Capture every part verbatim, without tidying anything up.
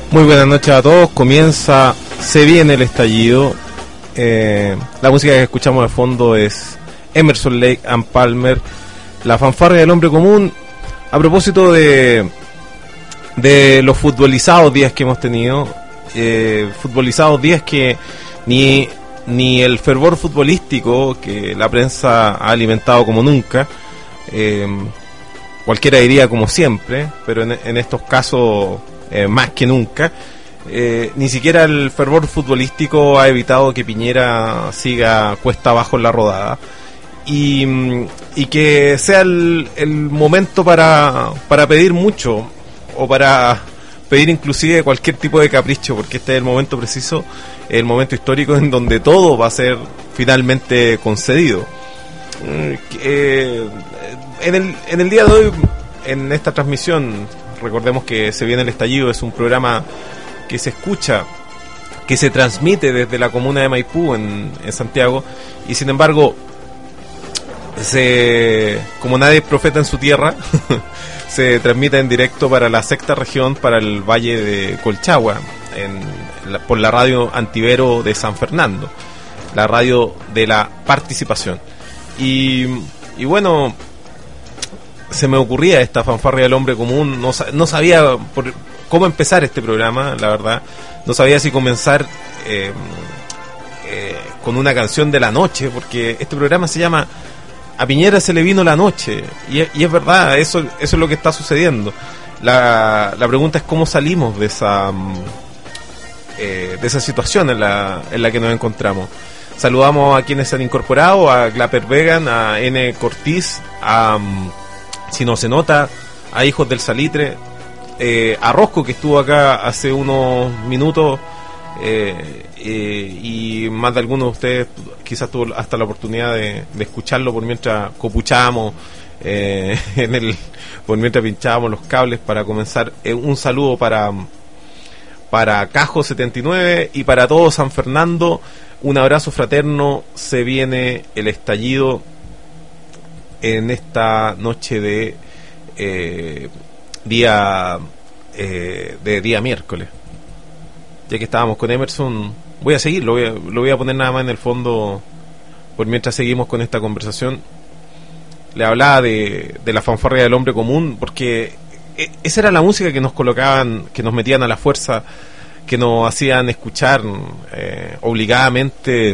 Muy buenas noches a todos, comienza Se Viene el Estallido. Eh, la música que escuchamos de fondo es Emerson, Lake and Palmer, la fanfarria del hombre común. A propósito de de los futbolizados días que hemos tenido, eh, futbolizados días que ni, ni el fervor futbolístico que la prensa ha alimentado como nunca, eh, cualquiera diría como siempre, pero en, en estos casos eh, más que nunca, eh, ni siquiera el fervor futbolístico ha evitado que Piñera siga cuesta abajo en la rodada. Y, y que sea el, el momento para, para pedir mucho, o para pedir inclusive cualquier tipo de capricho, porque este es el momento preciso, el momento histórico en donde todo va a ser finalmente concedido. Eh, en, el, en el día de hoy, en esta transmisión, recordemos que Se Viene el Estallido es un programa que se escucha, que se transmite desde la comuna de Maipú en, en Santiago, y sin embargo, se, como nadie es profeta en su tierra, se transmite en directo para la sexta región, para el Valle de Colchagua, en la, por la radio Antivero de San Fernando, la radio de la participación. Y, y bueno, se me ocurría esta fanfarria del hombre común, no, no sabía por, cómo empezar este programa, la verdad, no sabía si comenzar eh, eh, con una canción de la noche, porque este programa se llama A Piñera se le vino la noche, y, y es verdad, eso, eso es lo que está sucediendo. La, la pregunta es cómo salimos de esa eh, de esa situación en la, en la que nos encontramos. Saludamos a quienes se han incorporado, a Clapper Vegan, a N. Cortiz, a um, Si No Se Nota, a Hijos del Salitre, eh, a Rosco, que estuvo acá hace unos minutos, eh, eh, y más de algunos de ustedes quizás tuvo hasta la oportunidad de, de escucharlo por mientras copuchábamos, eh, en el, por mientras pinchábamos los cables para comenzar. Eh, un saludo para para Cajo setenta y nueve y para todo San Fernando, un abrazo fraterno. Se viene el estallido en esta noche de eh, día eh, de día miércoles. Ya que estábamos con Emerson, voy a seguir, lo voy a, lo voy a poner nada más en el fondo por mientras seguimos con esta conversación. Le hablaba de, de la fanfarria del hombre común, porque esa era la música que nos colocaban, que nos metían a la fuerza, que nos hacían escuchar eh, obligadamente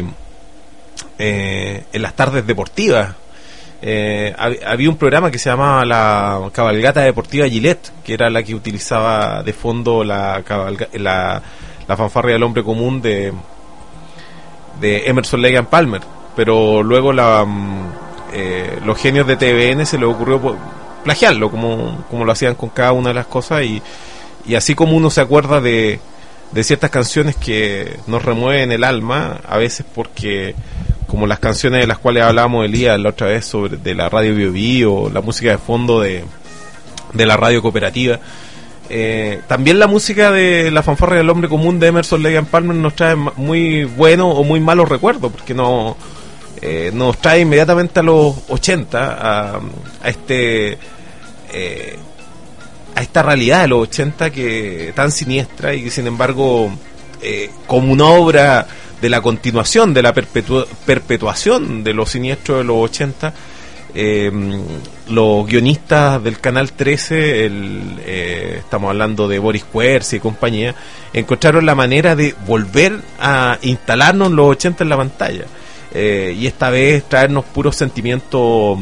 eh, en las tardes deportivas. Eh, había un programa que se llamaba la Cabalgata Deportiva Gillette, que era la que utilizaba de fondo la cabalga, la, la fanfarria del hombre común de de Emerson, Lake and Palmer, pero luego la, eh, los genios de T V N se les ocurrió plagiarlo como, como lo hacían con cada una de las cosas, y, y así como uno se acuerda de, de ciertas canciones que nos remueven el alma, a veces porque, como las canciones de las cuales hablábamos Elías la otra vez sobre de la radio Bio Bio, la música de fondo de, de la radio cooperativa, eh, también la música de la fanfarria del hombre común de Emerson, Lake and Palmer nos trae muy buenos o muy malos recuerdos, porque no, eh, nos trae inmediatamente a los ochenta, a, a este eh, a esta realidad de los ochenta que tan siniestra, y que sin embargo eh, como una obra de la continuación, de la perpetua, perpetuación de lo siniestro de los ochenta, eh, los guionistas del Canal trece, el, eh, estamos hablando de Boris Quercia y compañía, encontraron la manera de volver a instalarnos los ochenta en la pantalla, eh, y esta vez traernos puros sentimientos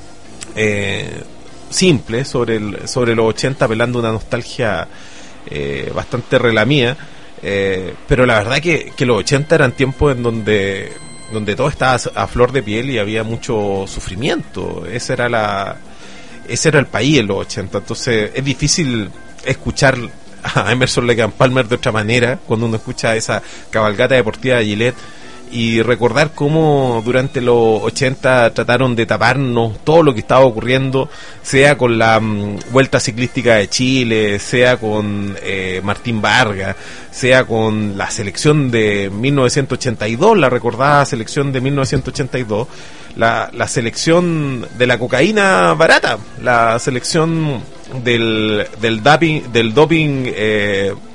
eh, simples sobre, el, sobre los ochenta, apelando a una nostalgia eh, bastante relamía. Eh, pero la verdad que, que los ochenta eran tiempos en donde donde todo estaba a flor de piel y había mucho sufrimiento. Ese era la ese era el país en los ochenta. Entonces es difícil escuchar a Emerson, Lake and Palmer de otra manera cuando uno escucha esa cabalgata deportiva de Gillette, y recordar cómo durante los ochenta trataron de taparnos todo lo que estaba ocurriendo, sea con la um, Vuelta Ciclística de Chile, sea con eh, Martín Vargas, sea con la selección de mil novecientos ochenta y dos, la recordada selección de mil novecientos ochenta y dos, la, la selección de la cocaína barata, la selección del, del doping, del doping eh,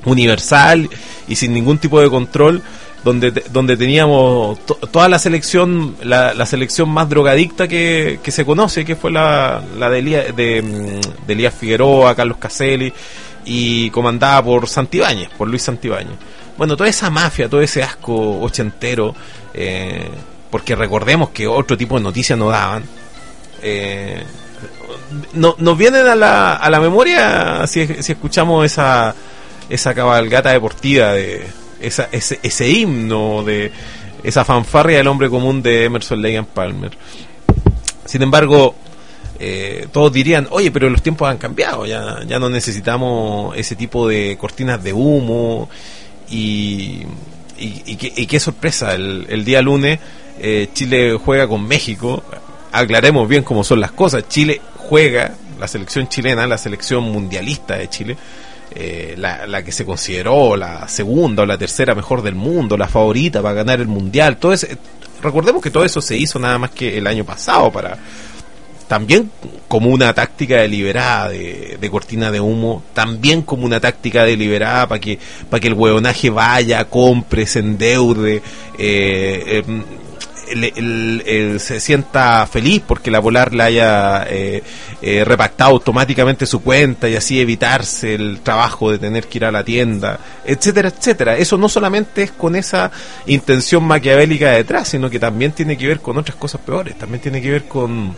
universal y sin ningún tipo de control, donde donde teníamos to, toda la selección la, la selección más drogadicta que, que se conoce, que fue la, la de, Elías, de, de Elías Figueroa, Carlos Caselli, y comandada por Santibáñez, por Luis Santibáñez. Bueno, toda esa mafia, todo ese asco ochentero, eh, porque recordemos que otro tipo de noticias no daban, eh, no, nos vienen a la, a la memoria si, si escuchamos esa esa cabalgata deportiva, de esa, ese, ese himno, de esa fanfarria del hombre común de Emerson Lake and Palmer. Sin embargo, eh, todos dirían, oye, pero los tiempos han cambiado, ya, ya no necesitamos ese tipo de cortinas de humo. Y, y, y, qué, y qué sorpresa, el, el día lunes eh, Chile juega con México. Aclaremos bien cómo son las cosas. Chile juega, la selección chilena, la selección mundialista de Chile, eh, la, la que se consideró la segunda o la tercera mejor del mundo, la favorita para ganar el mundial. Todo ese, recordemos que todo eso se hizo nada más que el año pasado, para también como una táctica deliberada de, de cortina de humo, también como una táctica deliberada para que para que el huevonaje vaya, compre, se endeude, eh, eh, el, el, el, se sienta feliz porque la Polar le haya eh, eh, repactado automáticamente su cuenta, y así evitarse el trabajo de tener que ir a la tienda, etcétera, etcétera. Eso no solamente es con esa intención maquiavélica detrás, sino que también tiene que ver con otras cosas peores, también tiene que ver con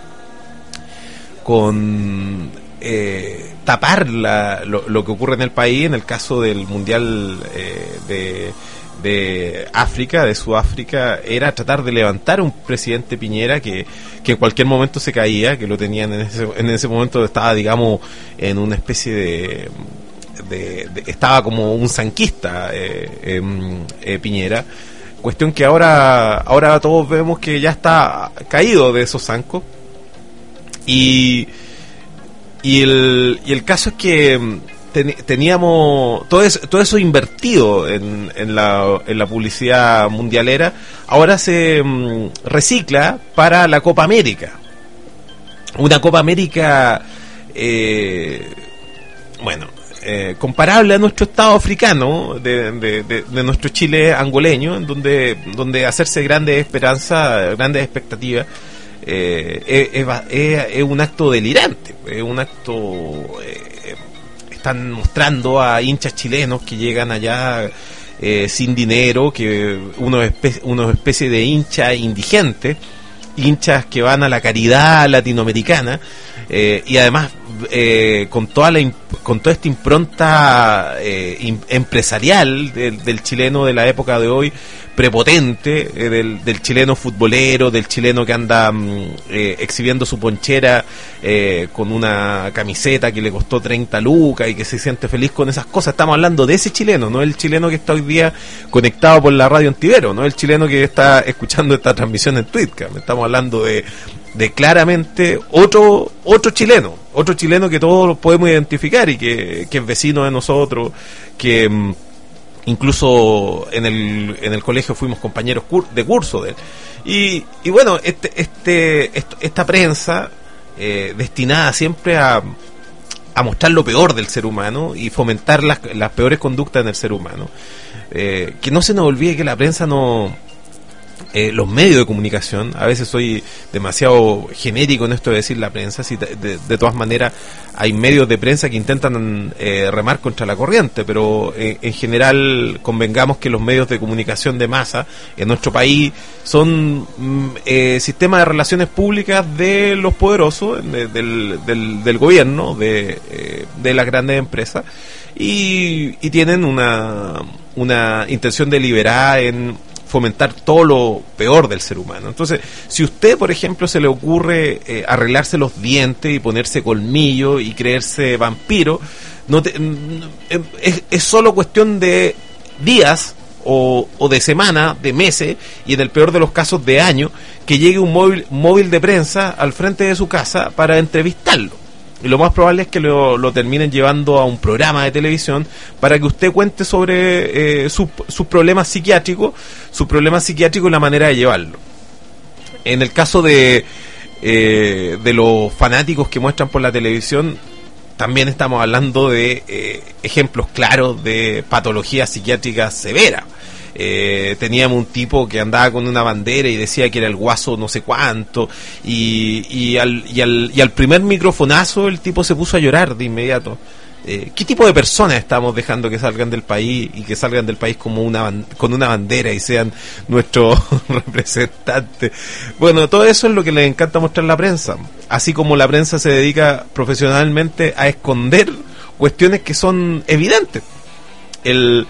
con eh, tapar la, lo, lo que ocurre en el país. En el caso del Mundial eh, de, de África, de Sudáfrica, era tratar de levantar a un presidente Piñera que, que en cualquier momento se caía, que lo tenían en ese, en ese momento estaba, digamos, en una especie de, de, de estaba como un zanquista eh, eh, eh, Piñera. Cuestión que ahora, ahora todos vemos que ya está caído de esos zancos. Y, y, el, y el caso es que ten, teníamos todo eso, todo eso invertido en, en, la, en la publicidad mundialera. Ahora se um, recicla para la Copa América. Una Copa América, eh, bueno, eh, comparable a nuestro Estado africano, de, de, de, de nuestro Chile angoleño, en donde, donde hacerse grandes esperanzas, grandes expectativas. Eh, es, es, es un acto delirante, es un acto eh, están mostrando a hinchas chilenos que llegan allá eh, sin dinero, que unos espe- unos especie de hinchas indigentes, hinchas que van a la caridad latinoamericana, eh, y además eh, con toda la imp- con toda esta impronta eh, im- empresarial del, del chileno de la época de hoy, prepotente, eh, del, del chileno futbolero, del chileno que anda mm, eh, exhibiendo su ponchera eh, con una camiseta que le costó treinta lucas y que se siente feliz con esas cosas. Estamos hablando de ese chileno, no el chileno que está hoy día conectado por la radio Antivero, no el chileno que está escuchando esta transmisión en Twitcam. Estamos hablando de, de claramente otro otro chileno, otro chileno que todos podemos identificar y que, que es vecino de nosotros, que mm, incluso en el en el colegio fuimos compañeros cur- de curso de él. Y, y bueno, este este esto, esta prensa eh, destinada siempre a, a mostrar lo peor del ser humano y fomentar las, las peores conductas en el ser humano. Eh, que no se nos olvide que la prensa no... Eh, los medios de comunicación, a veces soy demasiado genérico en esto de decir la prensa, si de, de, de todas maneras hay medios de prensa que intentan eh, remar contra la corriente, pero eh, en general convengamos que los medios de comunicación de masa en nuestro país son mm, eh, sistemas de relaciones públicas de los poderosos, de, del, del, del gobierno, de, eh, de las grandes empresas, y, y tienen una, una intención deliberada en fomentar todo lo peor del ser humano. Entonces, si usted, por ejemplo, se le ocurre eh, arreglarse los dientes y ponerse colmillo y creerse vampiro, no te, es, es solo cuestión de días o, o de semanas, de meses, y en el peor de los casos de años, que llegue un móvil, móvil de prensa al frente de su casa para entrevistarlo. Y lo más probable es que lo, lo terminen llevando a un programa de televisión para que usted cuente sobre eh, sus su problemas psiquiátricos, sus problemas psiquiátricos y la manera de llevarlo. En el caso de, eh, de los fanáticos que muestran por la televisión, también estamos hablando de eh, ejemplos claros de patología psiquiátrica severa. Eh, teníamos un tipo que andaba con una bandera y decía que era el guaso no sé cuánto, y, y, al, y, al, y al primer microfonazo el tipo se puso a llorar de inmediato. Eh, ¿Qué tipo de personas estamos dejando que salgan del país y que salgan del país como una con una bandera y sean nuestros representantes? Bueno, todo eso es lo que les encanta mostrar la prensa, así como la prensa se dedica profesionalmente a esconder cuestiones que son evidentes. El,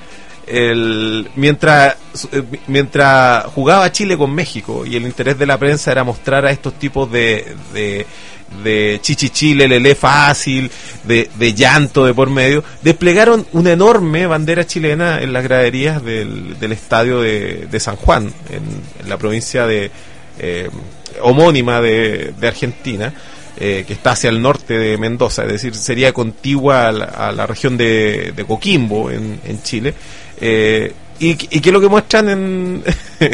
el mientras mientras jugaba Chile con México y el interés de la prensa era mostrar a estos tipos de, de de chichichile, lelé fácil, de, de llanto de por medio, desplegaron una enorme bandera chilena en las graderías del, del estadio de, de San Juan, en, en la provincia de eh, homónima de, de Argentina, eh, que está hacia el norte de Mendoza, es decir, sería contigua a la, a la región de, de Coquimbo, en, en Chile. Eh, y, y qué es lo que muestran en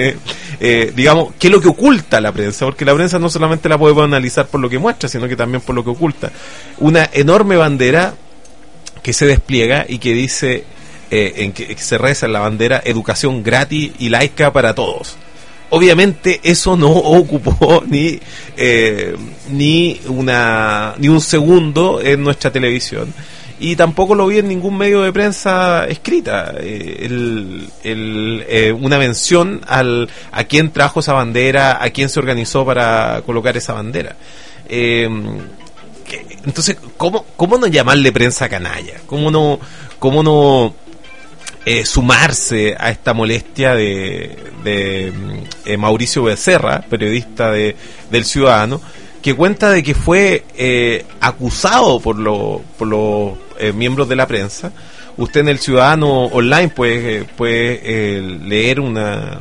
eh, digamos, qué es lo que oculta la prensa, porque la prensa no solamente la podemos analizar por lo que muestra, sino que también por lo que oculta. Una enorme bandera que se despliega y que dice, eh, en que se reza en la bandera, educación gratis y laica para todos. Obviamente eso no ocupó ni eh, ni una ni un segundo en nuestra televisión, y tampoco lo vi en ningún medio de prensa escrita, eh, el, el, eh, una mención al a quién trajo esa bandera, a quién se organizó para colocar esa bandera. Eh, que, entonces, ¿cómo, cómo no llamarle prensa canalla? ¿Cómo no, cómo no eh, sumarse a esta molestia de, de eh, Mauricio Becerra, periodista de, del Ciudadano, que cuenta de que fue eh, acusado por los por los eh, miembros de la prensa? Usted en el Ciudadano Online puede, puede eh, leer una,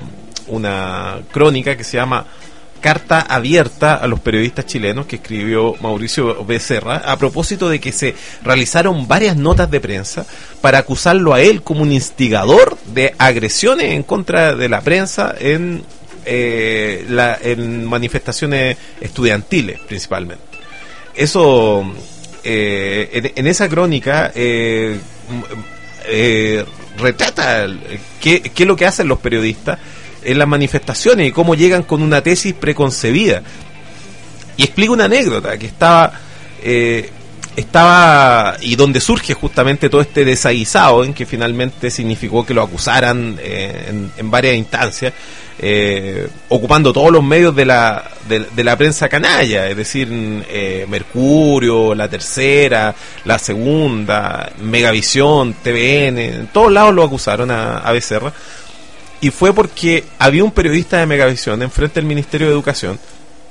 una crónica que se llama Carta abierta a los periodistas chilenos, que escribió Mauricio Becerra a propósito de que se realizaron varias notas de prensa para acusarlo a él como un instigador de agresiones en contra de la prensa en Eh, la, en manifestaciones estudiantiles principalmente. Eso eh, en, en esa crónica eh, eh, retrata qué, qué es lo que hacen los periodistas en las manifestaciones y cómo llegan con una tesis preconcebida, y explica una anécdota que estaba eh, estaba y donde surge justamente todo este desaguisado en que finalmente significó que lo acusaran eh, en, en varias instancias, eh, ocupando todos los medios de la de, de la prensa canalla, es decir, eh, Mercurio, La Tercera, La Segunda, Megavisión, T V N, en todos lados lo acusaron a, a Becerra, y fue porque había un periodista de Megavisión enfrente del Ministerio de Educación,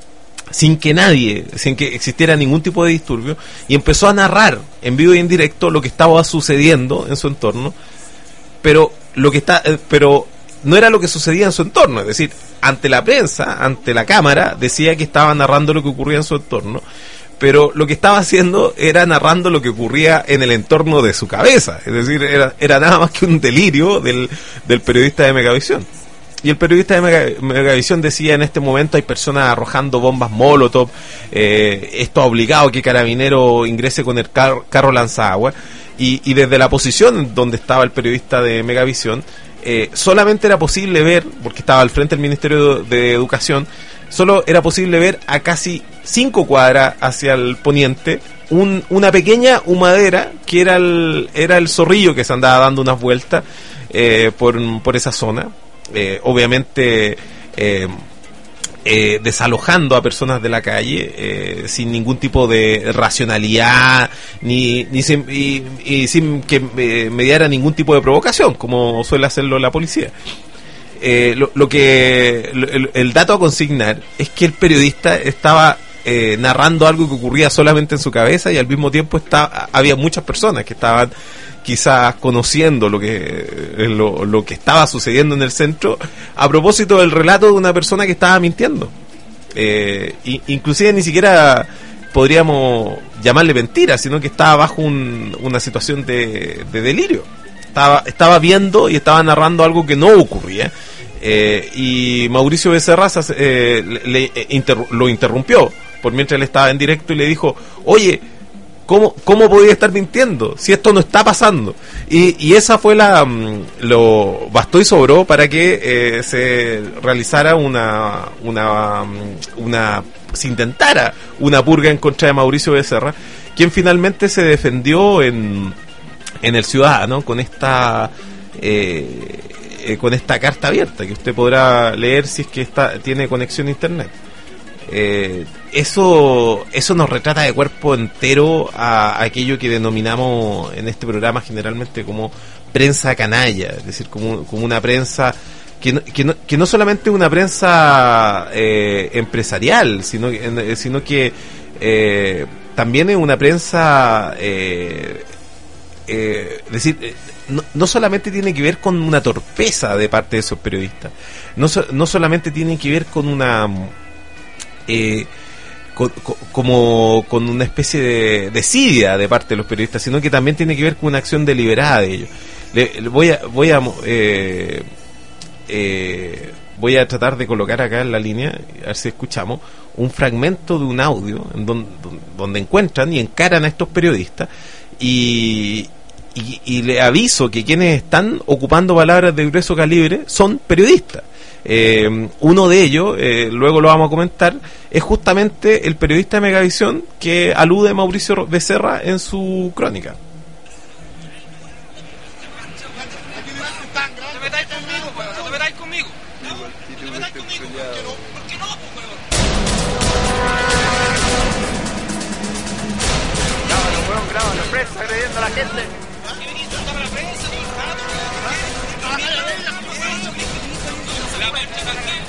sin que nadie, sin que existiera ningún tipo de disturbio, y empezó a narrar en vivo y en directo lo que estaba sucediendo en su entorno, pero lo que está, eh, pero no era lo que sucedía en su entorno, es decir, ante la prensa, ante la cámara, decía que estaba narrando lo que ocurría en su entorno, pero lo que estaba haciendo era narrando lo que ocurría en el entorno de su cabeza, es decir, era, era nada más que un delirio del, del periodista de Megavisión. Y el periodista de Mega, Megavisión decía: en este momento hay personas arrojando bombas Molotov, eh, esto ha obligado a que Carabinero ingrese con el car carro lanzagua, y, y desde la posición donde estaba el periodista de Megavisión, eh, solamente era posible ver, porque estaba al frente del Ministerio de, de Educación, solo era posible ver a casi cinco cuadras hacia el poniente un, una pequeña humadera que era el, era el zorrillo que se andaba dando unas vueltas eh, por, por esa zona. Eh, obviamente eh, eh, desalojando a personas de la calle eh, sin ningún tipo de racionalidad ni, ni sin, y, y sin que eh, mediara ningún tipo de provocación, como suele hacerlo la policía. Eh, lo, lo que el, el dato a consignar es que el periodista estaba eh, narrando algo que ocurría solamente en su cabeza, y al mismo tiempo está, había muchas personas que estaban quizás conociendo lo que lo, lo que estaba sucediendo en el centro, a propósito del relato de una persona que estaba mintiendo. Eh, inclusive ni siquiera podríamos llamarle mentira, sino que estaba bajo un, una situación de, de delirio. Estaba, estaba viendo y estaba narrando algo que no ocurría. Eh, y Mauricio Becerra eh, le, le inter, lo interrumpió por mientras él estaba en directo y le dijo: oye, ¿Cómo, ¿Cómo podía estar mintiendo si esto no está pasando? Y, y esa fue la... lo bastó y sobró para que eh, se realizara una, una, una... se intentara una purga en contra de Mauricio Becerra, quien finalmente se defendió en, en El Ciudadano con esta... Eh, eh, con esta carta abierta que usted podrá leer si es que está, tiene conexión a internet. Eh, eso eso nos retrata de cuerpo entero a, a aquello que denominamos en este programa generalmente como prensa canalla, es decir, como, como una prensa que no, que no, que no solamente una prensa eh, empresarial, sino, sino que eh, también es una prensa eh, eh, es decir, no, no solamente tiene que ver con una torpeza de parte de esos periodistas, no, so, no solamente tiene que ver con una Eh, co, co, como con una especie de desidia de parte de los periodistas, sino que también tiene que ver con una acción deliberada de ellos. Le, le voy a voy a eh, eh, voy a tratar de colocar acá en la línea, a ver si escuchamos un fragmento de un audio en donde, donde encuentran y encaran a estos periodistas y, y, y le aviso que quienes están ocupando palabras de grueso calibre son periodistas. Eh, uno de ellos, eh, luego lo vamos a comentar, es justamente el periodista de Megavisión que alude a Mauricio Becerra en su crónica. No te metáis conmigo, pues, no te metáis conmigo. No te metáis conmigo, ¿por qué no? ¿Por qué no, pues, weón? Grábalo, weón, grábalo, prensa agrediendo a la gente. ¿Qué venís a insultar a la prensa todo el rato? La marcha también.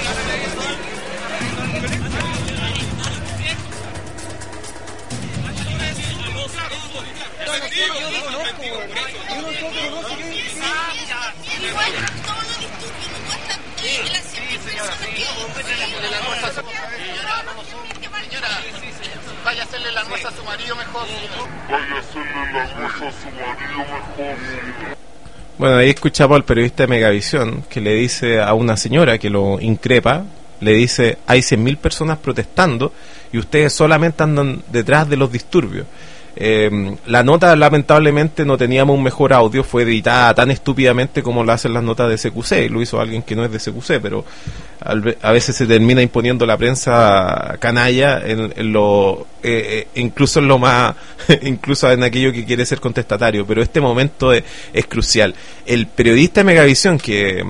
Vaya a hacerle la almuerzo a su marido mejor. Vaya a hacerle la almuerzo a su marido mejor. Bueno, ahí escuchamos al periodista de Megavisión que le dice a una señora que lo increpa, le dice, hay cien mil personas protestando y ustedes solamente andan detrás de los disturbios. Eh, la nota lamentablemente no teníamos un mejor audio, fue editada tan estúpidamente como lo hacen las notas de C Q C, lo hizo alguien que no es de C Q C, pero a veces se termina imponiendo la prensa canalla en, en lo eh, eh, incluso en lo más incluso en aquello que quiere ser contestatario, pero este momento es, es crucial. El periodista de Megavisión que,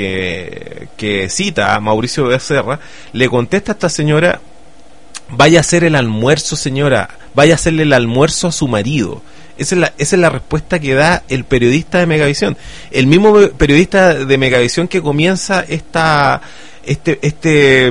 que, que cita a Mauricio Becerra le contesta a esta señora: vaya a hacer el almuerzo, señora, vaya a hacerle el almuerzo a su marido. Esa es la, esa es la respuesta que da el periodista de Megavisión. El mismo periodista de Megavisión que comienza esta este este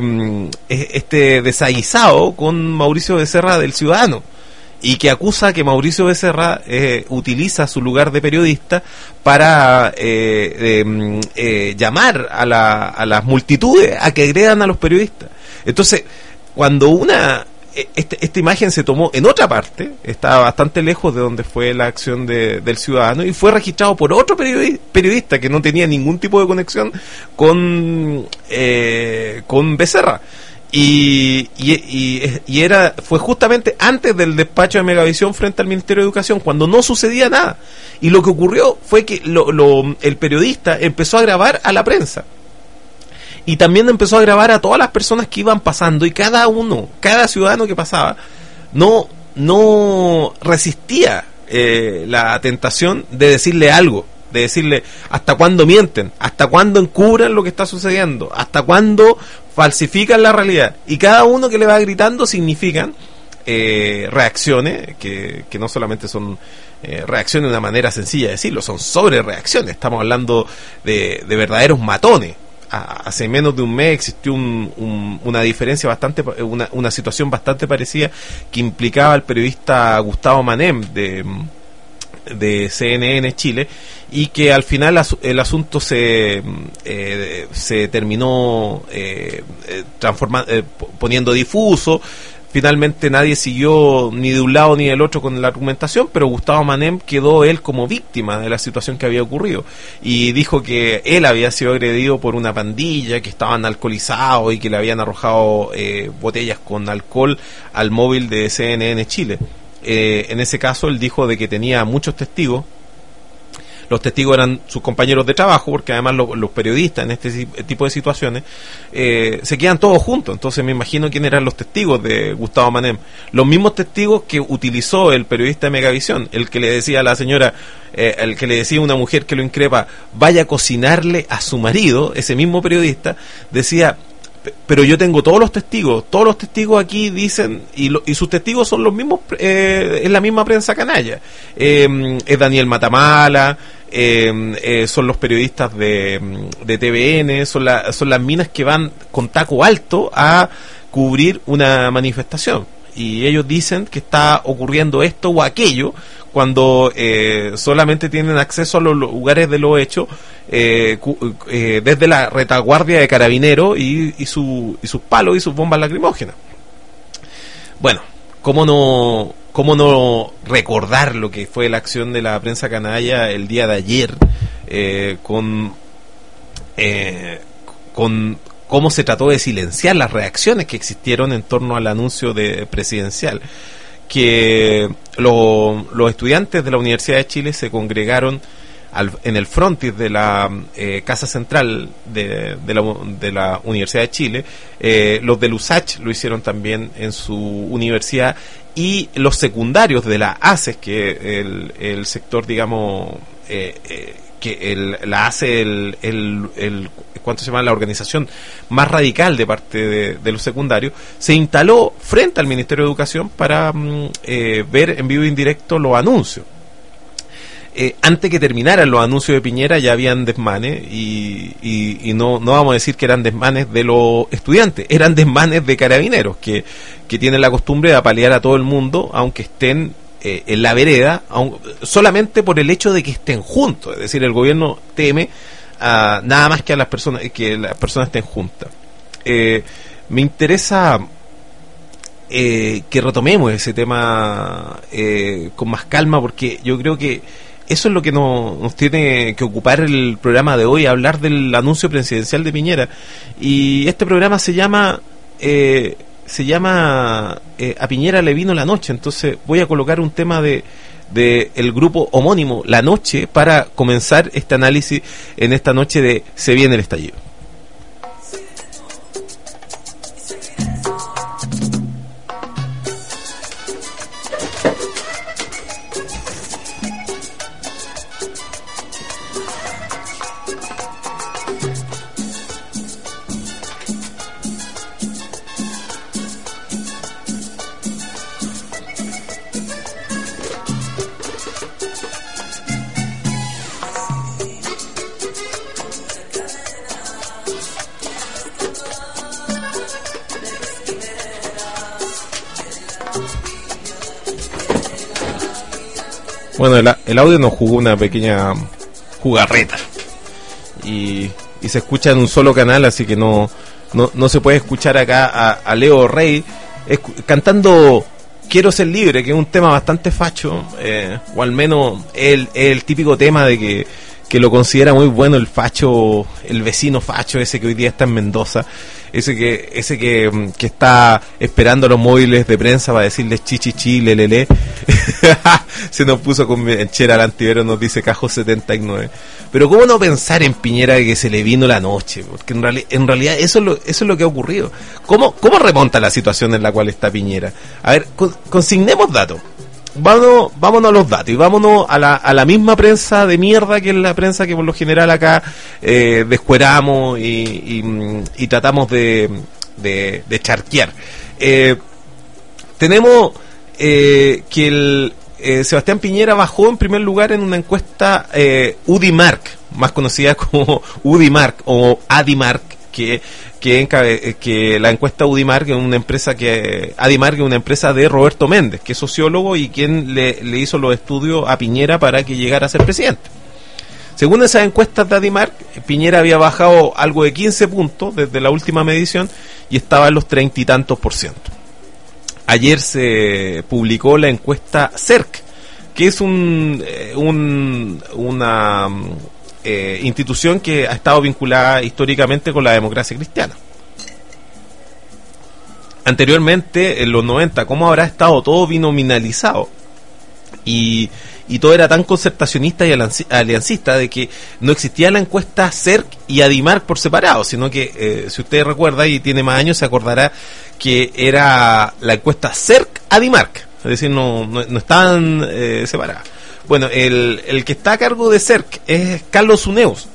este desaguisado con Mauricio Becerra del Ciudadano, y que acusa que Mauricio Becerra eh, utiliza su lugar de periodista para eh, eh, eh, llamar a, la, a las multitudes a que agredan a los periodistas. Entonces, cuando una este, esta imagen se tomó en otra parte, estaba bastante lejos de donde fue la acción de, del Ciudadano, y fue registrado por otro periodi- periodista que no tenía ningún tipo de conexión con eh, con Becerra, y, y, y, y era fue justamente antes del despacho de Megavisión frente al Ministerio de Educación, cuando no sucedía nada, y lo que ocurrió fue que lo, lo, el periodista empezó a grabar a la prensa. Y también empezó a grabar a todas las personas que iban pasando, y cada uno, cada ciudadano que pasaba, no, no resistía eh, la tentación de decirle algo, de decirle hasta cuándo mienten, hasta cuándo encubran lo que está sucediendo, hasta cuándo falsifican la realidad. Y cada uno que le va gritando significan eh, reacciones, que, que no solamente son eh, reacciones de una manera sencilla de decirlo, son sobre reacciones. Estamos hablando de, de verdaderos matones. Hace menos de un mes existió un, un, una diferencia bastante, una, una situación bastante parecida que implicaba al periodista Gustavo Manem de, de C N N Chile, y que al final as, el asunto se eh, se terminó eh, transformando, eh, poniendo difuso. Finalmente nadie siguió ni de un lado ni del otro con la argumentación, pero Gustavo Manem quedó él como víctima de la situación que había ocurrido, y dijo que él había sido agredido por una pandilla, que estaban alcoholizados y que le habían arrojado eh, botellas con alcohol al móvil de C N N Chile. eh, en ese caso él dijo de que tenía muchos testigos. Los testigos eran sus compañeros de trabajo, porque además los, los periodistas en este tipo de situaciones eh, se quedan todos juntos. Entonces me imagino quién eran los testigos de Gustavo Manem. Los mismos testigos que utilizó el periodista de Megavisión, el que le decía a la señora, eh, el que le decía a una mujer que lo increpa, vaya a cocinarle a su marido. Ese mismo periodista decía, pero yo tengo todos los testigos, todos los testigos aquí dicen, y, lo, y sus testigos son los mismos, eh, es la misma prensa canalla, eh, es Daniel Matamala, eh, eh, son los periodistas de, de T V N, son, la, son las minas que van con taco alto a cubrir una manifestación, y ellos dicen que está ocurriendo esto o aquello, cuando eh, solamente tienen acceso a los lugares de los hechos eh, cu- eh, desde la retaguardia de carabineros y, y, su, y sus palos y sus bombas lacrimógenas. Bueno, ¿cómo no, cómo no recordar lo que fue la acción de la prensa canalla el día de ayer eh, con, eh, con cómo se trató de silenciar las reacciones que existieron en torno al anuncio de presidencial? Que lo, los estudiantes de la Universidad de Chile se congregaron al, en el frontis de la eh, Casa Central de, de, la, de la Universidad de Chile. Eh, los del U S A C H lo hicieron también en su universidad, y los secundarios de la A C E S, que el, el sector, digamos, eh, eh, que el, la hace el, el, el ¿cuánto se llama? La organización más radical de parte de, de los secundarios, se instaló frente al Ministerio de Educación para mm, eh, ver en vivo e indirecto los anuncios. Eh, antes que terminaran los anuncios de Piñera ya habían desmanes, y, y, y no, no vamos a decir que eran desmanes de los estudiantes, eran desmanes de carabineros, que, que tienen la costumbre de apalear a todo el mundo, aunque estén eh, en la vereda, aun, solamente por el hecho de que estén juntos. Es decir, el gobierno teme a, nada más que a las personas, que las personas estén juntas. Eh, me interesa eh, que retomemos ese tema eh, con más calma, porque yo creo que eso es lo que nos, nos tiene que ocupar el programa de hoy, hablar del anuncio presidencial de Piñera. Y este programa se llama eh, se llama eh, A Piñera le vino la noche. Entonces voy a colocar un tema de, de el grupo homónimo La Noche para comenzar este análisis en esta noche de Se viene el estallido. Bueno, el, el audio nos jugó una pequeña jugarreta y, y se escucha en un solo canal, así que no no, no se puede escuchar acá a, a Leo Rey escu- cantando Quiero ser libre, que es un tema bastante facho, eh, o al menos el, el típico tema de que, que lo considera muy bueno el facho, el vecino facho ese que hoy día está en Mendoza, ese que ese que, que está esperando los móviles de prensa para decirles chi chi chi le le le. Se nos puso con enchera al antivero, nos dice Cajo setenta y nueve. Pero cómo no pensar en Piñera que se le vino la noche, porque en, reali- en realidad eso es lo eso es lo que ha ocurrido. ¿Cómo cómo remonta la situación en la cual está Piñera? A ver, con, consignemos datos. Vámonos, vámonos a los datos y vámonos a la, a la misma prensa de mierda que es la prensa que por lo general acá eh, descueramos y, y, y tratamos de, de, de charquear. Eh, tenemos eh, que el eh, Sebastián Piñera bajó en primer lugar en una encuesta eh, UDIMARC, más conocida como UDIMARC o ADIMARC, que que, encabe, que la encuesta UDIMARC es una empresa que ADIMARC es una empresa de Roberto Méndez, que es sociólogo y quien le, le hizo los estudios a Piñera para que llegara a ser presidente. Según esas encuestas de ADIMARC, Piñera había bajado algo de quince puntos desde la última medición y estaba en los treinta y tantos por ciento. Ayer se publicó la encuesta CERC, que es un, un una Eh, institución que ha estado vinculada históricamente con la democracia cristiana. Anteriormente, en los noventa, ¿cómo habrá estado todo binominalizado? Y, y todo era tan concertacionista y aliancista de que no existía la encuesta CERC y Adimark por separado, sino que, eh, si usted recuerda y tiene más años, se acordará que era la encuesta CERC-Adimark, es decir, no, no, no estaban eh, separadas. Bueno, el, el que está a cargo de CERC es Carlos Uneus,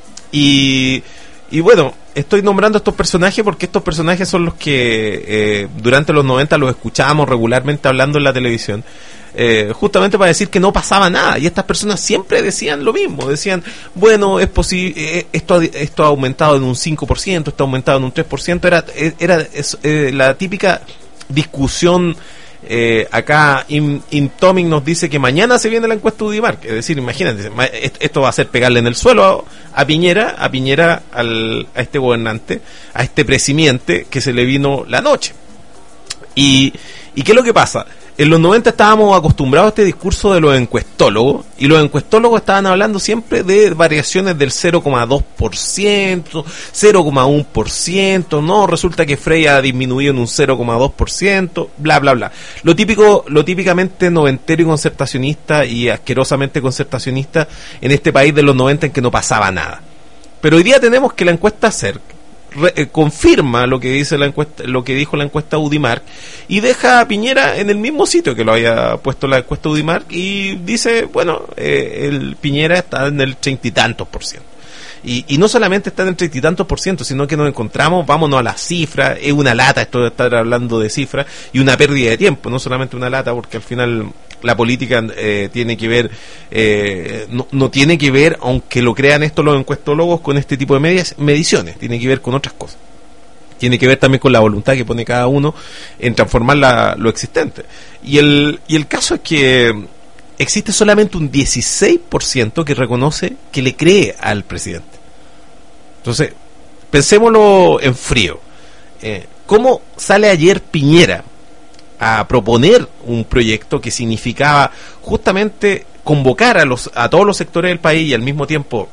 y, y bueno, estoy nombrando a estos personajes porque estos personajes son los que eh, durante los noventa los escuchábamos regularmente hablando en la televisión, eh, justamente para decir que no pasaba nada, y estas personas siempre decían lo mismo, decían, bueno, es posible, eh, esto, esto ha aumentado en un cinco por ciento, esto ha aumentado en un tres por ciento, era, era es, eh, la típica discusión. Eh, acá Intomic nos dice que mañana se viene la encuesta Udimark, es decir, imagínate, esto va a ser pegarle en el suelo a, a Piñera, a Piñera al, a este gobernante, a este presimiente que se le vino la noche. Y, ¿y qué es lo que pasa? En los noventa estábamos acostumbrados a este discurso de los encuestólogos, y los encuestólogos estaban hablando siempre de variaciones del cero coma dos por ciento, cero coma uno por ciento, no, resulta que Frey ha disminuido en un cero coma dos por ciento, bla bla bla. Lo típico, lo típicamente noventero y concertacionista y asquerosamente concertacionista en este país de los noventa, en que no pasaba nada. Pero hoy día tenemos que la encuesta CERC Re, eh, confirma lo que dice la encuesta, lo que dijo la encuesta Udimark, y deja a Piñera en el mismo sitio que lo había puesto la encuesta Udimark, y dice, bueno, eh, el Piñera está en el treinta y tantos por ciento. Y, y no solamente está en el treinta y tantos por ciento, sino que nos encontramos, vámonos a las cifras, es una lata esto de estar hablando de cifras, y una pérdida de tiempo, no solamente una lata, porque al final la política eh, tiene que ver, eh, no, no tiene que ver, aunque lo crean esto los encuestólogos, con este tipo de medias, mediciones, tiene que ver con otras cosas. Tiene que ver también con la voluntad que pone cada uno en transformar la, lo existente. Y el, y el caso es que existe solamente un dieciséis por ciento que reconoce, que le cree al presidente. Entonces, pensémoslo en frío. Eh, ¿Cómo sale ayer Piñera a proponer un proyecto que significaba justamente convocar a los a todos los sectores del país y al mismo tiempo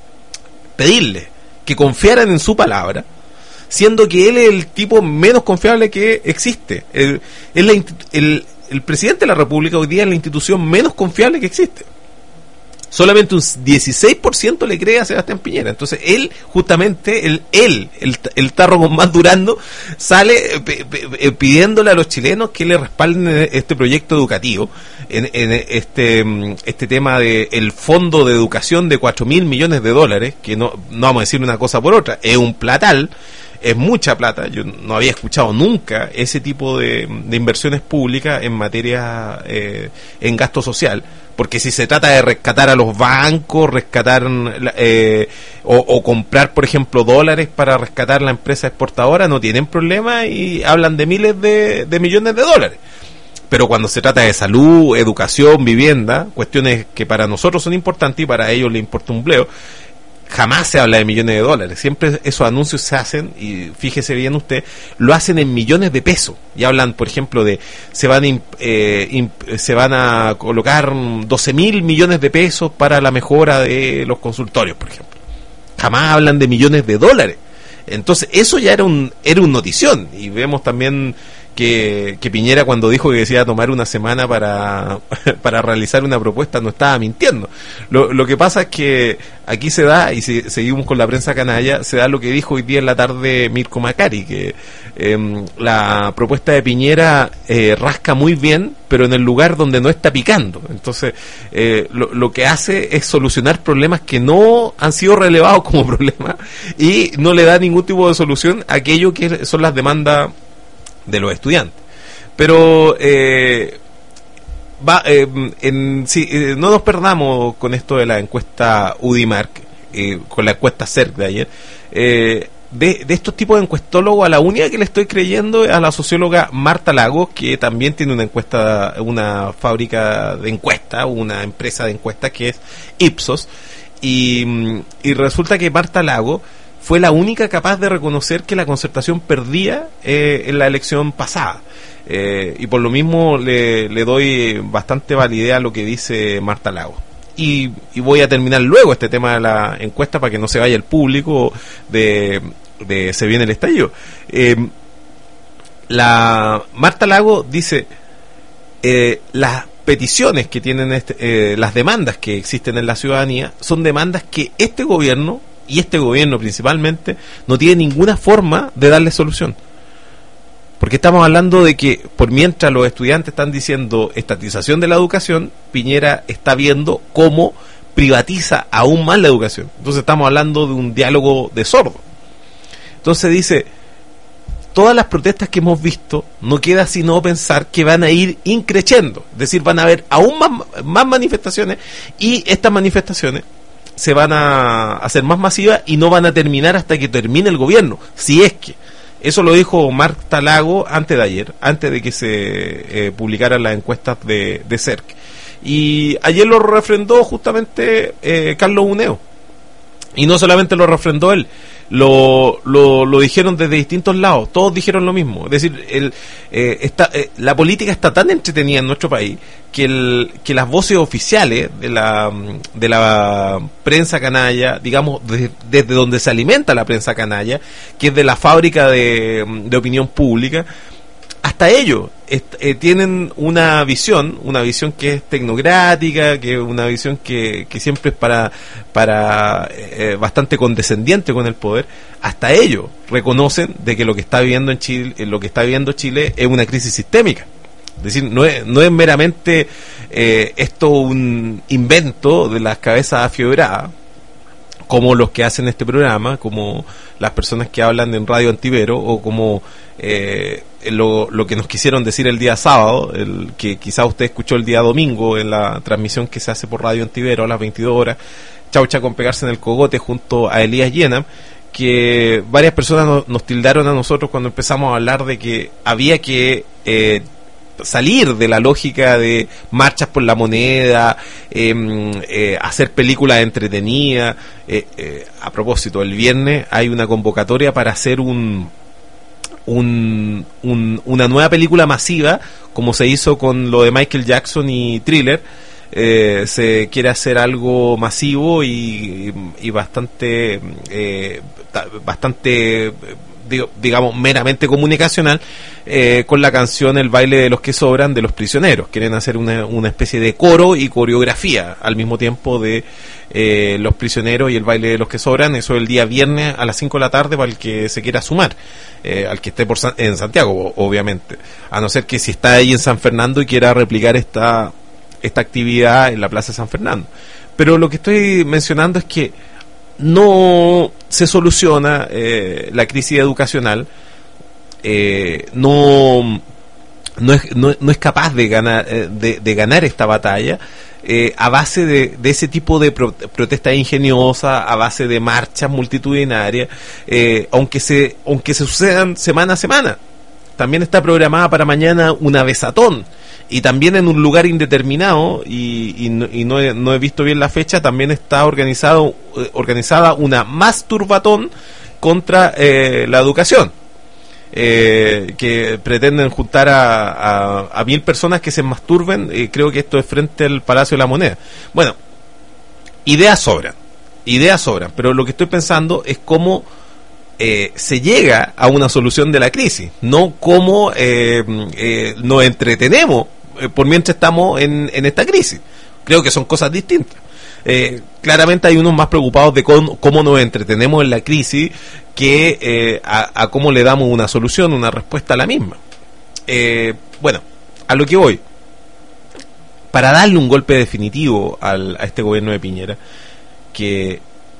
pedirle que confiaran en su palabra, siendo que él es el tipo menos confiable que existe? El, el, el, el presidente de la República hoy día es la institución menos confiable que existe. Solamente un dieciséis por ciento le cree a Sebastián Piñera. Entonces él, justamente, él, él el, el tarro con más durando, sale p- p- pidiéndole a los chilenos que le respalden este proyecto educativo, en, en este este tema de el fondo de educación de cuatro mil millones de dólares, que no, no vamos a decir una cosa por otra, es un platal, es mucha plata. Yo no había escuchado nunca ese tipo de, de inversiones públicas en materia, eh, en gasto social, porque si se trata de rescatar a los bancos, rescatar eh, o, o comprar, por ejemplo, dólares para rescatar la empresa exportadora, no tienen problema y hablan de miles de, de millones de dólares. Pero cuando se trata de salud, educación, vivienda, cuestiones que para nosotros son importantes y para ellos les importa un bleo, jamás se habla de millones de dólares. Siempre esos anuncios se hacen, y fíjese bien usted, lo hacen en millones de pesos. Y hablan, por ejemplo, de se van, imp, eh, imp, se van a colocar doce mil millones de pesos para la mejora de los consultorios, por ejemplo. Jamás hablan de millones de dólares. Entonces eso ya era un era un notición. Y vemos también que, que Piñera, cuando dijo que se iba a tomar una semana para, para realizar una propuesta, no estaba mintiendo. Lo, lo que pasa es que aquí se da, y si seguimos con la prensa canalla, se da lo que dijo hoy día en la tarde Mirko Macari, que eh, la propuesta de Piñera eh, rasca muy bien, pero en el lugar donde no está picando. Entonces, eh, lo, lo que hace es solucionar problemas que no han sido relevados como problemas, y no le da ningún tipo de solución a aquello que son las demandas de los estudiantes. Pero eh, va, eh, en, sí, eh, no nos perdamos con esto de la encuesta Udimark, eh, con la encuesta CERC de ayer. Eh, de, de estos tipos de encuestólogos, a la única que le estoy creyendo es a la socióloga Marta Lagos, que también tiene una encuesta, una fábrica de encuestas, una empresa de encuestas que es Ipsos, y, y resulta que Marta Lagos fue la única capaz de reconocer que la concertación perdía eh, en la elección pasada. Eh, y por lo mismo le, le doy bastante validez a lo que dice Marta Lagos. Y, y voy a terminar luego este tema de la encuesta para que no se vaya el público de, de Se viene el estallido. Eh, la Marta Lagos dice, eh, la peticiones que tienen este, eh, las demandas que existen en la ciudadanía son demandas que este gobierno, y este gobierno principalmente, no tiene ninguna forma de darle solución. Porque estamos hablando de que, por mientras los estudiantes están diciendo estatización de la educación, Piñera está viendo cómo privatiza aún más la educación. Entonces estamos hablando de un diálogo de sordo. Entonces dice, todas las protestas que hemos visto, no queda sino pensar que van a ir increciendo, es decir, van a haber aún más, más manifestaciones, y estas manifestaciones se van a hacer más masivas y no van a terminar hasta que termine el gobierno, si es que. Eso lo dijo Marta Lago antes de ayer, antes de que se eh, publicaran las encuestas de, de C E R C. Y ayer lo refrendó justamente eh, Carlos Uneo. Y no solamente lo refrendó él, lo, lo, lo dijeron desde distintos lados, todos dijeron lo mismo. Es decir, el, eh, está, eh, la política está tan entretenida en nuestro país que, el, que las voces oficiales de la, de la prensa canalla, digamos, de, desde donde se alimenta la prensa canalla, que es de la fábrica de, de opinión pública, hasta ellos est- eh, tienen una visión, una visión que es tecnocrática, que es una visión que, que siempre es para, para eh, bastante condescendiente con el poder. Hasta ellos reconocen de que lo que está viviendo en Chile, lo que está viviendo Chile es una crisis sistémica. Es decir, no es, no es meramente eh, esto un invento de las cabezas afiebradas, como los que hacen este programa, como las personas que hablan en Radio Antivero, o como eh, lo, lo que nos quisieron decir el día sábado, el que quizá usted escuchó el día domingo en la transmisión que se hace por Radio Antivero a las veintidós horas, Chaucha con pegarse en el cogote junto a Elías Llena, que varias personas nos, nos tildaron a nosotros cuando empezamos a hablar de que había que eh, salir de la lógica de marchas por la moneda, eh, eh, hacer películas entretenidas. Eh, eh, a propósito, el viernes hay una convocatoria para hacer un, un, un una nueva película masiva, como se hizo con lo de Michael Jackson y Thriller. Eh, se quiere hacer algo masivo y, y bastante eh, bastante digamos meramente comunicacional, eh, con la canción El baile de los que sobran de Los Prisioneros. Quieren hacer una, una especie de coro y coreografía al mismo tiempo de eh, Los Prisioneros y El baile de los que sobran. Eso el día viernes a las cinco de la tarde para el que se quiera sumar, eh, al que esté por San, en Santiago, obviamente, a no ser que si está ahí en San Fernando y quiera replicar esta esta actividad en la Plaza de San Fernando. Pero lo que estoy mencionando es que no se soluciona eh, la crisis educacional, eh, no, no, es, no, no es capaz de ganar, eh, de, de ganar esta batalla eh, a base de, de ese tipo de pro, protestas ingeniosas, a base de marchas multitudinarias, eh, aunque se aunque se sucedan semana a semana. También está programada para mañana una besatón, y también en un lugar indeterminado, y, y, no, y no, he, no he visto bien la fecha, también está organizado eh, organizada una masturbatón contra eh, la educación, eh, que pretenden juntar a, a, a mil personas que se masturben. Eh, creo que esto es frente al Palacio de la Moneda. Bueno, ideas sobran, ideas sobran, pero lo que estoy pensando es cómo Eh, se llega a una solución de la crisis, no cómo eh, eh, nos entretenemos eh, por mientras estamos en, en esta crisis. Creo que son cosas distintas. Eh, claramente hay unos más preocupados de cómo, cómo nos entretenemos en la crisis que eh, a, a cómo le damos una solución, una respuesta a la misma. Eh, bueno, a lo que voy, para darle un golpe definitivo al, a este gobierno de Piñera, que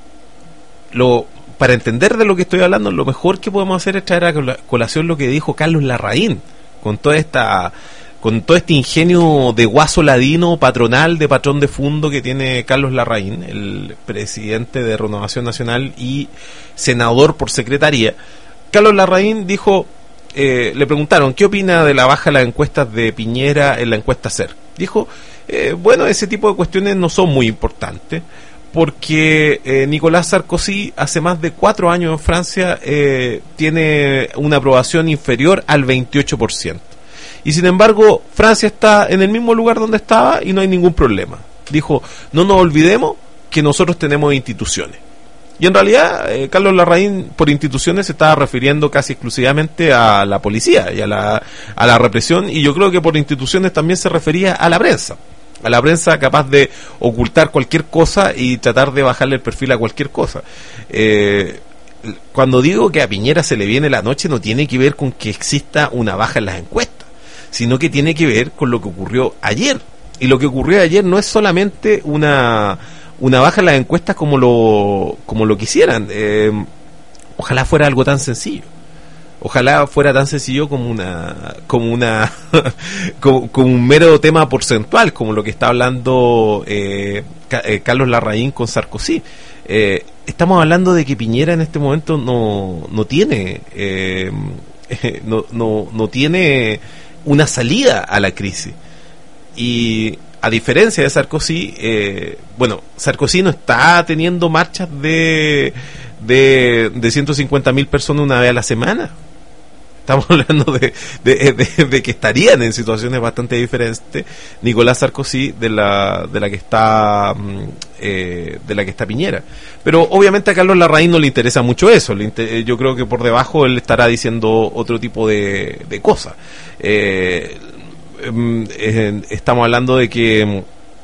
lo para entender de lo que estoy hablando, lo mejor que podemos hacer es traer a colación lo que dijo Carlos Larraín, con toda esta, con todo este ingenio de guaso ladino patronal, de patrón de fondo que tiene Carlos Larraín, el presidente de Renovación Nacional y senador por secretaría. Carlos Larraín dijo, eh, le preguntaron, ¿qué opina de la baja de las encuestas de Piñera en la encuesta C E R? Dijo, eh, bueno, ese tipo de cuestiones no son muy importantes, porque eh, Nicolás Sarkozy hace más de cuatro años en Francia eh, tiene una aprobación inferior al veintiocho por ciento. Y sin embargo, Francia está en el mismo lugar donde estaba y no hay ningún problema. Dijo, no nos olvidemos que nosotros tenemos instituciones. Y en realidad, eh, Carlos Larraín, por instituciones, se estaba refiriendo casi exclusivamente a la policía y a la, a la represión, y yo creo que por instituciones también se refería a la prensa. A la prensa capaz de ocultar cualquier cosa y tratar de bajarle el perfil a cualquier cosa. Eh, cuando digo que a Piñera se le viene la noche, no tiene que ver con que exista una baja en las encuestas, sino que tiene que ver con lo que ocurrió ayer. Y lo que ocurrió ayer no es solamente una... una baja en las encuestas como lo como lo quisieran. Eh, ojalá fuera algo tan sencillo. Ojalá fuera tan sencillo como una como una como, como un mero tema porcentual, como lo que está hablando eh, eh, Carlos Larraín con Sarkozy. Eh, estamos hablando de que Piñera en este momento no no tiene eh, no, no no tiene una salida a la crisis. Y a diferencia de Sarkozy, eh, bueno, Sarkozy no está teniendo marchas de de, de ciento cincuenta mil personas una vez a la semana. Estamos hablando de, de, de, de que estarían en situaciones bastante diferentes Nicolás Sarkozy de la de la que está eh, de la que está Piñera. Pero obviamente a Carlos Larraín no le interesa mucho eso. Le inter- yo creo que por debajo él estará diciendo otro tipo de, de cosas. Eh, Eh, estamos hablando de que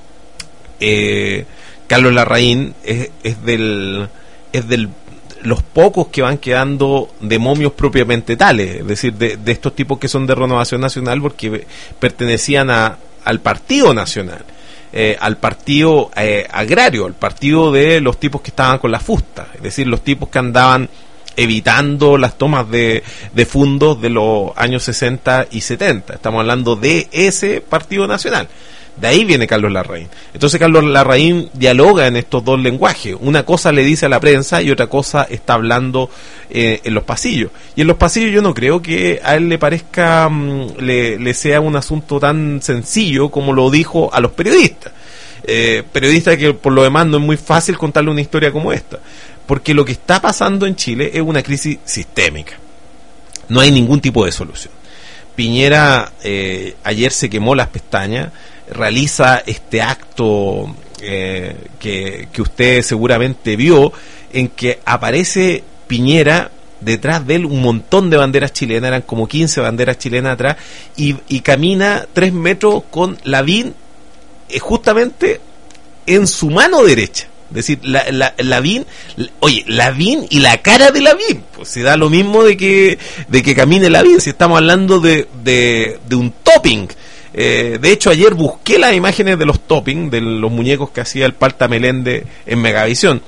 eh, Carlos Larraín es, es del es del los pocos que van quedando de momios propiamente tales, es decir, de, de estos tipos que son de Renovación Nacional porque pertenecían a, al Partido Nacional, eh, al partido eh, agrario, al partido de los tipos que estaban con la fusta, es decir, los tipos que andaban evitando las tomas de, de fondos de los años sesenta y setenta. Estamos hablando de ese Partido Nacional. De ahí viene Carlos Larraín. Entonces Carlos Larraín dialoga en estos dos lenguajes. Una cosa le dice a la prensa y otra cosa está hablando eh, en los pasillos. Y en los pasillos yo no creo que a él le parezca, mmm, le, le sea un asunto tan sencillo como lo dijo a los periodistas. Eh, periodistas que por lo demás no es muy fácil contarle una historia como esta. Porque lo que está pasando en Chile es una crisis sistémica. No hay ningún tipo de solución. Piñera eh, ayer se quemó las pestañas, realiza este acto eh, que, que usted seguramente vio, en que aparece Piñera, detrás de él un montón de banderas chilenas, eran como quince banderas chilenas atrás, y, y camina tres metros con Lavín eh, justamente en su mano derecha. Es decir, la, la, Lavín, oye, Lavín y la cara de Lavín, pues se da lo mismo de que de que camine Lavín, si estamos hablando de, de, de un topping. Eh, de hecho, ayer busqué las imágenes de los topping, de los muñecos que hacía el Palta Meléndez en Megavisión.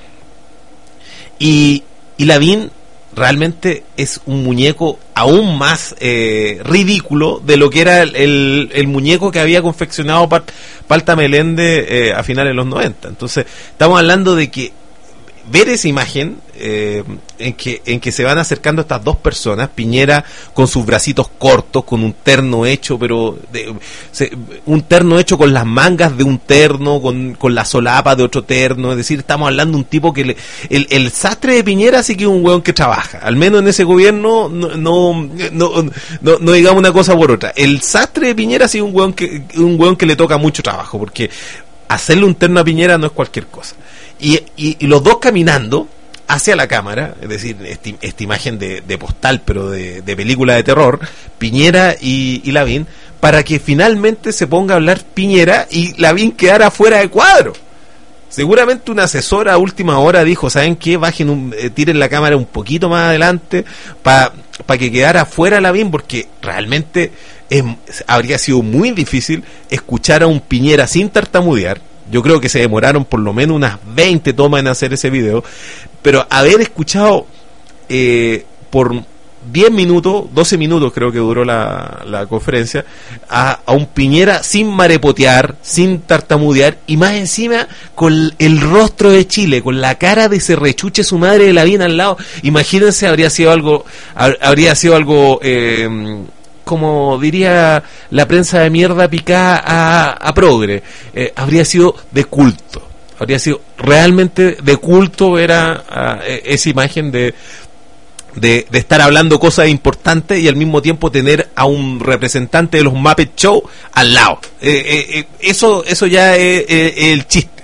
Y, y Lavín realmente es un muñeco aún más eh, ridículo de lo que era el, el, el muñeco que había confeccionado Palta Meléndez eh, a finales de los noventa. Entonces estamos hablando de que ver esa imagen eh, en que en que se van acercando estas dos personas, Piñera con sus bracitos cortos, con un terno hecho, pero de, se, un terno hecho con las mangas de un terno, con, con la solapa de otro terno, es decir, estamos hablando de un tipo que le, el, el sastre de Piñera sí que es un hueón que trabaja, al menos en ese gobierno, no no, no, no, no digamos una cosa por otra, el sastre de Piñera sí es un hueón que, un hueón que le toca mucho trabajo, porque hacerle un terno a Piñera no es cualquier cosa. Y, y, y los dos caminando hacia la cámara, es decir, esti, esta imagen de, de postal, pero de, de película de terror, Piñera y, y Lavín, para que finalmente se ponga a hablar Piñera y Lavín quedara fuera de cuadro. Seguramente una asesora a última hora dijo, ¿saben qué? Bajen un, eh, tiren la cámara un poquito más adelante para pa que quedara fuera Lavín, porque realmente es, habría sido muy difícil escuchar a un Piñera sin tartamudear. Yo creo que se demoraron por lo menos unas veinte tomas en hacer ese video, pero haber escuchado eh, por diez minutos, doce minutos creo que duró la, la conferencia, a, a un Piñera sin marepotear, sin tartamudear, y más encima con el rostro de Chile, con la cara de ese rechuche su madre de Lavín al lado. Imagínense, habría sido algo, habría sido algo eh, como diría la prensa de mierda picada a, a progre, eh, habría sido de culto, habría sido realmente de culto ver a, a esa imagen de, de de estar hablando cosas importantes y al mismo tiempo tener a un representante de los Muppet Show al lado. Eh, eh, eh, eso eso ya es, es, es el chiste.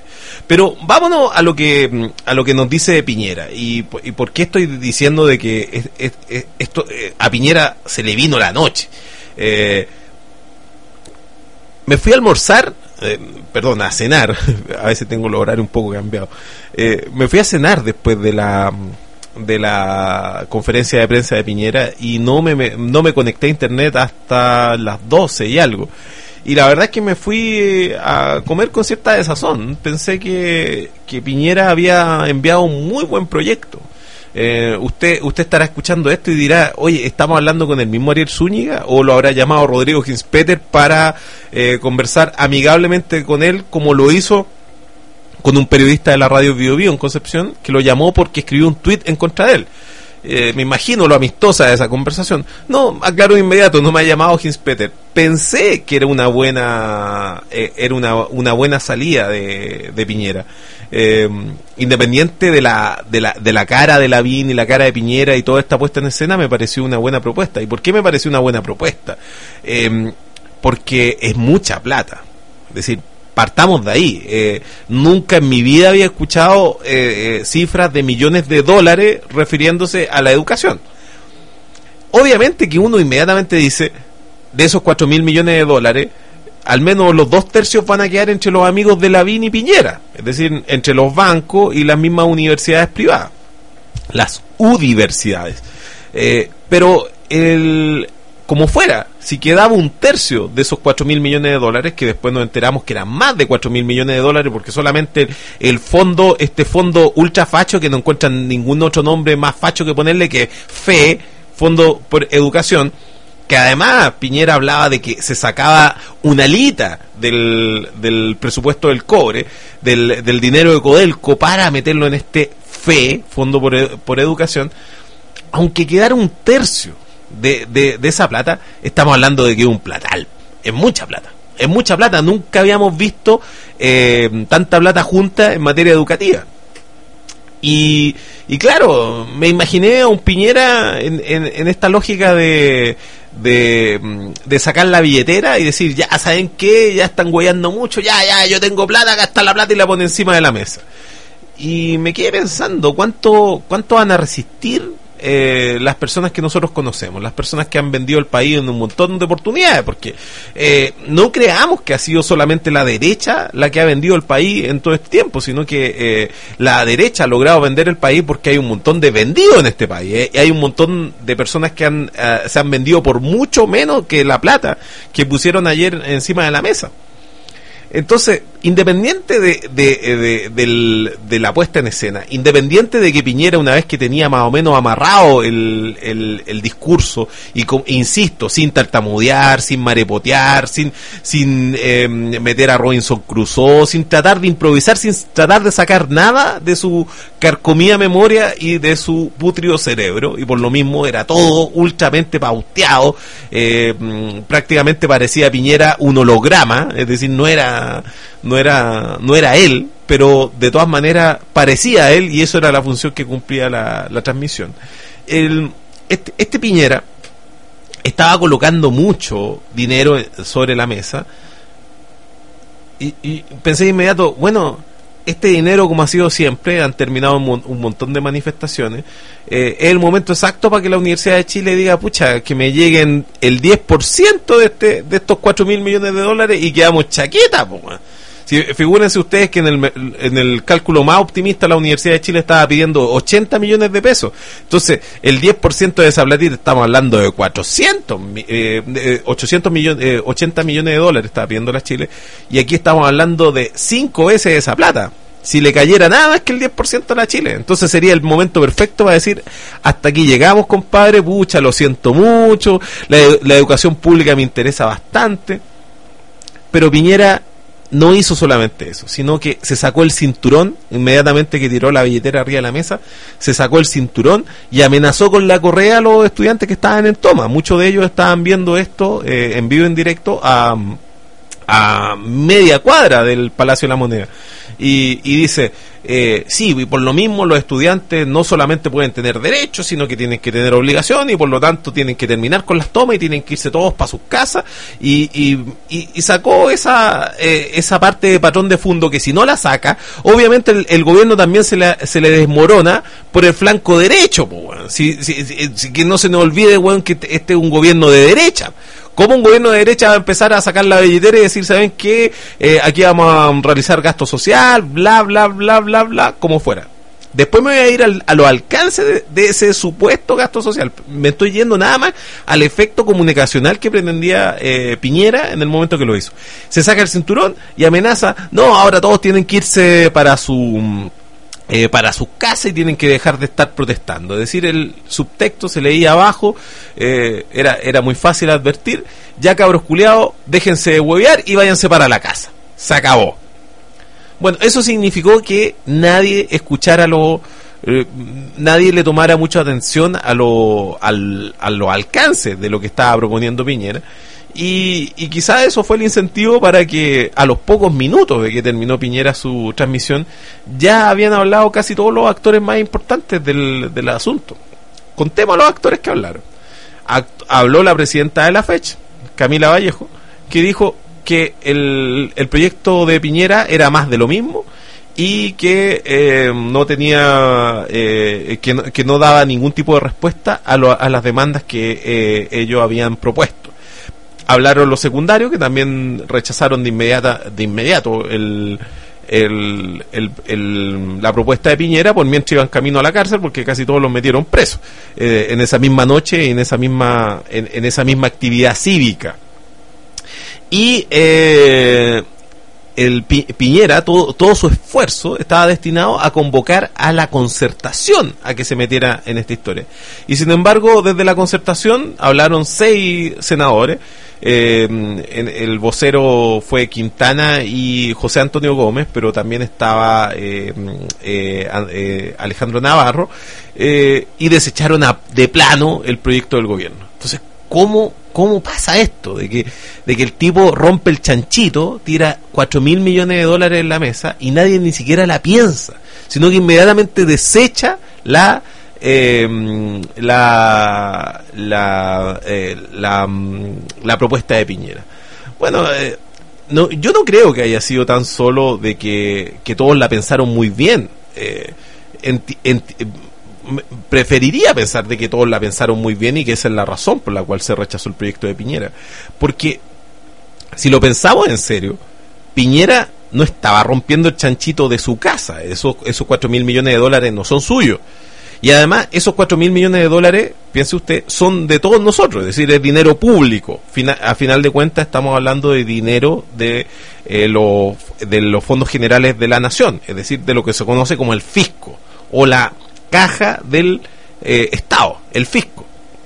Pero vámonos a lo que a lo que nos dice Piñera. Y, y por qué estoy diciendo de que es, es, es, esto eh, a Piñera se le vino la noche. Eh, me fui a almorzar, eh, perdón, a cenar. A veces tengo el horario un poco cambiado. Eh, me fui a cenar después de la de la conferencia de prensa de Piñera y no me, me no me conecté a internet hasta las doce y algo. Y la verdad es que me fui a comer con cierta desazón. Pensé que, que Piñera había enviado un muy buen proyecto. Eh, usted usted estará escuchando esto y dirá, oye, ¿estamos hablando con el mismo Ariel Zúñiga? ¿O lo habrá llamado Rodrigo Ginspeter para eh, conversar amigablemente con él, como lo hizo con un periodista de la radio Bio Bio en Concepción, que lo llamó porque escribió un tuit en contra de él? Eh, me imagino lo amistosa de esa conversación. No, aclaro de inmediato, no me ha llamado Ginspeter. Pensé que era una buena eh, era una, una buena salida de, de Piñera. Eh, independiente de la, de la de la cara de Lavín y la cara de Piñera y toda esta puesta en escena, me pareció una buena propuesta. ¿Y por qué me pareció una buena propuesta? Eh, porque es mucha plata. Es decir, partamos de ahí. Eh, nunca en mi vida había escuchado eh, eh, cifras de millones de dólares refiriéndose a la educación. Obviamente que uno inmediatamente dice, de esos cuatro mil millones de dólares, al menos los dos tercios van a quedar entre los amigos de Lavín y Piñera, es decir, entre los bancos y las mismas universidades privadas, las universidades. Eh, pero el... como fuera, si quedaba un tercio de esos cuatro mil millones de dólares, que después nos enteramos que eran más de cuatro mil millones de dólares, porque solamente el, el fondo, este fondo ultra facho, que no encuentran ningún otro nombre más facho que ponerle, que F E E, Fondo por Educación, que además Piñera hablaba de que se sacaba una alita del, del presupuesto del cobre, del, del dinero de Codelco, para meterlo en este F E E, Fondo por, por Educación, aunque quedara un tercio De, de, de esa plata, estamos hablando de que es un platal, es mucha plata, es mucha plata, nunca habíamos visto eh, tanta plata junta en materia educativa. Y, y claro, me imaginé a un Piñera en, en, en esta lógica de, de, de sacar la billetera y decir, ya, ¿saben qué? Ya están hueando mucho, ya, ya, yo tengo plata, acá está la plata, y la pone encima de la mesa. Y me quedé pensando, ¿cuánto, cuánto van a resistir Eh, las personas que nosotros conocemos, las personas que han vendido el país en un montón de oportunidades? Porque eh, no creamos que ha sido solamente la derecha la que ha vendido el país en todo este tiempo, sino que eh, la derecha ha logrado vender el país porque hay un montón de vendidos en este país, eh, y hay un montón de personas que han eh, se han vendido por mucho menos que la plata que pusieron ayer encima de la mesa. Entonces, independiente de, de, de, de, de la puesta en escena, independiente de que Piñera, una vez que tenía más o menos amarrado el, el, el discurso, y con, insisto, sin tartamudear, sin marepotear, sin, sin eh, meter a Robinson Crusoe, sin tratar de improvisar, sin tratar de sacar nada de su carcomida memoria y de su pútrido cerebro, y por lo mismo era todo ultramente pauteado, eh, prácticamente parecía a Piñera un holograma, es decir, no era no era no era él, pero de todas maneras parecía a él, y eso era la función que cumplía la, la transmisión. El, este, este Piñera estaba colocando mucho dinero sobre la mesa y, y pensé de inmediato, bueno, este dinero, como ha sido siempre, han terminado un, un montón de manifestaciones, eh, es el momento exacto para que la Universidad de Chile diga, pucha, que me lleguen el diez por ciento de este de estos cuatro mil millones de dólares y quedamos chaqueta, po, man. Si, figúrense ustedes que en el, en el cálculo más optimista la Universidad de Chile estaba pidiendo ochenta millones de pesos. Entonces, el diez por ciento de esa platita, estamos hablando de cuatrocientos, eh, ochocientos millones, eh, ochenta millones de dólares estaba pidiendo la Chile, y aquí estamos hablando de cinco veces esa plata. Si le cayera nada más que el diez por ciento a la Chile, entonces sería el momento perfecto para decir, hasta aquí llegamos, compadre, pucha, lo siento mucho, la, la educación pública me interesa bastante. Pero Piñera no hizo solamente eso, sino que se sacó el cinturón, inmediatamente que tiró la billetera arriba de la mesa, se sacó el cinturón y amenazó con la correa a los estudiantes que estaban en toma. Muchos de ellos estaban viendo esto eh, en vivo, en directo, a, a media cuadra del Palacio de la Moneda. Y, y dice, eh, sí, y por lo mismo los estudiantes no solamente pueden tener derechos, sino que tienen que tener obligación, y por lo tanto tienen que terminar con las tomas y tienen que irse todos para sus casas, y, y, y, y sacó esa eh, esa parte de patrón de fondo que si no la saca, obviamente el, el gobierno también se le, se le desmorona por el flanco derecho, pues, bueno. si, si, si, si, que no se nos olvide, bueno, que este es un gobierno de derecha. ¿Cómo un gobierno de derecha va a empezar a sacar la billetera y decir, ¿saben qué? Eh, aquí vamos a realizar gasto social, bla, bla, bla, bla, bla, como fuera. Después me voy a ir al, a los alcances de, de ese supuesto gasto social. Me estoy yendo nada más al efecto comunicacional que pretendía eh, Piñera en el momento que lo hizo. Se saca el cinturón y amenaza, no, ahora todos tienen que irse para su... Eh, para sus casas y tienen que dejar de estar protestando. Es decir, el subtexto se leía abajo, eh, era, era muy fácil advertir, ya cabros culiados, déjense de huevear y váyanse para la casa. Se acabó. Bueno, eso significó que nadie escuchara lo, eh, nadie le tomara mucha atención a lo, al, a los alcances de lo que estaba proponiendo Piñera. Y, y quizá eso fue el incentivo para que a los pocos minutos de que terminó Piñera su transmisión ya habían hablado casi todos los actores más importantes del, del asunto. Contemos a los actores que hablaron. Act- habló la presidenta de la fecha, Camila Vallejo, que dijo que el, el proyecto de Piñera era más de lo mismo y que eh, no tenía eh, que, no, que no daba ningún tipo de respuesta a, lo, a las demandas que eh, ellos habían propuesto. Hablaron los secundarios, que también rechazaron de inmediata de inmediato el, el, el, el, la propuesta de Piñera, por mientras iban camino a la cárcel, porque casi todos los metieron presos eh, en esa misma noche y en esa misma en, en esa misma actividad cívica. Y eh, el Pi, Piñera, todo, todo su esfuerzo estaba destinado a convocar a la concertación a que se metiera en esta historia. Y sin embargo, desde la concertación hablaron seis senadores. Eh, en, el vocero fue Quintana y José Antonio Gómez, pero también estaba eh, eh, eh, Alejandro Navarro, eh, y desecharon a, de plano el proyecto del gobierno. Entonces, ¿cómo, cómo pasa esto? De que, de que el tipo rompe el chanchito, tira cuatro mil millones de dólares en la mesa y nadie ni siquiera la piensa, sino que inmediatamente desecha la Eh, la la, eh, la la propuesta de Piñera. Bueno, eh, no, yo no creo que haya sido tan solo de que, que todos la pensaron muy bien. Eh, en, en, preferiría pensar de que todos la pensaron muy bien y que esa es la razón por la cual se rechazó el proyecto de Piñera. Porque si lo pensamos en serio, Piñera no estaba rompiendo el chanchito de su casa. Esos, esos cuatro mil millones de dólares no son suyos. Y además, esos cuatro mil millones de dólares, piense usted, son de todos nosotros, es decir, es dinero público. Fina, a final de cuentas, estamos hablando de dinero de, eh, los, de los fondos generales de la nación, es decir, de lo que se conoce como el fisco, o la caja del eh, Estado, el fisco.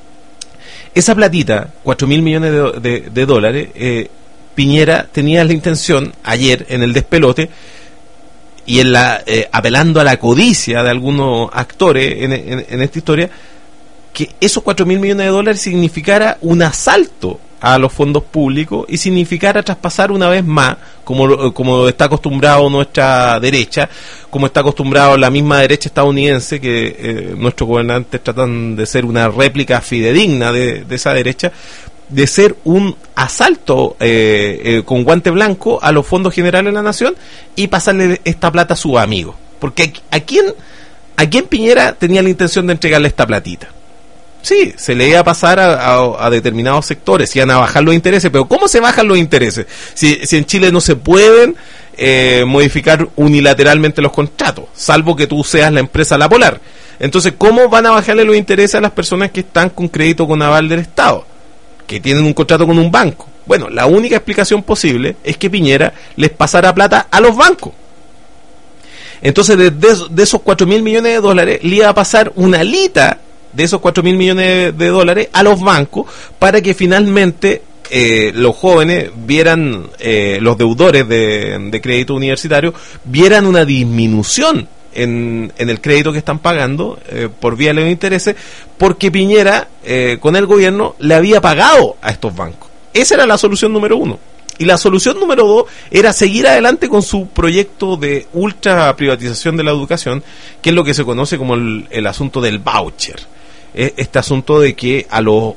Esa platita, cuatro mil millones de, de, de dólares, eh, Piñera tenía la intención, ayer en el despelote, y en la eh, apelando a la codicia de algunos actores en, en, en esta historia, que esos cuatro mil millones de dólares significara un asalto a los fondos públicos y significara traspasar una vez más, como, como está acostumbrado nuestra derecha, como está acostumbrado la misma derecha estadounidense, que eh, nuestros gobernantes tratan de ser una réplica fidedigna de, de esa derecha, de ser un asalto eh, eh, con guante blanco a los fondos generales de la nación y pasarle esta plata a sus amigos. Porque ¿a quién, a quién Piñera tenía la intención de entregarle esta platita? Sí, se le iba a pasar a, a, a determinados sectores, iban a bajar los intereses, pero ¿cómo se bajan los intereses? Si, si en Chile no se pueden eh, modificar unilateralmente los contratos, salvo que tú seas la empresa La Polar. Entonces, ¿cómo van a bajarle los intereses a las personas que están con crédito con aval del Estado, que tienen un contrato con un banco? Bueno, la única explicación posible es que Piñera les pasara plata a los bancos. Entonces, de, de, de esos cuatro mil millones de dólares, le iba a pasar una alita de esos cuatro mil millones de dólares a los bancos para que finalmente eh, los jóvenes vieran, eh, los deudores de, de crédito universitario, vieran una disminución En, en el crédito que están pagando eh, por vía de los intereses, porque Piñera eh, con el gobierno le había pagado a estos bancos. Esa era la solución número uno. Y la solución número dos era seguir adelante con su proyecto de ultra privatización de la educación, que es lo que se conoce como el, el asunto del voucher. Este asunto de que a lo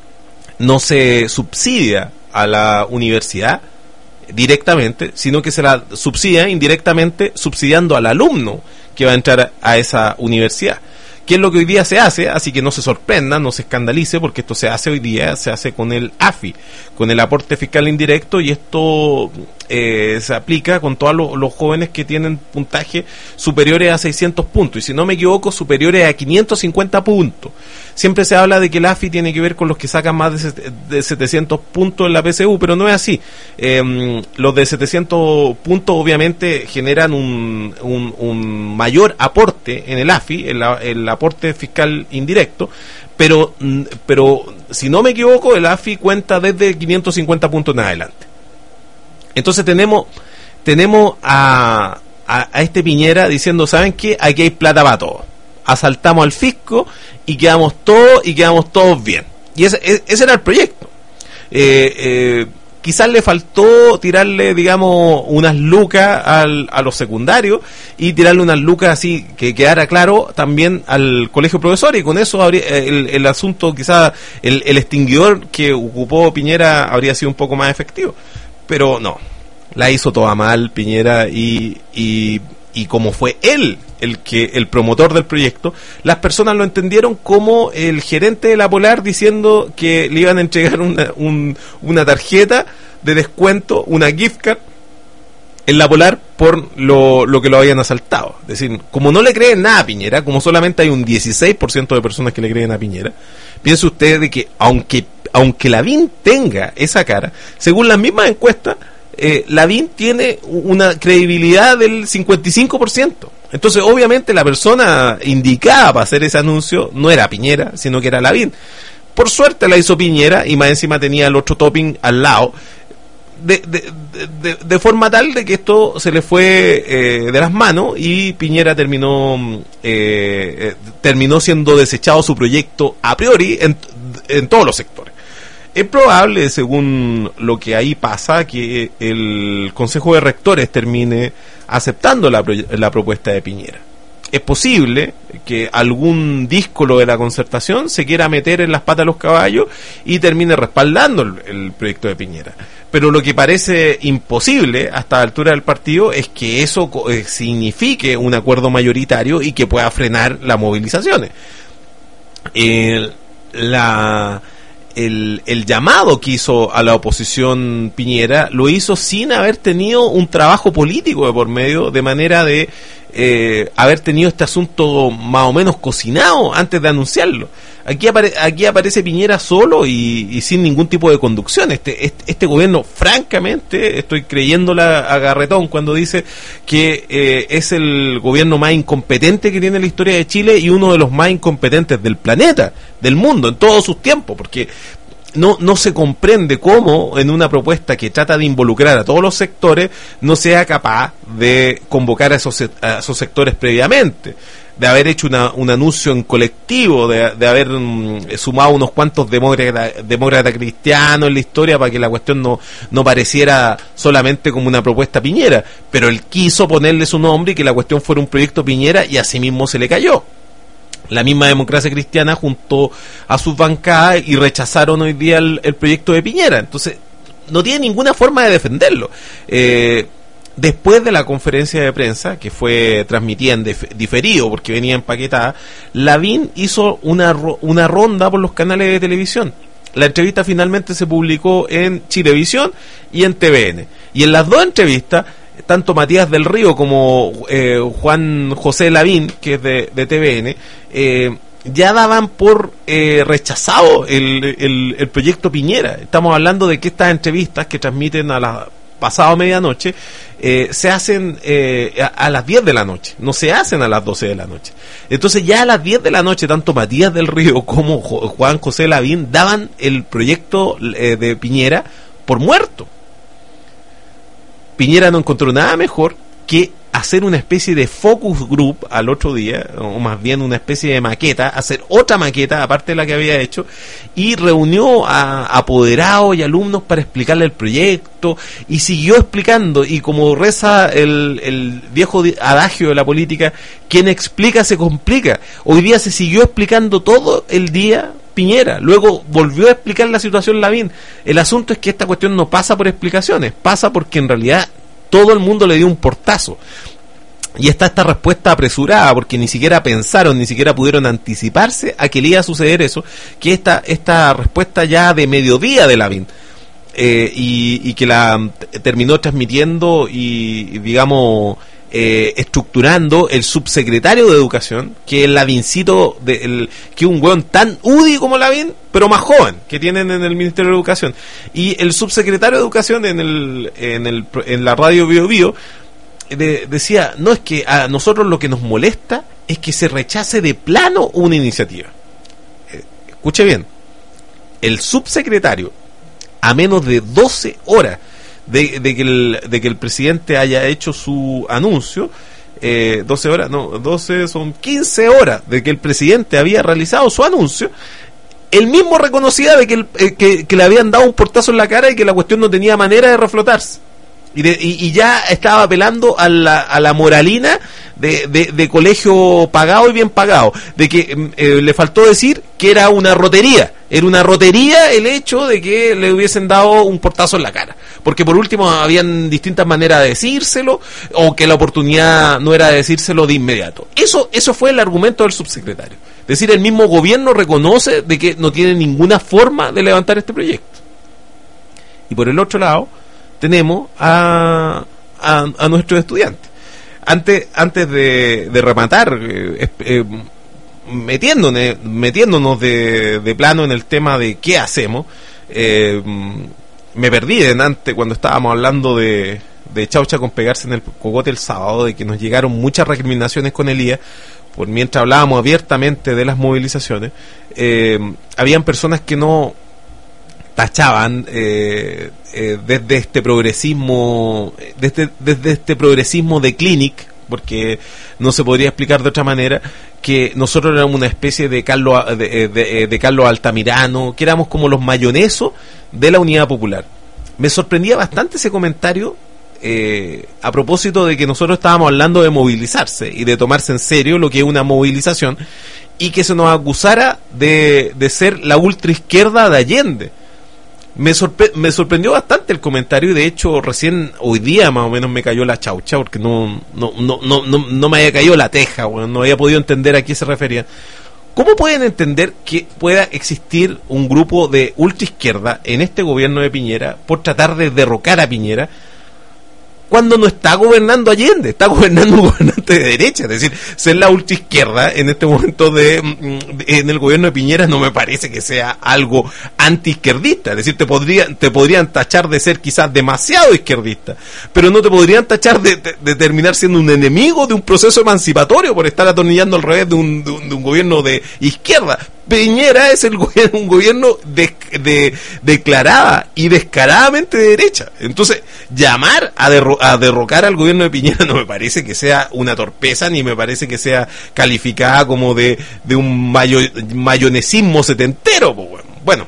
no se subsidia a la universidad directamente, sino que se la subsidia indirectamente, subsidiando al alumno que va a entrar a esa universidad. ¿Qué es lo que hoy día se hace? Así que no se sorprenda, no se escandalice, porque esto se hace hoy día, se hace con el A F I, con el aporte fiscal indirecto, y esto eh, se aplica con todos los, los jóvenes que tienen puntaje superiores a seiscientos puntos, y si no me equivoco, superiores a quinientos cincuenta puntos. Siempre se habla de que el A F I tiene que ver con los que sacan más de, de setecientos puntos en la P S U, pero no es así. Eh, los de setecientos puntos obviamente generan un, un, un mayor aporte en el A F I, el, el aporte fiscal indirecto, pero, pero si no me equivoco, el A F I cuenta desde quinientos cincuenta puntos en adelante. Entonces tenemos tenemos a, a, a este Piñera diciendo, ¿saben qué? Aquí hay plata para todos. Asaltamos al fisco y quedamos todos y quedamos todos bien. Y ese, ese era el proyecto. Eh, eh, quizás le faltó tirarle, digamos, unas lucas al, a los secundarios, y tirarle unas lucas así que quedara claro también al colegio de profesores, y con eso habría, el, el asunto, quizás el, el extinguidor que ocupó Piñera habría sido un poco más efectivo. Pero no, la hizo toda mal Piñera, y, y, y como fue él el que el promotor del proyecto, las personas lo entendieron como el gerente de la Polar diciendo que le iban a entregar una, un, una tarjeta de descuento, una gift card en la Polar por lo, lo que lo habían asaltado. Es decir, como no le creen nada a Piñera, como solamente hay un dieciséis por ciento de personas que le creen a Piñera, piense usted de que aunque, aunque Lavín tenga esa cara, según las mismas encuestas, eh, Lavín tiene una credibilidad del cincuenta y cinco por ciento. Entonces, obviamente, la persona indicada para hacer ese anuncio no era Piñera, sino que era Lavín. Por suerte la hizo Piñera, y más encima tenía el otro topping al lado, de, de, de, de forma tal de que esto se le fue eh, de las manos, y Piñera terminó eh, eh, terminó siendo desechado su proyecto a priori en, en todos los sectores. Es probable, según lo que ahí pasa, que el Consejo de Rectores termine aceptando la, la propuesta de Piñera. Es posible que algún díscolo de la concertación se quiera meter en las patas de los caballos y termine respaldando el, el proyecto de Piñera. Pero lo que parece imposible hasta la altura del partido es que eso eh, signifique un acuerdo mayoritario y que pueda frenar las movilizaciones. Eh, la... El, el llamado que hizo a la oposición Piñera lo hizo sin haber tenido un trabajo político de por medio, de manera de eh, haber tenido este asunto más o menos cocinado antes de anunciarlo. Aquí, apare, aquí aparece Piñera solo y, y sin ningún tipo de conducción. Este, este, este gobierno, francamente, estoy creyéndola a Garretón cuando dice que eh, es el gobierno más incompetente que tiene la historia de Chile, y uno de los más incompetentes del planeta, del mundo, en todos sus tiempos, porque no, no se comprende cómo en una propuesta que trata de involucrar a todos los sectores no sea capaz de convocar a esos, a esos sectores previamente, de haber hecho una, un anuncio en colectivo, de, de haber um, sumado unos cuantos demócratas demócrata cristianos en la historia para que la cuestión no, no pareciera solamente como una propuesta Piñera, pero él quiso ponerle su nombre y que la cuestión fuera un proyecto Piñera, y así mismo se le cayó. La misma Democracia Cristiana junto a sus bancadas y rechazaron hoy día el, el proyecto de Piñera. Entonces no tiene ninguna forma de defenderlo. Eh, después de la conferencia de prensa, que fue transmitida en dif- diferido porque venía empaquetada, Lavín hizo una, ro- una ronda por los canales de televisión. La entrevista finalmente se publicó en Chilevisión y en T V N. Y en las dos entrevistas, tanto Matías del Río como eh, Juan José Lavín, que es de, de T V N, eh, ya daban por eh, rechazado el, el, el proyecto Piñera. Estamos hablando de que estas entrevistas que transmiten a la pasado medianoche eh, se hacen eh, a, a las diez de la noche, no se hacen a las doce de la noche. Entonces ya a las diez de la noche tanto Matías del Río como Jo- Juan José Lavín daban el proyecto eh, de Piñera por muerto. Piñera no encontró nada mejor que hacer una especie de focus group al otro día, o más bien una especie de maqueta, hacer otra maqueta aparte de la que había hecho, y reunió a apoderados y alumnos para explicarle el proyecto, y siguió explicando, y como reza el, el viejo adagio de la política, quien explica se complica. Hoy día se siguió explicando todo el día Piñera, luego volvió a explicar la situación Lavín. El asunto es que esta cuestión no pasa por explicaciones, pasa porque en realidad todo el mundo le dio un portazo. Y está esta respuesta apresurada, porque ni siquiera pensaron, ni siquiera pudieron anticiparse a que le iba a suceder eso, que esta, esta respuesta ya de mediodía de Lavín, eh, y, y que la terminó transmitiendo y, digamos, eh, estructurando el subsecretario de Educación, que es el Lavincito, de, el, que es un weón tan UDI como Lavín, pero más joven, que tienen en el Ministerio de Educación. Y el subsecretario de Educación en, el, en, el, en la radio Bio Bio de, decía, no, es que a nosotros lo que nos molesta es que se rechace de plano una iniciativa. Eh, escuche bien, el subsecretario, a menos de doce horas de, de, que, el, de que el presidente haya hecho su anuncio, eh, doce horas, no, doce son quince horas de que el presidente había realizado su anuncio, él mismo reconocía de que, el, eh, que, que le habían dado un portazo en la cara y que la cuestión no tenía manera de reflotarse. Y, de, y, y ya estaba apelando a la, a la moralina de, de, de colegio pagado y bien pagado, de que eh, le faltó decir que era una rotería, era una rotería el hecho de que le hubiesen dado un portazo en la cara, porque por último habían distintas maneras de decírselo, o que la oportunidad no era de decírselo de inmediato. Eso, eso fue el argumento del subsecretario, es decir, el mismo gobierno reconoce de que no tiene ninguna forma de levantar este proyecto. Y por el otro lado tenemos a, a, a nuestros estudiantes. Antes, antes de, de rematar, eh, eh, metiéndonos, metiéndonos de, de plano en el tema de qué hacemos, eh, me perdí en antes cuando estábamos hablando de, de Chaucha con pegarse en el cogote el sábado, de que nos llegaron muchas recriminaciones con Elías, por mientras hablábamos abiertamente de las movilizaciones. Eh, habían personas que no tachaban eh, eh, desde este progresismo desde, desde este progresismo de Clinic, porque no se podría explicar de otra manera, que nosotros éramos una especie de Carlos de, de, de Carlos Altamirano, que éramos como los mayonesos de la Unidad Popular. Me sorprendía bastante ese comentario eh, a propósito de que nosotros estábamos hablando de movilizarse y de tomarse en serio lo que es una movilización, y que se nos acusara de, de ser la ultraizquierda de Allende. Me, sorpre- me sorprendió bastante el comentario, y de hecho recién hoy día más o menos me cayó la chaucha, porque no no no no no, no me había caído la teja, bueno, no había podido entender a qué se refería. ¿Cómo pueden entender que pueda existir un grupo de ultraizquierda en este gobierno de Piñera por tratar de derrocar a Piñera, cuando no está gobernando Allende, está gobernando un gobernante de derecha? Es decir, ser la ultraizquierda en este momento de, de en el gobierno de Piñera no me parece que sea algo antiizquierdista. Es decir, te podrían te podrían tachar de ser quizás demasiado izquierdista, pero no te podrían tachar de, de, de terminar siendo un enemigo de un proceso emancipatorio por estar atornillando al revés de un, de un, de un gobierno de izquierda. Piñera es el gobierno, un gobierno de, de, declarada y descaradamente de derecha. Entonces, llamar a, derro, a derrocar al gobierno de Piñera no me parece que sea una torpeza, ni me parece que sea calificada como de, de un mayo, mayonesismo setentero. Pues bueno, bueno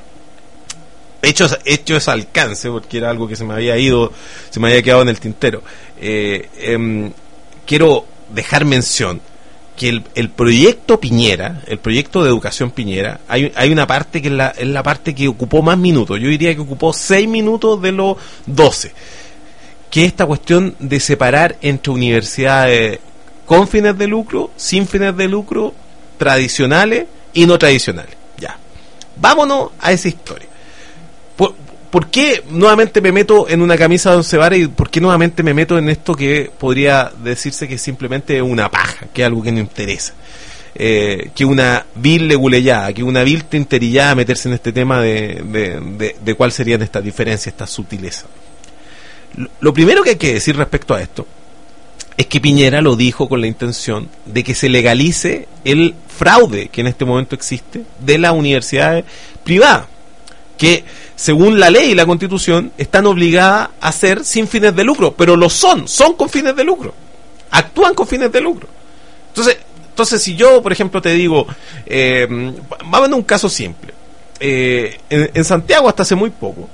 hecho, hecho ese alcance, porque era algo que se me había ido, se me había quedado en el tintero. Eh, eh, quiero dejar mención que el, el proyecto Piñera, el proyecto de educación Piñera, hay, hay una parte que es la, es la parte que ocupó más minutos. Yo diría que ocupó seis minutos de los doce, que es esta cuestión de separar entre universidades con fines de lucro, sin fines de lucro, tradicionales y no tradicionales. Ya, vámonos a esa historia. ¿Por, ¿Por qué nuevamente me meto en una camisa de once varas y por qué nuevamente me meto en esto que podría decirse que es simplemente una paja, que es algo que no interesa? Eh, que una vil leguleyada, que una vil tinterillada meterse en este tema de, de, de, de cuál serían estas diferencias, estas sutilezas. Lo, lo primero que hay que decir respecto a esto es que Piñera lo dijo con la intención de que se legalice el fraude que en este momento existe de las universidades privadas, que según la ley y la Constitución están obligadas a ser sin fines de lucro, pero lo son, son con fines de lucro. actúan con fines de lucro. Entonces, entonces si yo, por ejemplo, te digo, eh, vamos a un caso simple. Eh, en, en Santiago hasta hace muy poco,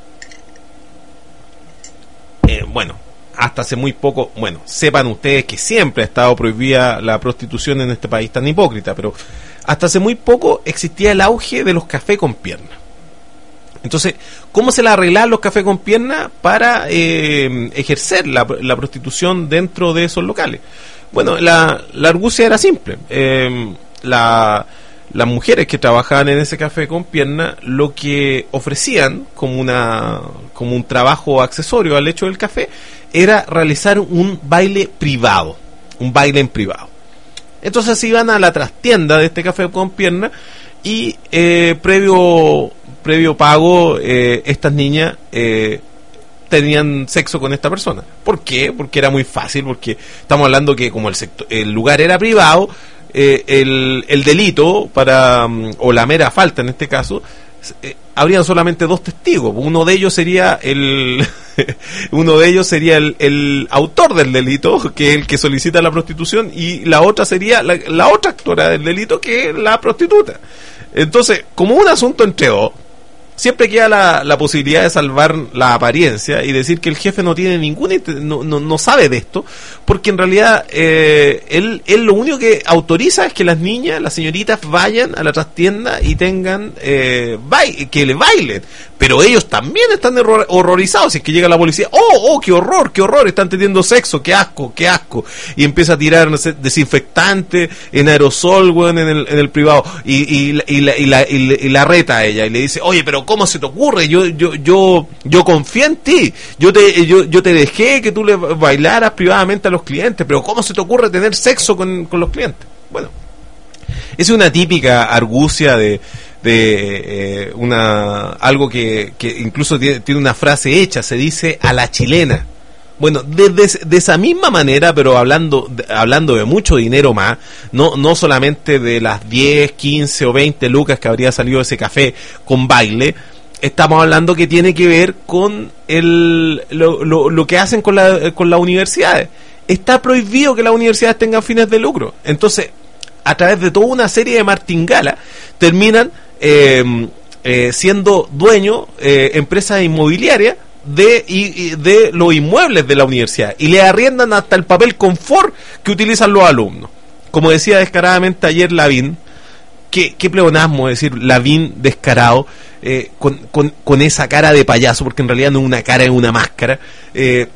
eh, bueno, hasta hace muy poco, bueno, sepan ustedes que siempre ha estado prohibida la prostitución en este país tan hipócrita, pero hasta hace muy poco existía el auge de los cafés con pierna. Entonces, ¿cómo se la arreglaban los cafés con pierna para eh, ejercer la, la prostitución dentro de esos locales? Bueno, la, la argucia era simple. Eh, la, las mujeres que trabajaban en ese café con pierna lo que ofrecían como, una, como un trabajo accesorio al hecho del café era realizar un baile privado, un baile en privado. Entonces iban a la trastienda de este café con pierna y eh, previo previo pago eh, estas niñas eh, tenían sexo con esta persona. ¿Por qué? Porque era muy fácil, porque estamos hablando que como el sector, el lugar era privado, eh, el, el delito para o la mera falta en este caso, eh, habrían solamente dos testigos. Uno de ellos sería el uno de ellos sería el, el autor del delito, que es el que solicita la prostitución, y la otra sería la, la otra actora del delito, que es la prostituta. Entonces, como un asunto entre dos, siempre queda la, la posibilidad de salvar la apariencia y decir que el jefe no tiene ninguna no, no, no sabe de esto, porque en realidad eh, él, él lo único que autoriza es que las niñas, las señoritas vayan a la trastienda y tengan eh, baile, que le bailen, pero ellos también están horror, horrorizados. Si es que llega la policía, oh, oh, qué horror, qué horror, están teniendo sexo, qué asco, qué asco, y empieza a tirar, no sé, desinfectante en aerosol, weón, en el, en el privado, y, y, y, la, y, la, y, la, y la reta a ella y le dice, oye, pero ¿cómo se te ocurre? Yo yo yo yo confío en ti. Yo te yo yo te dejé que tú le bailaras privadamente a los clientes, pero ¿cómo se te ocurre tener sexo con, con los clientes? Bueno, es una típica argucia de de eh, una algo que, que incluso tiene, tiene una frase hecha, se dice a la chilena. Bueno, de, de, de esa misma manera, pero hablando de, hablando de mucho dinero más, no no solamente de las diez, quince o veinte lucas que habría salido ese café con baile, estamos hablando que tiene que ver con el lo, lo, lo que hacen con, la, con las universidades. Está prohibido que las universidades tengan fines de lucro. Entonces, a través de toda una serie de martingalas, terminan eh, eh, siendo dueños eh, empresas inmobiliarias de y, y de los inmuebles de la universidad, y le arriendan hasta el papel confort que utilizan los alumnos. Como decía descaradamente ayer Lavín, qué, qué pleonasmo decir Lavín descarado, eh, con, con, con esa cara de payaso, porque en realidad no es una cara, es una máscara. eh,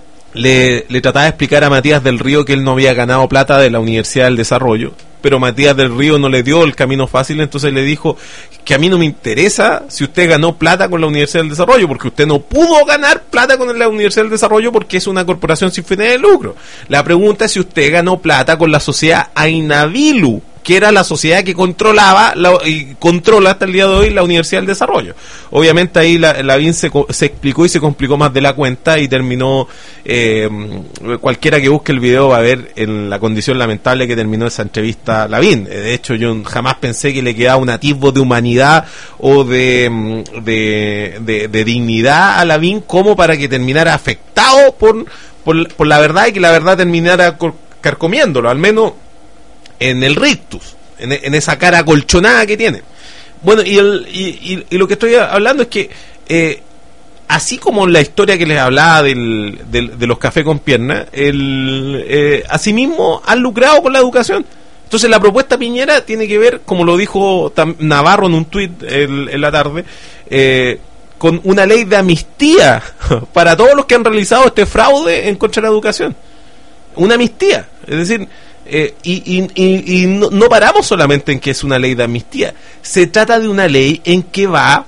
le, le trataba de explicar a Matías del Río que él no había ganado plata de la Universidad del Desarrollo, pero Matías del Río no le dio el camino fácil, entonces le dijo que a mí no me interesa si usted ganó plata con la Universidad del Desarrollo, porque usted no pudo ganar plata con la Universidad del Desarrollo porque es una corporación sin fines de lucro. La pregunta es si usted ganó plata con la sociedad Ainavilu, que era la sociedad que controlaba la, y controla hasta el día de hoy la Universidad del Desarrollo. Obviamente ahí la, la Lavín se, se explicó y se complicó más de la cuenta y terminó, eh, cualquiera que busque el video va a ver en la condición lamentable que terminó esa entrevista Lavín. De hecho, yo jamás pensé que le quedaba un atisbo de humanidad o de, de, de, de dignidad a Lavín como para que terminara afectado por, por, por la verdad y que la verdad terminara carcomiéndolo, al menos en el rictus, en, en esa cara colchonada que tiene. Bueno, y, el, y, y, y lo que estoy hablando es que eh, así como la historia que les hablaba del, del, de los cafés con piernas, el, eh, asimismo han lucrado con la educación. Entonces la propuesta Piñera tiene que ver, como lo dijo Tam, Navarro en un tuit el, en la tarde, eh, con una ley de amnistía para todos los que han realizado este fraude en contra de la educación. Una amnistía, es decir, Eh, y, y, y, y no, no paramos solamente en que es una ley de amnistía, se trata de una ley en que va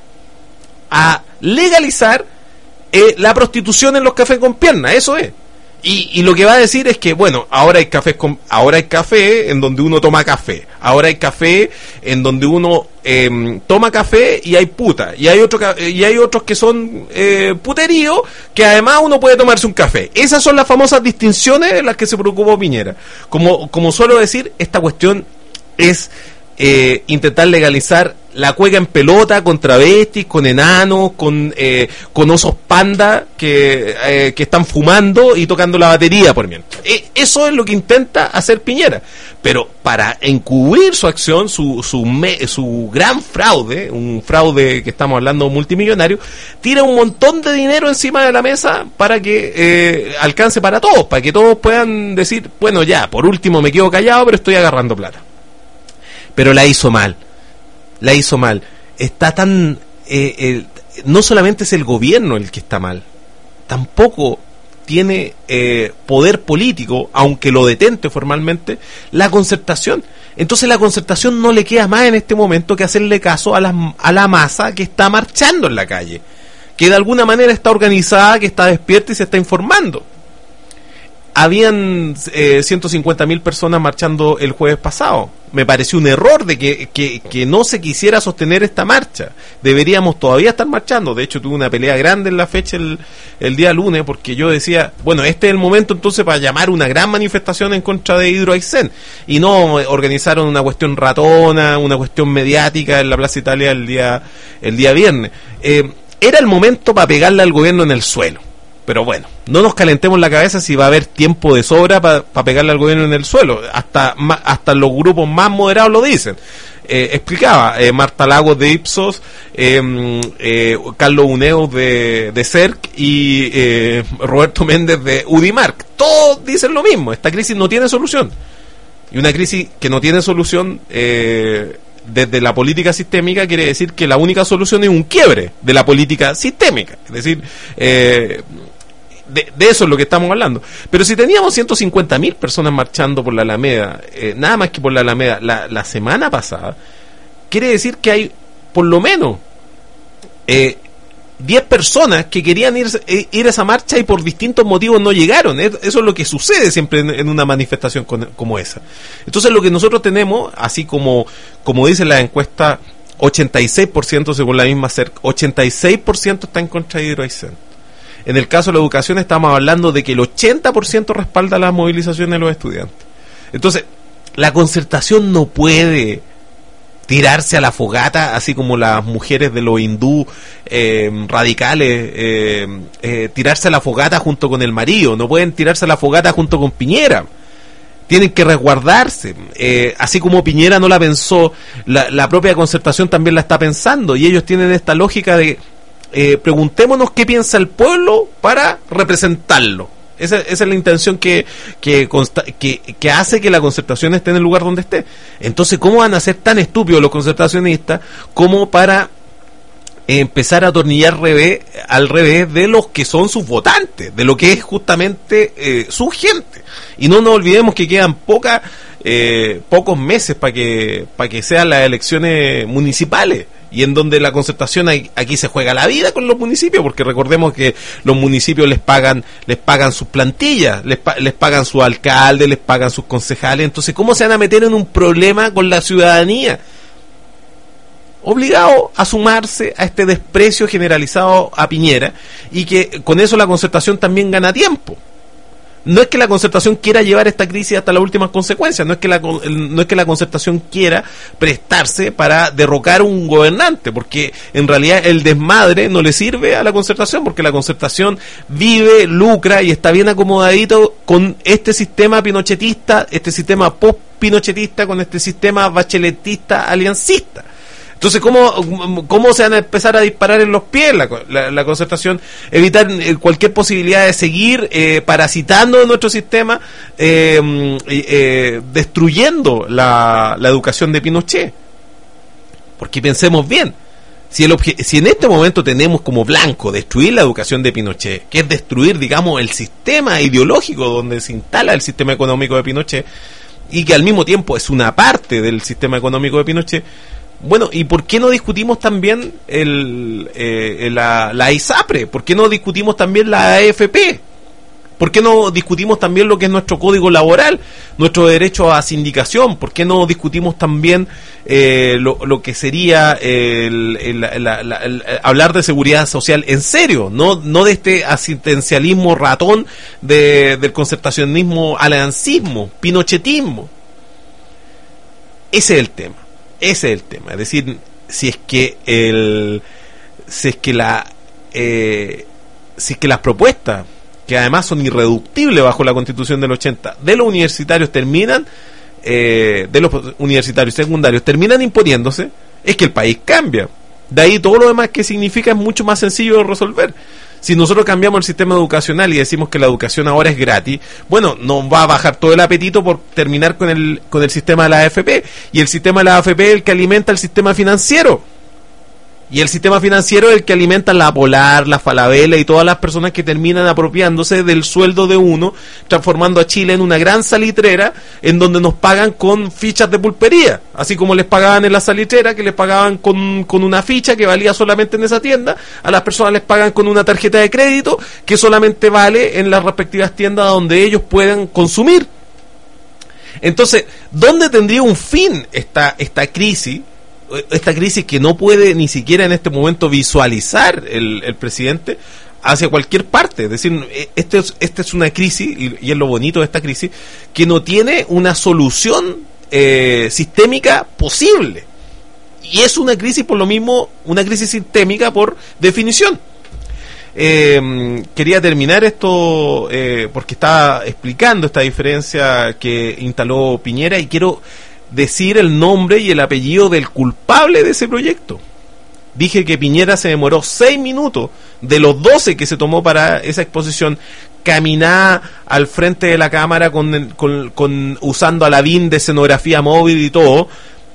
a legalizar eh, la prostitución en los cafés con piernas, eso es. Y, y lo que va a decir es que, bueno, ahora hay cafés con, ahora hay café en donde uno toma café, ahora hay café en donde uno eh, toma café y hay puta, y hay otro y hay otros que son eh, puterío, que además uno puede tomarse un café. Esas son las famosas distinciones en las que se preocupó Piñera. Como, como suelo decir, esta cuestión es eh, intentar legalizar la cueca en pelota con travestis, con enanos, con eh, con osos panda que, eh, que están fumando y tocando la batería por mientras. Eh, eso es lo que intenta hacer Piñera. Pero para encubrir su acción, su su, me, su gran fraude, un fraude que estamos hablando multimillonario, tira un montón de dinero encima de la mesa para que eh, alcance para todos, para que todos puedan decir, bueno, ya, por último me quedo callado, pero estoy agarrando plata. Pero la hizo mal. La hizo mal. Está tan... Eh, el, no solamente es el gobierno el que está mal, tampoco tiene eh, poder político, aunque lo detente formalmente, la concertación. Entonces la concertación no le queda más en este momento que hacerle caso a la, a la masa que está marchando en la calle, que de alguna manera está organizada, que está despierta y se está informando. Habían eh, ciento cincuenta mil personas marchando el jueves pasado. Me pareció un error de que, que, que no se quisiera sostener esta marcha. Deberíamos todavía estar marchando. De hecho, tuve una pelea grande en la fecha el, el día lunes, porque yo decía, bueno, este es el momento entonces para llamar una gran manifestación en contra de Hydro Aysén. Y no organizaron una cuestión ratona, una cuestión mediática en la Plaza Italia el día, el día viernes. Eh, era el momento para pegarle al gobierno en el suelo. Pero bueno, no nos calentemos la cabeza si va a haber tiempo de sobra para pa pegarle al gobierno en el suelo. Hasta hasta los grupos más moderados lo dicen. Eh, explicaba eh, Marta Lagos de Ipsos, eh, eh, Carlos Uneos de, de C E R C y eh, Roberto Méndez de Udimarc. Todos dicen lo mismo. Esta crisis no tiene solución. Y una crisis que no tiene solución eh, desde la política sistémica quiere decir que la única solución es un quiebre de la política sistémica. Es decir, eh, De, de eso es lo que estamos hablando. Pero si teníamos ciento cincuenta mil personas marchando por la Alameda, eh, nada más que por la Alameda, la, la semana pasada, quiere decir que hay por lo menos eh, diez personas que querían ir, eh, ir a esa marcha y por distintos motivos no llegaron. Eso es lo que sucede siempre en, en una manifestación con, como esa. Entonces lo que nosotros tenemos, así como, como dice la encuesta, ochenta y seis por ciento según la misma C E R C, ochenta y seis por ciento está en contra de Hydro Aysén. En el caso de la educación estamos hablando de que el ochenta por ciento respalda las movilizaciones de los estudiantes. Entonces, la concertación no puede tirarse a la fogata, así como las mujeres de los hindú eh, radicales, eh, eh, tirarse a la fogata junto con el marido, no pueden tirarse a la fogata junto con Piñera. Tienen que resguardarse, eh, así como Piñera no la pensó, la, la propia concertación también la está pensando, y ellos tienen esta lógica de Eh, preguntémonos qué piensa el pueblo para representarlo. Esa, esa es la intención que que, consta, que que hace que la concertación esté en el lugar donde esté. Entonces, ¿cómo van a ser tan estúpidos los concertacionistas como para eh, empezar a atornillar revés, al revés de los que son sus votantes, de lo que es justamente eh, su gente? Y no nos olvidemos que quedan pocas eh, pocos meses para que para que sean las elecciones municipales, y en donde la concertación aquí se juega la vida con los municipios, porque recordemos que los municipios les pagan les pagan sus plantillas, les, les pagan sus alcaldes, les pagan sus concejales. Entonces, ¿cómo se van a meter en un problema con la ciudadanía? Obligado a sumarse a este desprecio generalizado a Piñera, y que con eso la concertación también gana tiempo. No es que la concertación quiera llevar esta crisis hasta las últimas consecuencias, no es que la no es que la concertación quiera prestarse para derrocar un gobernante, porque en realidad el desmadre no le sirve a la concertación, porque la concertación vive, lucra y está bien acomodadito con este sistema pinochetista, este sistema post-pinochetista, con este sistema bacheletista aliancista. Entonces, ¿cómo, ¿cómo se van a empezar a disparar en los pies la, la, la concertación? Evitar eh, cualquier posibilidad de seguir eh, parasitando en nuestro sistema, eh, eh, destruyendo la, la educación de Pinochet. Porque pensemos bien, si, el obje- si en este momento tenemos como blanco destruir la educación de Pinochet, que es destruir, digamos, el sistema ideológico donde se instala el sistema económico de Pinochet, y que al mismo tiempo es una parte del sistema económico de Pinochet, bueno, ¿y por qué no discutimos también el, eh, la, la ISAPRE? ¿Por qué no discutimos también la A F P? ¿Por qué no discutimos también lo que es nuestro código laboral, nuestro derecho a sindicación? ¿Por qué no discutimos también eh, lo, lo que sería el, el, el, la, la, el, el hablar de seguridad social en serio? No, no de este asistencialismo ratón de, del concertacionismo aliancismo, pinochetismo. Ese es el tema. Ese es el tema. Es decir, si es que el si es que la eh, si es que las propuestas, que además son irreductibles bajo la Constitución del ochenta, de los universitarios terminan eh, de los universitarios secundarios terminan imponiéndose, es que el país cambia. De ahí todo lo demás que significa es mucho más sencillo de resolver. Si nosotros cambiamos el sistema educacional y decimos que la educación ahora es gratis, bueno, nos va a bajar todo el apetito por terminar con el con el sistema de la A F P, y el sistema de la A F P es el que alimenta el sistema financiero. Y el sistema financiero es el que alimenta la Polar, la Falabella y todas las personas que terminan apropiándose del sueldo de uno, transformando a Chile en una gran salitrera en donde nos pagan con fichas de pulpería, así como les pagaban en la salitrera, que les pagaban con, con una ficha que valía solamente en esa tienda. A las personas les pagan con una tarjeta de crédito que solamente vale en las respectivas tiendas donde ellos puedan consumir. Entonces, ¿dónde tendría un fin esta, esta crisis? Esta crisis que no puede ni siquiera en este momento visualizar el, el presidente hacia cualquier parte. Es decir, esta es, este es una crisis, y, y es lo bonito de esta crisis, que no tiene una solución eh, sistémica posible. Y es una crisis por lo mismo, una crisis sistémica por definición. Eh, quería terminar esto eh, porque estaba explicando esta diferencia que instaló Piñera, y quiero decir el nombre y el apellido del culpable de ese proyecto. Dije que Piñera se demoró seis minutos de los doce que se tomó para esa exposición, caminar al frente de la cámara con, con, con usando Aladdin de escenografía móvil y todo,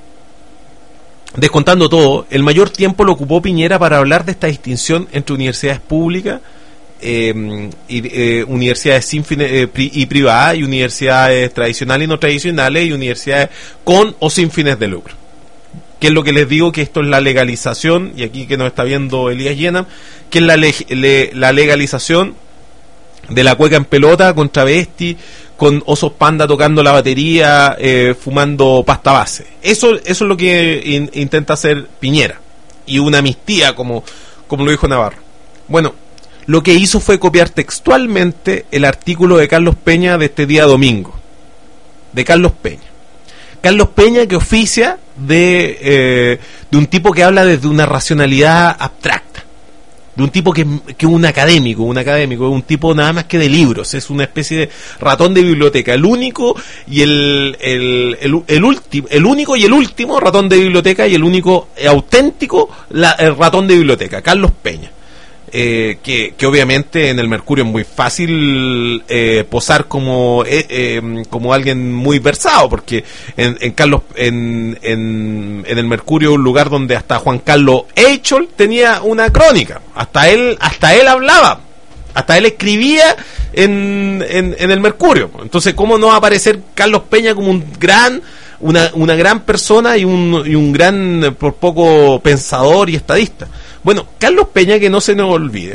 descontando todo. El mayor tiempo lo ocupó Piñera para hablar de esta distinción entre universidades públicas Eh, y, eh, universidades sin fines, eh, pri, y privadas, y universidades tradicionales y no tradicionales, y universidades con o sin fines de lucro. Que es lo que les digo, que esto es la legalización, y aquí que nos está viendo Elías Yenam, que es la, le, le, la legalización de la cueca en pelota con travesti, con osos panda tocando la batería, eh, fumando pasta base. Eso, eso es lo que in, intenta hacer Piñera, y una amnistía, como, como lo dijo Navarro. Bueno, lo que hizo fue copiar textualmente el artículo de Carlos Peña de este día domingo. De Carlos Peña. Carlos Peña, que oficia de, eh, de un tipo que habla desde una racionalidad abstracta. De un tipo que es un académico, un académico, un tipo nada más que de libros. Es una especie de ratón de biblioteca. El único y el, el, el, el último, el único y el último ratón de biblioteca, y el único auténtico la, el ratón de biblioteca, Carlos Peña. Eh, que, que obviamente en el Mercurio es muy fácil eh, posar como eh, eh, como alguien muy versado, porque en, en Carlos en, en, en el Mercurio, un lugar donde hasta Juan Carlos Eichol tenía una crónica, hasta él hasta él hablaba, hasta él escribía en, en, en el Mercurio. Entonces, ¿cómo no va a aparecer Carlos Peña como un gran una, una gran persona y un, y un gran, por poco, pensador y estadista? Bueno, Carlos Peña, que no se nos olvide,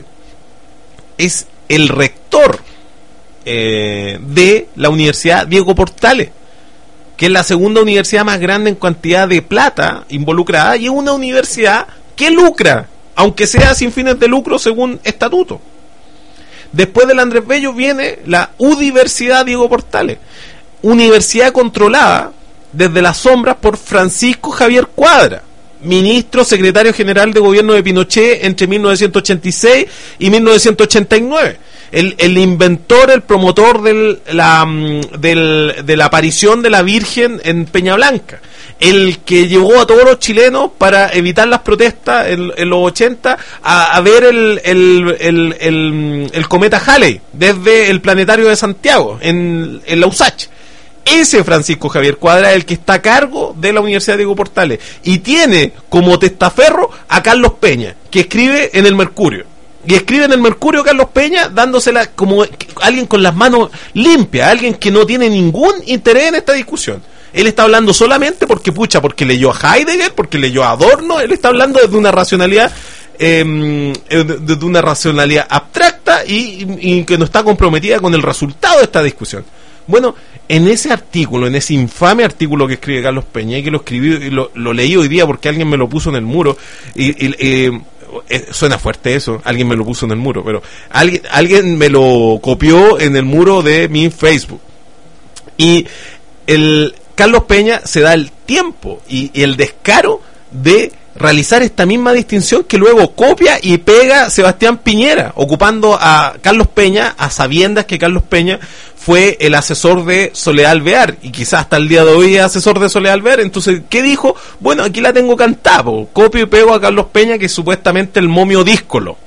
es el rector eh, de la Universidad Diego Portales, que es la segunda universidad más grande en cantidad de plata involucrada, y es una universidad que lucra, aunque sea sin fines de lucro según estatuto. Después del Andrés Bello viene la Universidad Diego Portales, universidad controlada desde las sombras por Francisco Javier Cuadra, ministro secretario general de gobierno de Pinochet entre mil novecientos ochenta y seis y mil novecientos ochenta y nueve. El, el inventor, el promotor del, la, del, de la aparición de la Virgen en Peña Blanca. El que llevó a todos los chilenos, para evitar las protestas en, en los ochenta, a, a ver el, el, el, el, el cometa Halley desde el planetario de Santiago, en, en la U S A C H. Ese Francisco Javier Cuadra es el que está a cargo de la Universidad Diego Portales, y tiene como testaferro a Carlos Peña, que escribe en el Mercurio. Y escribe en el Mercurio Carlos Peña dándosela como alguien con las manos limpias, alguien que no tiene ningún interés en esta discusión. Él está hablando solamente porque, pucha, porque leyó a Heidegger, porque leyó a Adorno. Él está hablando desde una racionalidad eh, desde una racionalidad abstracta y, y que no está comprometida con el resultado de esta discusión. Bueno, en ese artículo, en ese infame artículo que escribe Carlos Peña, y que lo escribí y lo, lo leí hoy día porque alguien me lo puso en el muro, y, y eh, eh, suena fuerte eso, alguien me lo puso en el muro, pero alguien, alguien me lo copió en el muro de mi Facebook. Y el Carlos Peña se da el tiempo y, y el descaro de realizar esta misma distinción que luego copia y pega Sebastián Piñera, ocupando a Carlos Peña a sabiendas que Carlos Peña fue el asesor de Soledad Alvear y quizás hasta el día de hoy es asesor de Soledad Alvear. Entonces, ¿qué dijo? Bueno, aquí la tengo cantada, copio y pego a Carlos Peña, que es supuestamente el momio díscolo.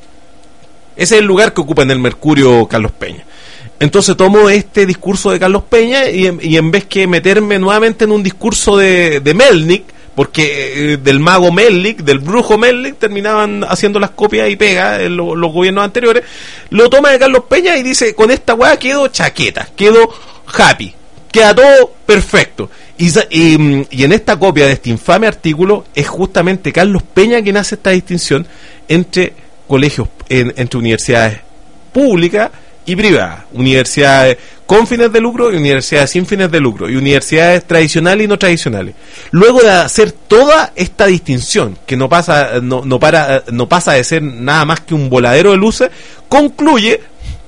Ese es el lugar que ocupa en el Mercurio Carlos Peña. Entonces tomo este discurso de Carlos Peña y en, y en vez que meterme nuevamente en un discurso de, de Melnik, porque eh, del mago Melnik, del brujo Melnik, terminaban haciendo las copias y pegas en lo, los gobiernos anteriores, lo toma de Carlos Peña y dice, con esta weá quedo chaqueta, quedo happy, queda todo perfecto. Y, y, y en esta copia de este infame artículo es justamente Carlos Peña quien hace esta distinción entre colegios, en, entre universidades públicas y privadas, universidades con fines de lucro y universidades sin fines de lucro, y universidades tradicionales y no tradicionales. Luego de hacer toda esta distinción, que no pasa, no, no para, no pasa de ser nada más que un voladero de luces, concluye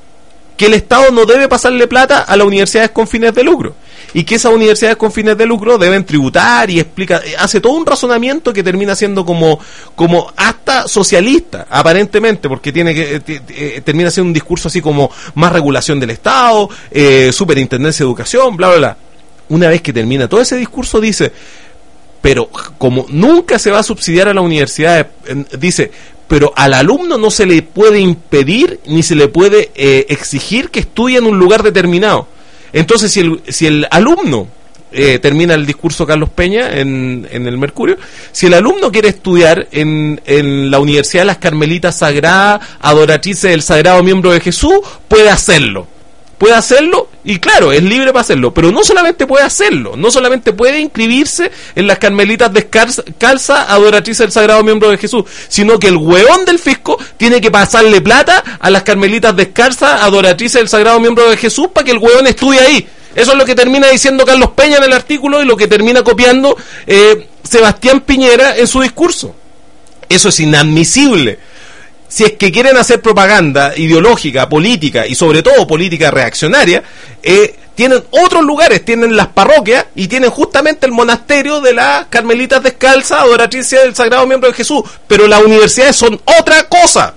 que el Estado no debe pasarle plata a las universidades con fines de lucro, y que esas universidades con fines de lucro deben tributar, y explica, hace todo un razonamiento que termina siendo como, como hasta socialista, aparentemente, porque tiene que t- t- termina siendo un discurso así como más regulación del Estado, eh, superintendencia de educación, bla, bla, bla. Una vez que termina todo ese discurso, dice, pero como nunca se va a subsidiar a la universidad, eh, dice, pero al alumno no se le puede impedir ni se le puede eh, exigir que estudie en un lugar determinado. Entonces, si el, si el alumno, eh, termina el discurso Carlos Peña en, en el Mercurio, si el alumno quiere estudiar en, en la Universidad de las Carmelitas Sagradas, adoratrices del Sagrado Miembro de Jesús, puede hacerlo. Puede hacerlo, y claro, es libre para hacerlo, pero no solamente puede hacerlo, no solamente puede inscribirse en las Carmelitas Descalzas, adoratrices del Sagrado Miembro de Jesús, sino que el hueón del fisco tiene que pasarle plata a las Carmelitas Descalzas, adoratrices del Sagrado Miembro de Jesús, para que el hueón estudie ahí. Eso es lo que termina diciendo Carlos Peña en el artículo y lo que termina copiando eh, Sebastián Piñera en su discurso. Eso es inadmisible. Si es que quieren hacer propaganda ideológica, política y sobre todo política reaccionaria, eh, tienen otros lugares, tienen las parroquias y tienen justamente el monasterio de las Carmelitas Descalzas, adoratrices del Sagrado Miembro de Jesús, pero las universidades son otra cosa.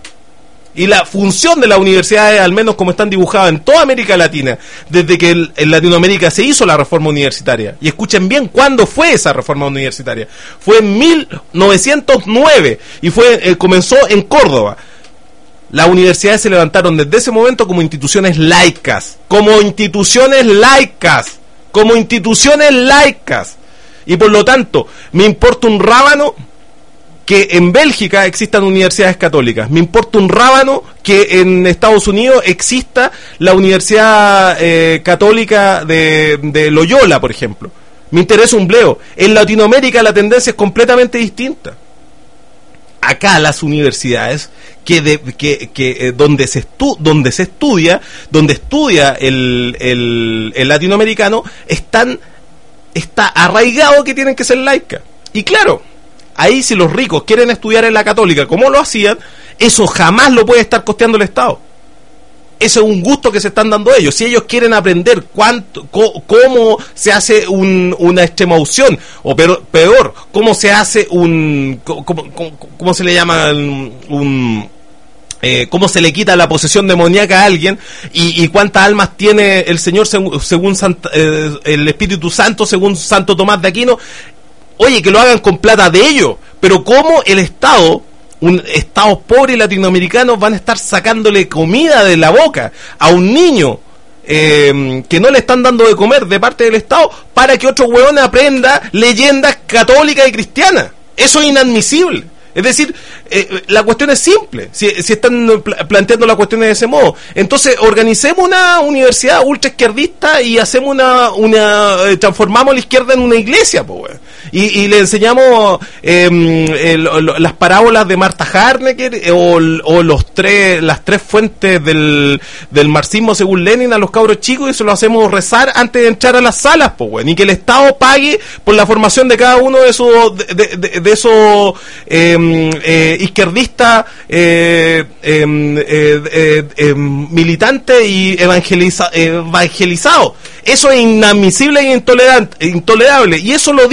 Y la función de las universidades, al menos como están dibujadas en toda América Latina, desde que el, en Latinoamérica se hizo la reforma universitaria, y escuchen bien cuándo fue esa reforma universitaria, fue en mil novecientos nueve, y fue eh, comenzó en Córdoba. Las universidades se levantaron desde ese momento como instituciones laicas, como instituciones laicas, como instituciones laicas, y por lo tanto, me importa un rábano que en Bélgica existan universidades católicas, me importa un rábano que en Estados Unidos exista la Universidad eh, Católica de, de Loyola, por ejemplo. Me interesa un bleo. En Latinoamérica la tendencia es completamente distinta. Acá las universidades que, de, que, que eh, donde se estu, donde se estudia, donde estudia el, el, el latinoamericano, están está arraigado que tienen que ser laicas. Y claro, ahí si los ricos quieren estudiar en la católica como lo hacían, eso jamás lo puede estar costeando el Estado. Eso es un gusto que se están dando ellos. Si ellos quieren aprender cuánto, co, cómo se hace un, una extremaunción, o peor, peor, cómo se hace un, cómo, cómo, cómo se le llama un, eh, cómo se le quita la posesión demoníaca a alguien, y, y cuántas almas tiene el Señor según, según Santa, eh, el Espíritu Santo, según Santo Tomás de Aquino. Oye, que lo hagan con plata de ellos, pero cómo el Estado, un Estado pobre latinoamericano, van a estar sacándole comida de la boca a un niño eh, que no le están dando de comer de parte del Estado para que otro huevón aprenda leyendas católicas y cristianas. Eso es inadmisible. Es decir, eh, la cuestión es simple, si, si están pl- planteando la cuestión de ese modo. Entonces, organicemos una universidad ultra izquierdista y hacemos una, una eh, transformamos la izquierda en una iglesia, pues, bueno. y, y le enseñamos eh, el, el, las parábolas de Marta Harnecker eh, o, o los tres, las tres fuentes del, del marxismo según Lenin a los cabros chicos, y se lo hacemos rezar antes de entrar a las salas, pues, bueno. Y que el Estado pague por la formación de cada uno de esos de, de, de, de esos eh, Eh, izquierdista eh, eh, eh, eh, militante y evangeliza, eh, evangelizado. Eso es inadmisible e intolerante, intolerable, y eso lo dice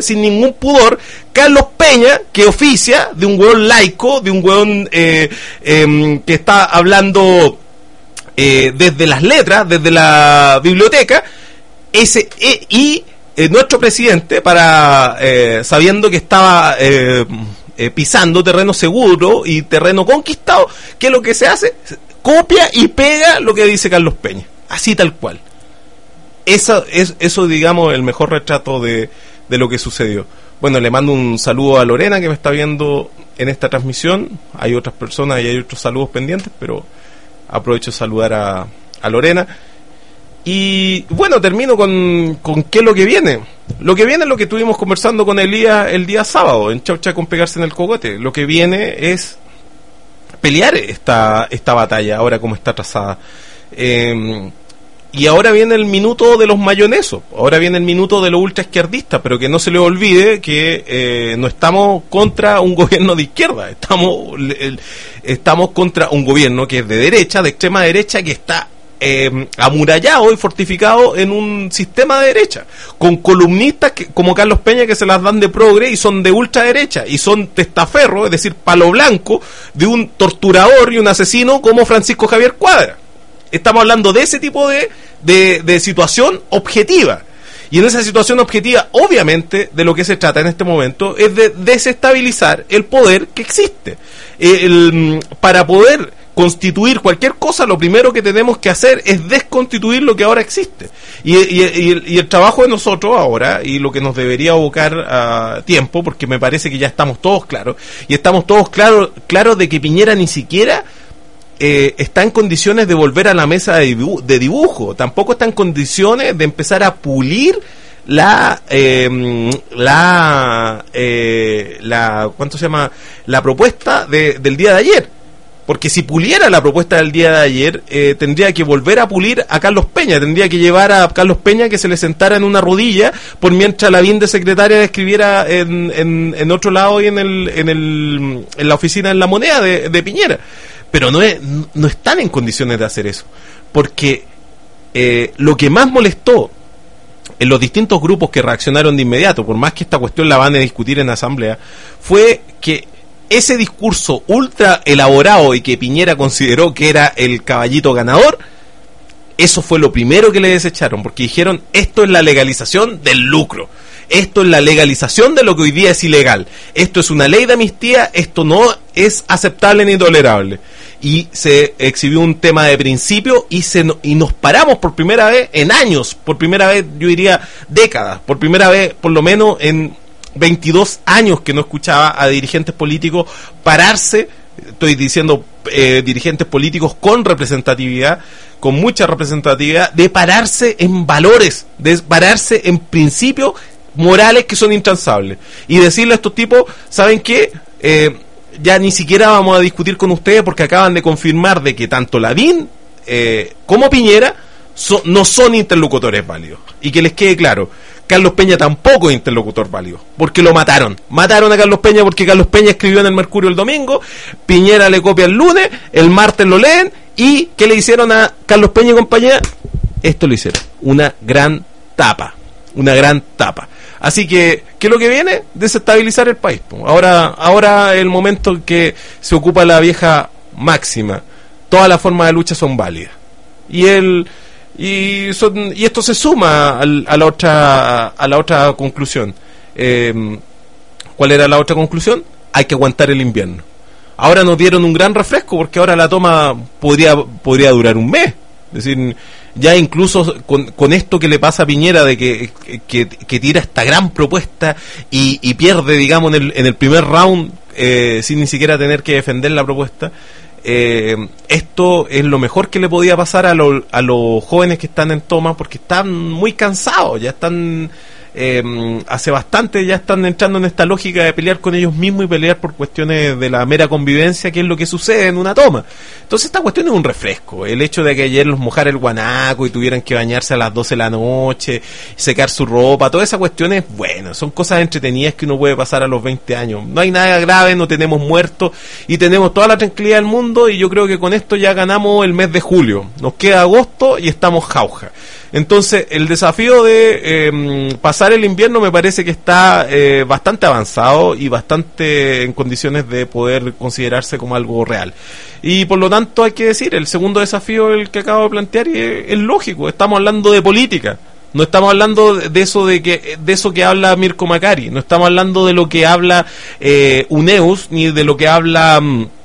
sin ningún pudor Carlos Peña, que oficia de un hueón laico, de un hueón eh, eh, que está hablando eh, desde las letras, desde la biblioteca, ese eh, y eh, nuestro presidente, para eh, sabiendo que estaba eh, eh, pisando terreno seguro y terreno conquistado, ¿qué es lo que se hace? Copia y pega lo que dice Carlos Peña, así tal cual. Eso es, eso digamos, el mejor retrato de, de lo que sucedió. Bueno, le mando un saludo a Lorena, que me está viendo en esta transmisión. Hay otras personas y hay otros saludos pendientes, pero aprovecho de saludar a, a Lorena. Y bueno, termino con, con qué es lo que viene. Lo que viene es lo que estuvimos conversando con Elías el día sábado, en Chaucha con pegarse en el cogote. Lo que viene es pelear esta, esta batalla, ahora como está trazada. Eh, y ahora viene el minuto de los mayonesos, ahora viene el minuto de los ultraizquierdistas, pero que no se les olvide que eh, no estamos contra un gobierno de izquierda, estamos, el, estamos contra un gobierno que es de derecha, de extrema derecha, que está eh, amurallado y fortificado en un sistema de derecha, con columnistas que, como Carlos Peña, que se las dan de progre y son de ultraderecha, y son testaferros, es decir, palo blanco, de un torturador y un asesino como Francisco Javier Cuadra. Estamos hablando de ese tipo de, de, de situación objetiva. Y en esa situación objetiva, obviamente, de lo que se trata en este momento es de desestabilizar el poder que existe. El, para poder constituir cualquier cosa, lo primero que tenemos que hacer es desconstituir lo que ahora existe. Y, y, y, el, y el trabajo de nosotros ahora, y lo que nos debería abocar a tiempo, porque me parece que ya estamos todos claros, y estamos todos claros claros de que Piñera ni siquiera Eh, está en condiciones de volver a la mesa de dibujo, de dibujo. Tampoco está en condiciones de empezar a pulir la eh, la eh, la ¿cuánto se llama? La propuesta de, del día de ayer. Porque si puliera la propuesta del día de ayer, eh, tendría que volver a pulir a Carlos Peña, tendría que llevar a Carlos Peña que se le sentara en una rodilla, por mientras la bien de secretaria le escribiera en, en, en otro lado y en el, en el en la oficina en La Moneda de, de Piñera. Pero no, es, no están en condiciones de hacer eso, porque eh, lo que más molestó en los distintos grupos que reaccionaron de inmediato, por más que esta cuestión la van a discutir en la asamblea, fue que ese discurso ultra elaborado y que Piñera consideró que era el caballito ganador, eso fue lo primero que le desecharon, porque dijeron, esto es la legalización del lucro, esto es la legalización de lo que hoy día es ilegal, esto es una ley de amnistía, esto no es aceptable ni tolerable. Y se exhibió un tema de principio y se y nos paramos por primera vez en años, por primera vez, yo diría décadas, por primera vez por lo menos en veintidós años que no escuchaba a dirigentes políticos pararse, estoy diciendo eh, dirigentes políticos con representatividad, con mucha representatividad, de pararse en valores, de pararse en principios morales que son intransables, y decirle a estos tipos, ¿saben qué? Eh, ya ni siquiera vamos a discutir con ustedes porque acaban de confirmar de que tanto Lavín eh, como Piñera so, no son interlocutores válidos. Y que les quede claro, Carlos Peña tampoco es interlocutor válido, porque lo mataron. Mataron a Carlos Peña porque Carlos Peña escribió en el Mercurio el domingo, Piñera le copia el lunes, el martes lo leen, y ¿qué le hicieron a Carlos Peña y compañía? Esto lo hicieron, una gran tapa, una gran tapa. Así que, ¿qué es lo que viene? Desestabilizar el país. Ahora, ahora es el momento en que se ocupa la vieja máxima. Todas las formas de lucha son válidas. Y el y son, y esto se suma al, a la otra a la otra conclusión. Eh, ¿Cuál era la otra conclusión? Hay que aguantar el invierno. Ahora nos dieron un gran refresco porque ahora la toma podría podría durar un mes. Es decir, ya incluso con, con esto que le pasa a Piñera de que, que, que tira esta gran propuesta y, y pierde, digamos, en el, en el primer round eh, sin ni siquiera tener que defender la propuesta, eh, esto es lo mejor que le podía pasar a, lo, a los jóvenes que están en toma, porque están muy cansados, ya están eh, hace bastante ya están entrando en esta lógica de pelear con ellos mismos y pelear por cuestiones de la mera convivencia, que es lo que sucede en una toma. Entonces esta cuestión es un refresco. El hecho de que ayer los mojara el guanaco y tuvieran que bañarse a las doce de la noche, secar su ropa, toda esa cuestión es bueno, son cosas entretenidas que uno puede pasar a los veinte años. No hay nada grave, no tenemos muertos y tenemos toda la tranquilidad del mundo, y yo creo que con esto ya ganamos el mes de julio. Nos queda agosto y estamos jauja. Entonces el desafío de eh, pasar pasar el invierno me parece que está eh, bastante avanzado y bastante en condiciones de poder considerarse como algo real. Y por lo tanto hay que decir, el segundo desafío, el que acabo de plantear, es, es lógico, estamos hablando de política. No estamos hablando de eso de que de eso que habla Mirko Macari, no estamos hablando de lo que habla eh, Uneus, ni de lo que habla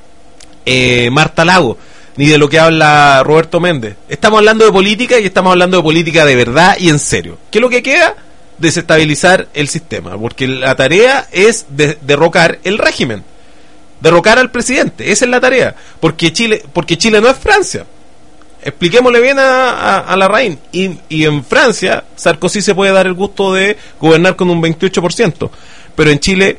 eh, Marta Lago, ni de lo que habla Roberto Méndez. Estamos hablando de política y estamos hablando de política de verdad y en serio. ¿Qué es lo que queda? Desestabilizar el sistema, porque la tarea es de, derrocar el régimen, derrocar al presidente. Esa es la tarea, porque Chile, porque Chile no es Francia. Expliquémosle bien a, a, a Larraín. Y, y en Francia, Sarkozy se puede dar el gusto de gobernar con un veintiocho por ciento. Pero en Chile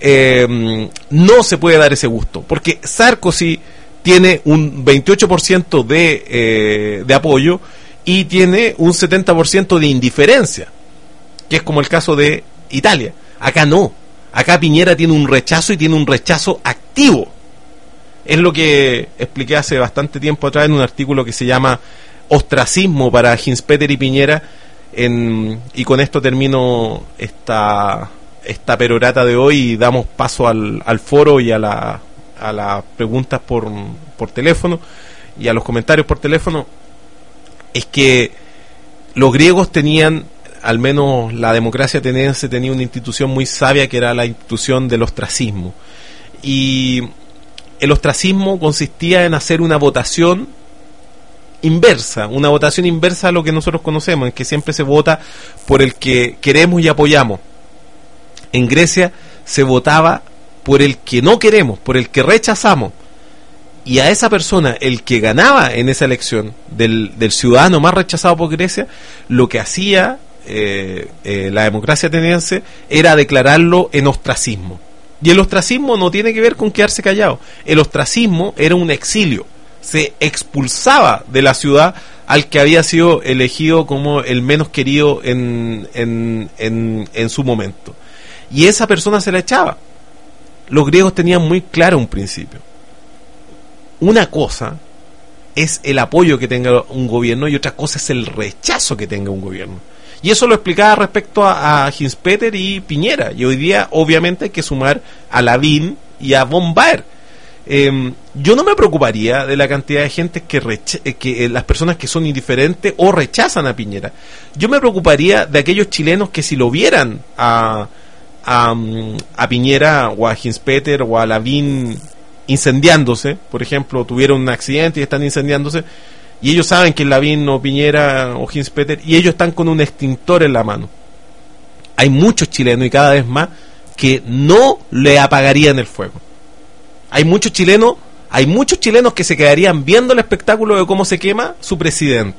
eh, no se puede dar ese gusto. Porque Sarkozy tiene un veintiocho por ciento de, eh, de apoyo y tiene un setenta por ciento de indiferencia. Que es como el caso de Italia. Acá no. Acá Piñera tiene un rechazo y tiene un rechazo activo. Es lo que expliqué hace bastante tiempo atrás en un artículo que se llama Ostracismo para Hinspeter y Piñera, en, y con esto termino esta, esta perorata de hoy y damos paso al, al foro y a, la, a las preguntas por, por teléfono y a los comentarios por teléfono. Es que los griegos tenían, al menos la democracia ateniense tenía una institución muy sabia que era la institución del ostracismo, y el ostracismo consistía en hacer una votación inversa, una votación inversa a lo que nosotros conocemos, en que siempre se vota por el que queremos y apoyamos. En Grecia se votaba por el que no queremos, por el que rechazamos, y a esa persona, el que ganaba en esa elección del, del ciudadano más rechazado por Grecia, lo que hacía eh, eh, la democracia ateniense era declararlo en ostracismo. Y el ostracismo no tiene que ver con quedarse callado. El ostracismo era un exilio. Se expulsaba de la ciudad al que había sido elegido como el menos querido en, en, en, en su momento. Y esa persona se la echaba. Los griegos tenían muy claro un principio. Una cosa es el apoyo que tenga un gobierno y otra cosa es el rechazo que tenga un gobierno. Y eso lo explicaba respecto a, a Hinspeter y Piñera. Y hoy día, obviamente, hay que sumar a Lavín y a von Baer. Eh, yo no me preocuparía de la cantidad de gente que, recha- que eh, las personas que son indiferentes o rechazan a Piñera. Yo me preocuparía de aquellos chilenos que si lo vieran a, a, a Piñera o a Hinspeter o a Lavín incendiándose, por ejemplo, tuvieron un accidente y están incendiándose, y ellos saben que Lavín o Piñera o Hinspeter, y ellos están con un extintor en la mano. Hay muchos chilenos, y cada vez más, que no le apagarían el fuego. Hay muchos chilenos, hay muchos chilenos que se quedarían viendo el espectáculo de cómo se quema su presidente.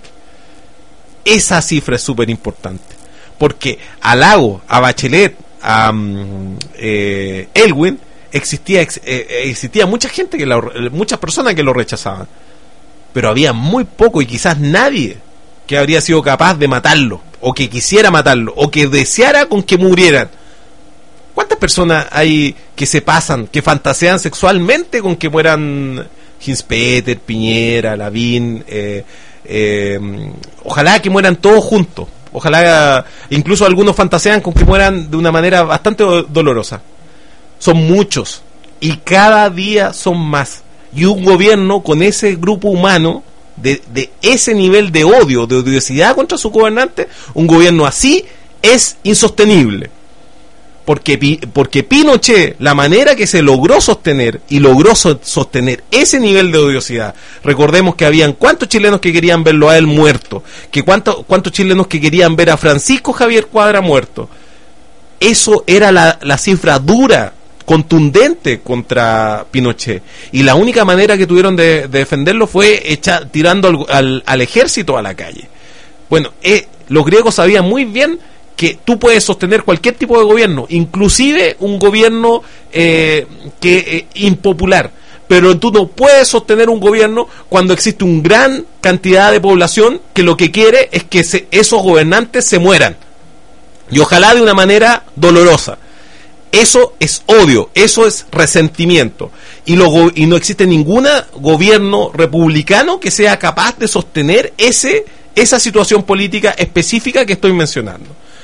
Esa cifra es súper importante, porque a Lago, a Bachelet, a um, eh, Elwin, existía ex, eh, existía mucha gente que la, muchas personas que lo rechazaban, pero había muy poco y quizás nadie que habría sido capaz de matarlo, o que quisiera matarlo, o que deseara con que murieran. ¿Cuántas personas hay que se pasan, que fantasean sexualmente con que mueran Hinspeter, Piñera, Lavín? Eh, eh, ojalá que mueran todos juntos. Ojalá, incluso algunos fantasean con que mueran de una manera bastante do- dolorosa. Son muchos, y cada día son más. Y un gobierno con ese grupo humano, de, de ese nivel de odio, de odiosidad contra su gobernante, un gobierno así es insostenible. Porque, porque Pinochet, la manera que se logró sostener, y logró so, sostener ese nivel de odiosidad, recordemos que habían cuántos chilenos que querían verlo a él muerto, que cuántos, cuántos chilenos que querían ver a Francisco Javier Cuadra muerto. Eso era la, la cifra dura, contundente contra Pinochet, y la única manera que tuvieron de, de defenderlo fue echar, tirando al, al, al ejército a la calle. Bueno, eh, los griegos sabían muy bien que tú puedes sostener cualquier tipo de gobierno, inclusive un gobierno eh, que eh, impopular, pero tú no puedes sostener un gobierno cuando existe una gran cantidad de población que lo que quiere es que se, esos gobernantes se mueran, y ojalá de una manera dolorosa. Eso es odio, eso es resentimiento, y, lo, y no existe ningún gobierno republicano que sea capaz de sostener ese esa situación política específica que estoy mencionando.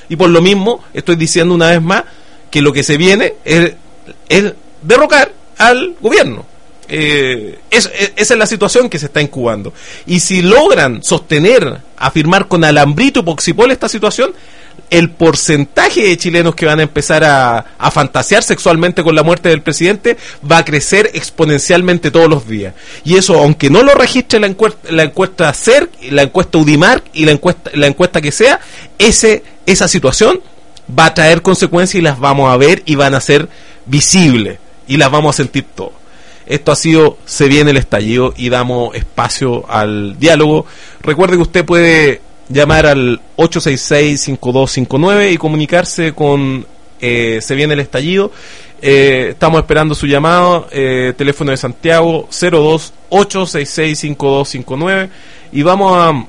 Y por lo mismo, estoy diciendo una vez más que lo que se viene es, es derrocar al gobierno. Eh, es, es, esa es la situación que se está incubando. Y si logran sostener, afirmar con alambrito y poxipol esta situación, el porcentaje de chilenos que van a empezar a, a fantasear sexualmente con la muerte del presidente va a crecer exponencialmente todos los días. Y eso, aunque no lo registre la encuesta, la encuesta C E R, la encuesta UDIMARC y la encuesta, la encuesta que sea, ese, esa situación va a traer consecuencias y las vamos a ver y van a ser visibles y las vamos a sentir todos. Esto ha sido Se Viene el Estallido y damos espacio al diálogo. Recuerde que usted puede llamar al ocho seis seis, cinco dos cinco nueve y comunicarse con eh, Se Viene el Estallido. Eh, estamos esperando su llamado. Eh, teléfono de Santiago cero dos ocho seis seis cinco dos cinco nueve y vamos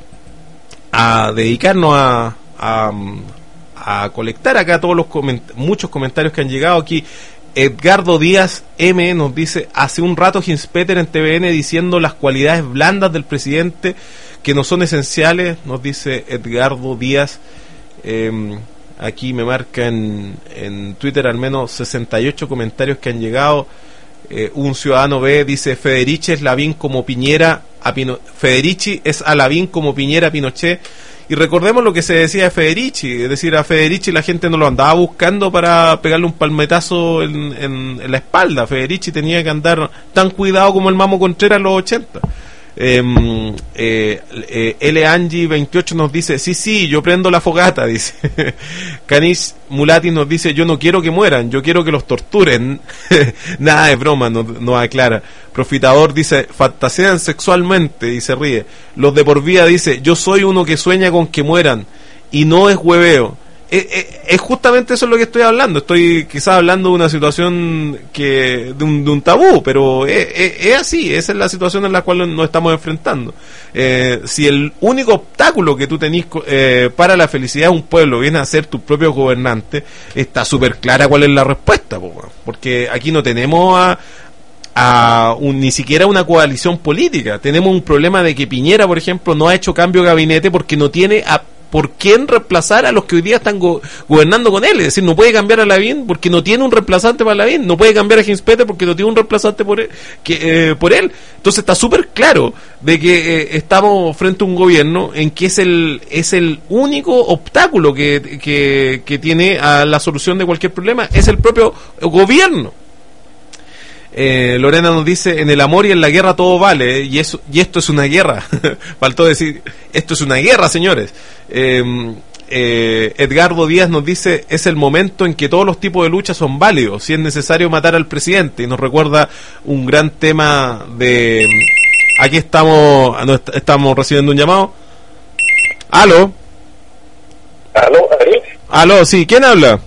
a, a dedicarnos a, a, a colectar acá todos los coment- muchos comentarios que han llegado aquí. Edgardo Díaz M nos dice: hace un rato Hinspeter en T V N diciendo las cualidades blandas del presidente que no son esenciales, nos dice Edgardo Díaz. Eh, aquí me marca en, en Twitter al menos sesenta y ocho comentarios que han llegado. Eh, un ciudadano B dice: Federici es Lavín como Piñera a Pino- Federici es a Lavín como Piñera a Pinochet. Y recordemos lo que se decía de Federici, es decir, a Federici la gente no lo andaba buscando para pegarle un palmetazo en, en, en la espalda. Federici tenía que andar tan cuidado como el Mamo Contreras en los ochenta. Eh, eh, eh, L. Angie veintiocho nos dice: sí, sí, yo prendo la fogata, dice. Canis Mulati nos dice: yo no quiero que mueran, yo quiero que los torturen. Nada de broma, nos no aclara. Profitador dice: fantasean sexualmente, y se ríe. Los de por vida dice: yo soy uno que sueña con que mueran y no es hueveo. Es, es, es justamente eso es lo que estoy hablando. Estoy quizás hablando de una situación que de un, de un tabú, pero es, es, es así. Esa es la situación en la cual nos estamos enfrentando. Eh, si el único obstáculo que tú tenés eh, para la felicidad de un pueblo viene a ser tu propio gobernante, está súper clara cuál es la respuesta, po, porque aquí no tenemos a a un, ni siquiera una coalición política. Tenemos un problema de que Piñera, por ejemplo, no ha hecho cambio de gabinete porque no tiene a por quién reemplazar a los que hoy día están go- gobernando con él. Es decir, no puede cambiar a Lavín porque no tiene un reemplazante para Lavín, no puede cambiar a Hinspeter porque no tiene un reemplazante por él, que, eh, por él. Entonces está súper claro de que eh, estamos frente a un gobierno en que es el es el único obstáculo que, que, que tiene a la solución de cualquier problema, es el propio gobierno. Eh, Lorena nos dice: en el amor y en la guerra todo vale, ¿eh? y eso y esto es una guerra. Faltó decir, esto es una guerra, señores. eh, eh, Edgardo Díaz nos dice: es el momento en que todos los tipos de lucha son válidos, si es necesario matar al presidente, y nos recuerda un gran tema de... Aquí estamos estamos recibiendo un llamado. ¿Aló? ¿Aló, Ariel? ¿Aló? Sí, ¿quién habla?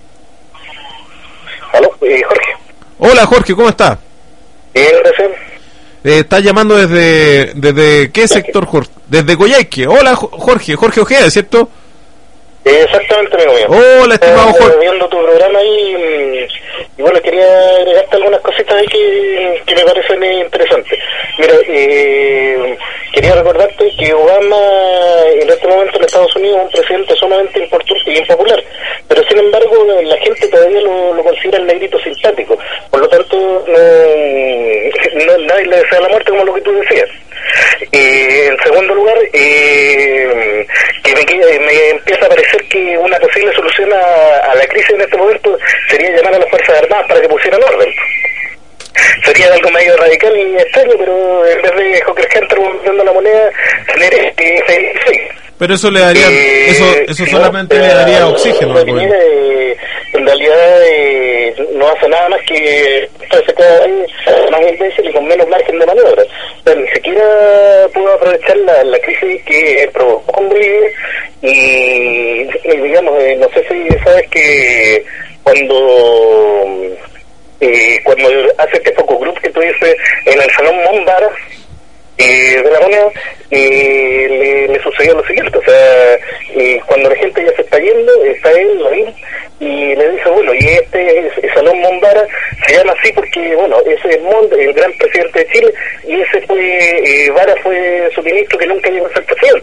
¿Aló? Eh, Jorge. Hola, Jorge, ¿cómo está? Bien, gracias. Eh, ¿Estás llamando desde desde qué sector, Jorge? Desde Coyhaique. Hola, Jorge, Jorge Ojeda, ¿cierto? Eh, exactamente, amigo mío. Hola, estimado eh, Jorge. Viendo tu programa ahí, y bueno, quería agregarte algunas cositas ahí que, que me parecen interesantes. Mira, eh, quería recordarte que Obama en este momento en Estados Unidos es un presidente sumamente importante y impopular, pero sin embargo la gente todavía lo, lo considera el negrito simpático, por lo tanto no, no nadie le desea la muerte, como lo que tú decías. Eh, en segundo lugar, eh, que me, me empieza a parecer que una posible solución a, a la crisis en este momento sería llamar a las Fuerzas Armadas para que pusieran orden. Sería algo medio radical y extraño, pero en vez de Joker Hunter volviendo la moneda, tener este... Pero eso le daría, eh, eso eso solamente no, le daría no, oxígeno. No, eh, en realidad eh, no hace nada más que se cada vez más imbécil y con menos margen de maniobra. O sea, ni siquiera pudo aprovechar la, la crisis que provocó con Bolivia y, y digamos, eh, no sé si sabes que cuando eh, cuando hace este focus group que tú dices en el Salón Mombara Eh, de la moneda, eh, le, le sucedió lo siguiente, o sea, eh, cuando la gente ya se está yendo, está él, Lavín, y le dice, bueno, y este es, Salón Mombara se llama así porque, bueno, ese es Mond, el gran presidente de Chile, y ese fue, eh, Vara fue su ministro que nunca llegó a ser presidente.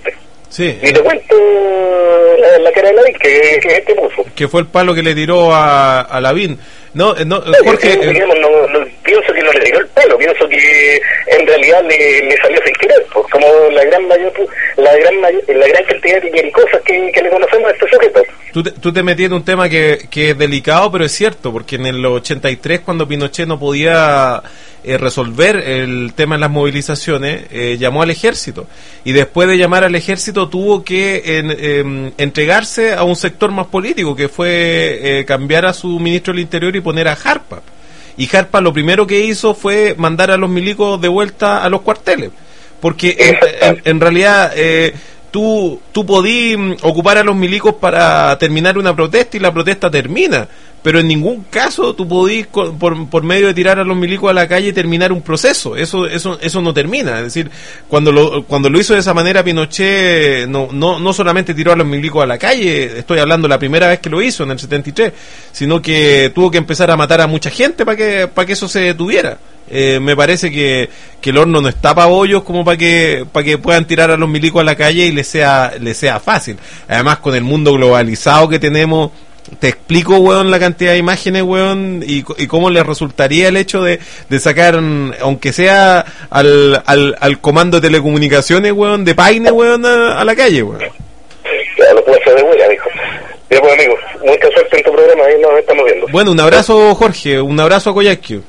Sí. Y te cuento la, la cara de Lavín que, que este puso. Que fue el palo que le tiró a, a Lavín. No, eh, no, Jorge... Sí, digamos, no, no, pienso que no le tiró el palo, pienso que en realidad le, le salió sin querer, pues, como la gran mayor, la gran mayor, la gran cantidad de quericosas que, que le conocemos a este sujeto. Tú te, tú te metí en un tema que, que es delicado, pero es cierto, porque en el ochenta y tres, cuando Pinochet no podía eh, resolver el tema de las movilizaciones, eh, llamó al ejército. Y después de llamar al ejército tuvo que en, eh, entregarse a un sector más político, que fue eh, cambiar a su ministro del Interior y poner a Jarpa. Y Jarpa lo primero que hizo fue mandar a los milicos de vuelta a los cuarteles. Porque en, en, en realidad... Eh, Tú, tú podí ocupar a los milicos para terminar una protesta y la protesta termina, pero en ningún caso tú podís por, por medio de tirar a los milicos a la calle terminar un proceso. Eso eso eso no termina. Es decir, cuando lo cuando lo hizo de esa manera Pinochet no no no solamente tiró a los milicos a la calle, estoy hablando la primera vez que lo hizo en el setenta y tres, sino que tuvo que empezar a matar a mucha gente para que para que eso se detuviera. Eh, me parece que, que el horno no está para bollos como para que para que puedan tirar a los milicos a la calle y les sea les sea fácil. Además, con el mundo globalizado que tenemos, te explico, weón, la cantidad de imágenes, weón, y, y cómo les resultaría el hecho de, de sacar, aunque sea al, al, al comando de telecomunicaciones, weón, de Paine, weón, a, a la calle, weón. Ya lo puedo hacer de huella, dijo. Ya pues, amigos, mucha suerte en tu programa, ahí nos estamos viendo. Bueno, un abrazo, Jorge, un abrazo a Coyhaique.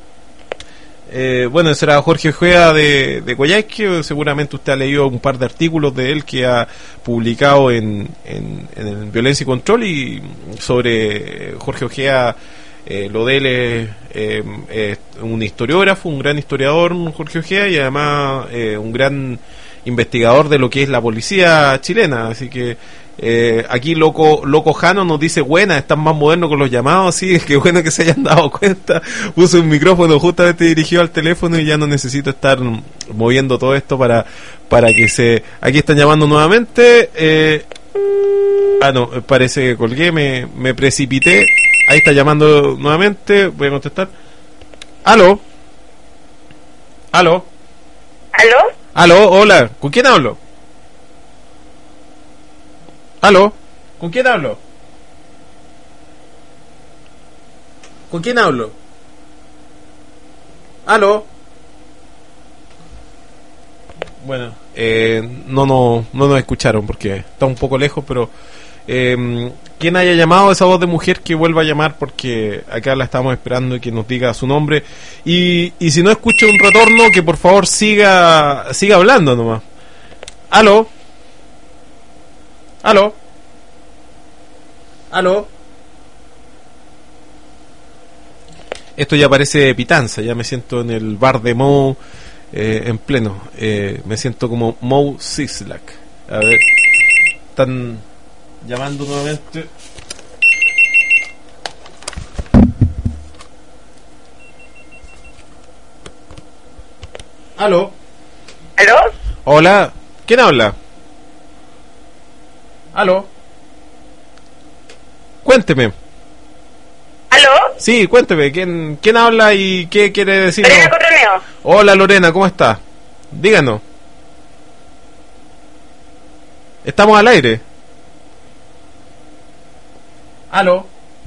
Eh, bueno, ese era Jorge Ojeda de, de Coyhaique. Seguramente usted ha leído un par de artículos de él que ha publicado en, en, en Violencia y Control, y sobre Jorge Ojeda, eh, lo de él es eh, eh, un historiógrafo, un gran historiador, Jorge Ojeda, y además eh, un gran investigador de lo que es la policía chilena. Así que eh, aquí Loco Loco Jano nos dice: buena, están más modernos con los llamados. Sí, qué bueno que se hayan dado cuenta. Puse un micrófono justamente dirigido al teléfono y ya no necesito estar moviendo todo esto para para que se... Aquí están llamando nuevamente. eh, ah no, parece que colgué, me, me precipité. Ahí está llamando nuevamente, voy a contestar. Aló. Aló. ¿Aló? Aló, hola, ¿con quién hablo? Aló, ¿con quién hablo? ¿Con quién hablo? Aló. Bueno, eh, no, no, no nos escucharon porque está un poco lejos, pero eh, quien haya llamado, esa voz de mujer, que vuelva a llamar, porque acá la estamos esperando y que nos diga su nombre. Y, y si no escucha un retorno, que por favor siga siga hablando nomás. Aló. Aló. Aló. Esto ya parece Pitanza, ya me siento en el bar de Mo, eh, en pleno. Eh, me siento como Mo Sislak. A ver, están llamando nuevamente. Aló. ¿Aló? Hola, ¿quién habla? Aló. Cuénteme. ¿Aló? Sí, cuénteme, ¿quién, quién habla y qué quiere decir? Lorena Coroneo. Hola Lorena, ¿cómo está? Díganos. Estamos al aire. Aló.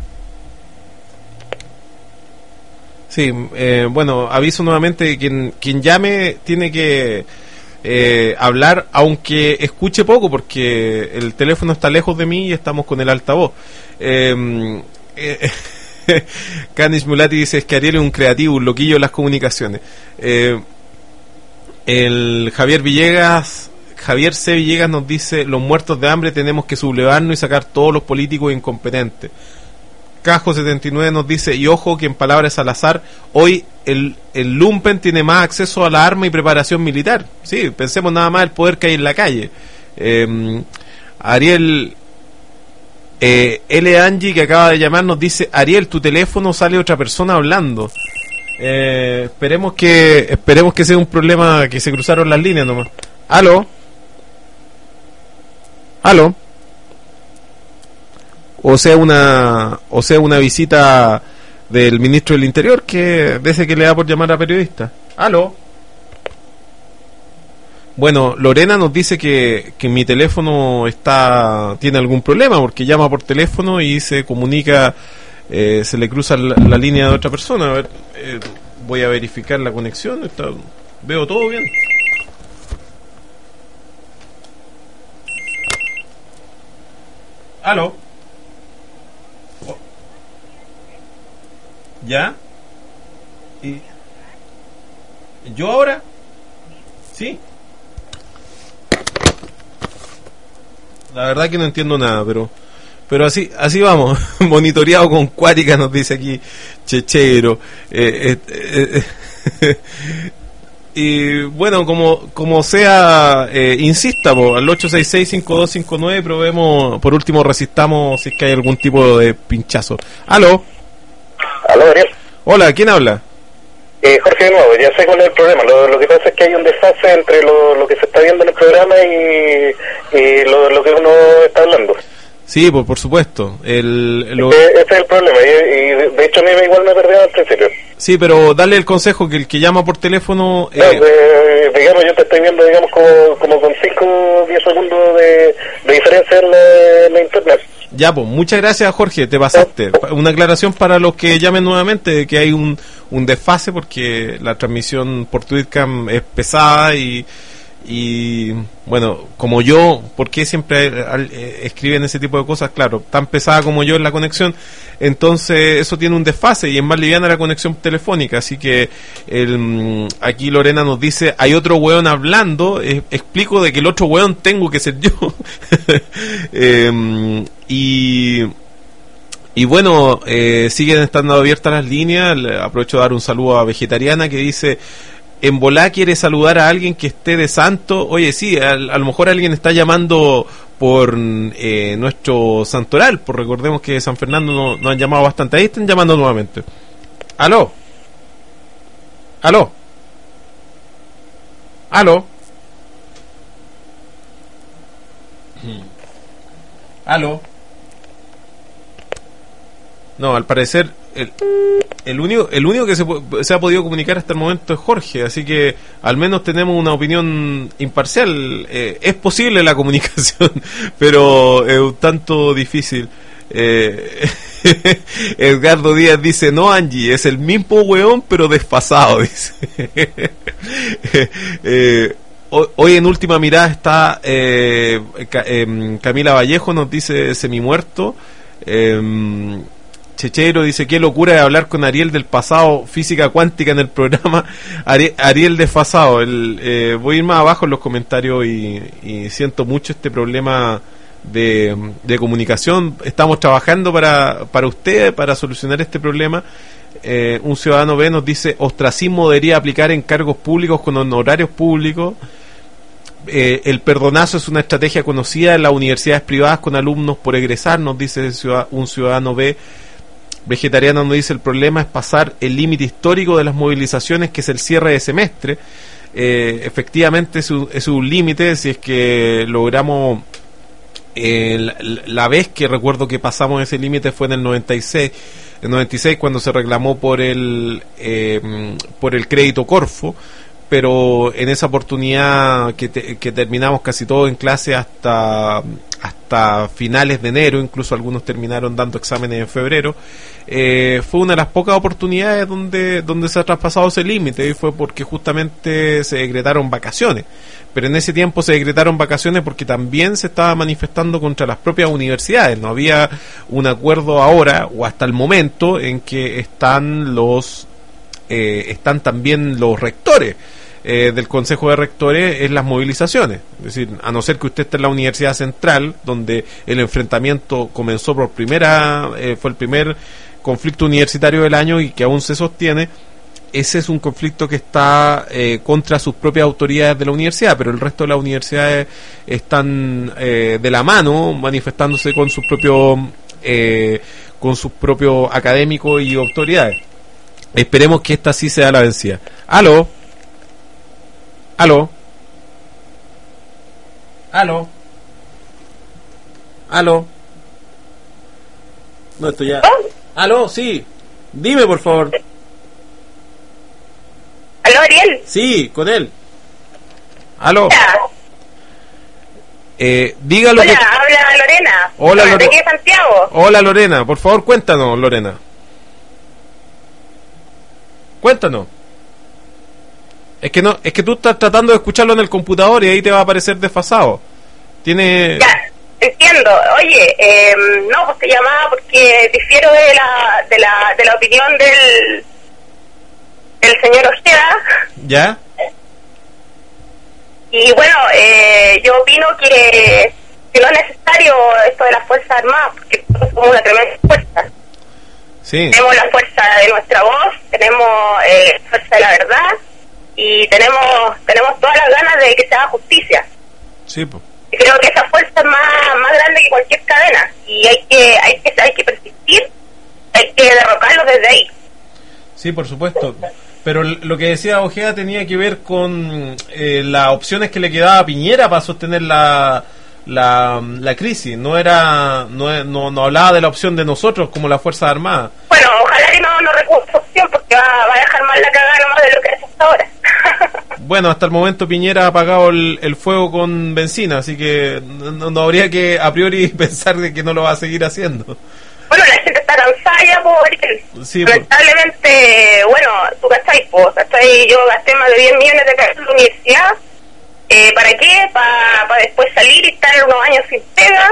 Sí, eh, bueno, aviso nuevamente, quien, quien llame tiene que eh, hablar, aunque escuche poco, porque el teléfono está lejos de mí y estamos con el altavoz. Eh, eh, Canis Mulati dice: es que Ariel es un creativo, un loquillo de las comunicaciones. Eh, el Javier Villegas, Javier C. Villegas nos dice: los muertos de hambre tenemos que sublevarnos y sacar todos los políticos incompetentes. Cajo setenta y nueve nos dice: y ojo que en palabras al azar, hoy el, el lumpen tiene más acceso a la arma y preparación militar. Sí, pensemos nada más el poder que hay en la calle. Eh, Ariel eh, L. Angie, que acaba de llamar, nos dice: Ariel, tu teléfono sale otra persona hablando. Eh, esperemos que esperemos que sea un problema, que se cruzaron las líneas nomás. Aló. Aló. O sea una o sea una visita del ministro del Interior, que desde que le da por llamar a periodista. Aló. Bueno, Lorena nos dice que, que mi teléfono está tiene algún problema porque llama por teléfono y se comunica, eh, se le cruza la, la línea de otra persona. A ver, eh, voy a verificar la conexión. Está, veo todo bien. ¿Aló? Oh. ¿Ya? ¿Y yo ahora? Sí. La verdad que no entiendo nada, pero pero así así vamos, monitoreado con Cuática, nos dice aquí Chechero. Eh, eh, eh, y bueno, como como sea, eh, insista po, al ocho seis seis, cinco dos cinco nueve, probemos, por último resistamos si es que hay algún tipo de pinchazo. ¿Aló? Aló, Ariel. Hola, ¿quién habla? Eh, Jorge, de nuevo, ya sé cuál es el problema. Lo, lo que pasa es que hay un desfase entre lo, lo que se está viendo en el programa y, y lo, lo que uno está hablando. Sí, pues por supuesto. El, lo... Ese, ese es el problema. Y, y de hecho a mí igual me perdí al principio. Sí, pero dale el consejo que el que llama por teléfono... No, eh... de, digamos, yo te estoy viendo, digamos, como, como con cinco o diez segundos de, de diferencia en la, en la internet. Ya, pues, muchas gracias, Jorge, te pasaste. Una aclaración para los que llamen nuevamente, de que hay un, un desfase porque la transmisión por Twitcam es pesada y, y bueno, como yo, porque siempre eh, escriben ese tipo de cosas, claro, tan pesada como yo en la conexión, entonces eso tiene un desfase y es más liviana la conexión telefónica, así que el, aquí Lorena nos dice, hay otro weón hablando, eh, explico de que el otro weón tengo que ser yo. eh, y y bueno, eh, siguen estando abiertas las líneas. Aprovecho de dar un saludo a Vegetariana que dice, en volá quiere saludar a alguien que esté de santo. Oye, sí, a, a lo mejor alguien está llamando por eh, nuestro santoral, por recordemos que San Fernando nos no han llamado bastante. Ahí están llamando nuevamente. ¿Aló? ¿Aló? ¿Aló? ¿Aló? No, al parecer el, el único el único que se, se ha podido comunicar hasta el momento es Jorge, así que al menos tenemos una opinión imparcial. Eh, es posible la comunicación, pero es un tanto difícil. Eh, Edgardo Díaz dice, no, Angie, es el mismo weón pero desfasado, dice. eh, Hoy en Última Mirada está eh, eh, Camila Vallejo, nos dice semimuerto. Eh, Chechero dice, qué locura de hablar con Ariel del pasado, física cuántica en el programa. Ari, Ariel desfasado. El, eh, voy a ir más abajo en los comentarios y, y siento mucho este problema de, de comunicación. Estamos trabajando para, para ustedes, para solucionar este problema. Eh, un ciudadano B nos dice, ostracismo debería aplicar en cargos públicos con honorarios públicos. Eh, el perdonazo es una estrategia conocida en las universidades privadas con alumnos por egresar, nos dice un ciudadano B. Vegetariano nos dice, el problema es pasar el límite histórico de las movilizaciones, que es el cierre de semestre. Eh, efectivamente es un, es un límite. Si es que logramos eh, la, la vez que recuerdo que pasamos ese límite fue en el noventa y seis, el noventa y seis, cuando se reclamó por el eh, por el crédito Corfo, pero en esa oportunidad que, te, que terminamos casi todo en clase hasta hasta finales de enero, incluso algunos terminaron dando exámenes en febrero, eh, fue una de las pocas oportunidades donde donde se ha traspasado ese límite, y fue porque justamente se decretaron vacaciones. Pero en ese tiempo se decretaron vacaciones porque también se estaba manifestando contra las propias universidades. No había un acuerdo ahora o hasta el momento en que están los eh, están también los rectores eh, del Consejo de Rectores en las movilizaciones. Es decir, a no ser que usted esté en la Universidad Central, donde el enfrentamiento comenzó por primera, eh, fue el primer conflicto universitario del año y que aún se sostiene. Ese es un conflicto que está eh, contra sus propias autoridades de la universidad, pero el resto de las universidades están eh, de la mano manifestándose con sus propios eh, con sus propios académicos y autoridades. Esperemos que esta sí sea la vencida. ¿Aló? ¿Aló? ¿Aló? ¿Aló? No, esto ya... ¿Aló? Sí. Dime, por favor. ¿Aló, Ariel? Sí, con él. Aló. Hola, Eh, diga lo Hola, que... habla Lorena. Hola, de Lore- aquí de Santiago. Hola, Lorena. Por favor, cuéntanos, Lorena. Cuéntanos. Es que no, es que tú estás tratando de escucharlo en el computador y ahí te va a aparecer desfasado. Tiene... Ya, entiendo. Oye, eh, no, pues te llamaba porque difiero de la, de la, de la opinión del, del señor Ojeda. ¿Ya? Y bueno, eh, yo opino que, que no es necesario esto de las Fuerzas Armadas, porque nosotros somos una tremenda fuerza. Sí. Tenemos la fuerza de nuestra voz, tenemos eh, la fuerza de la verdad y tenemos tenemos todas las ganas de que se haga justicia. Sí, pues. Y creo que esa fuerza es más, más grande que cualquier cadena y hay que hay que hay que persistir, hay que derrocarlo desde ahí. Sí, por supuesto. Pero l- lo que decía Ojeda tenía que ver con eh, las opciones que le quedaba a Piñera para sostener la, la, la crisis. No era no, no, no hablaba de la opción de nosotros como las Fuerzas Armadas. Bueno, ojalá que no, no recurra esa opción porque va, va a dejar mal la cagada nomás de lo que es hasta ahora. Bueno, hasta el momento Piñera ha apagado el, el fuego con benzina, así que no, no habría que a priori pensar de que no lo va a seguir haciendo. Bueno, la gente está cansada ya, por Sí, por- lamentablemente, bueno, tú cachai, pues, cachai, yo gasté más de diez millones de pesos en la universidad, eh, ¿para qué? Para pa después salir y estar unos años sin pega,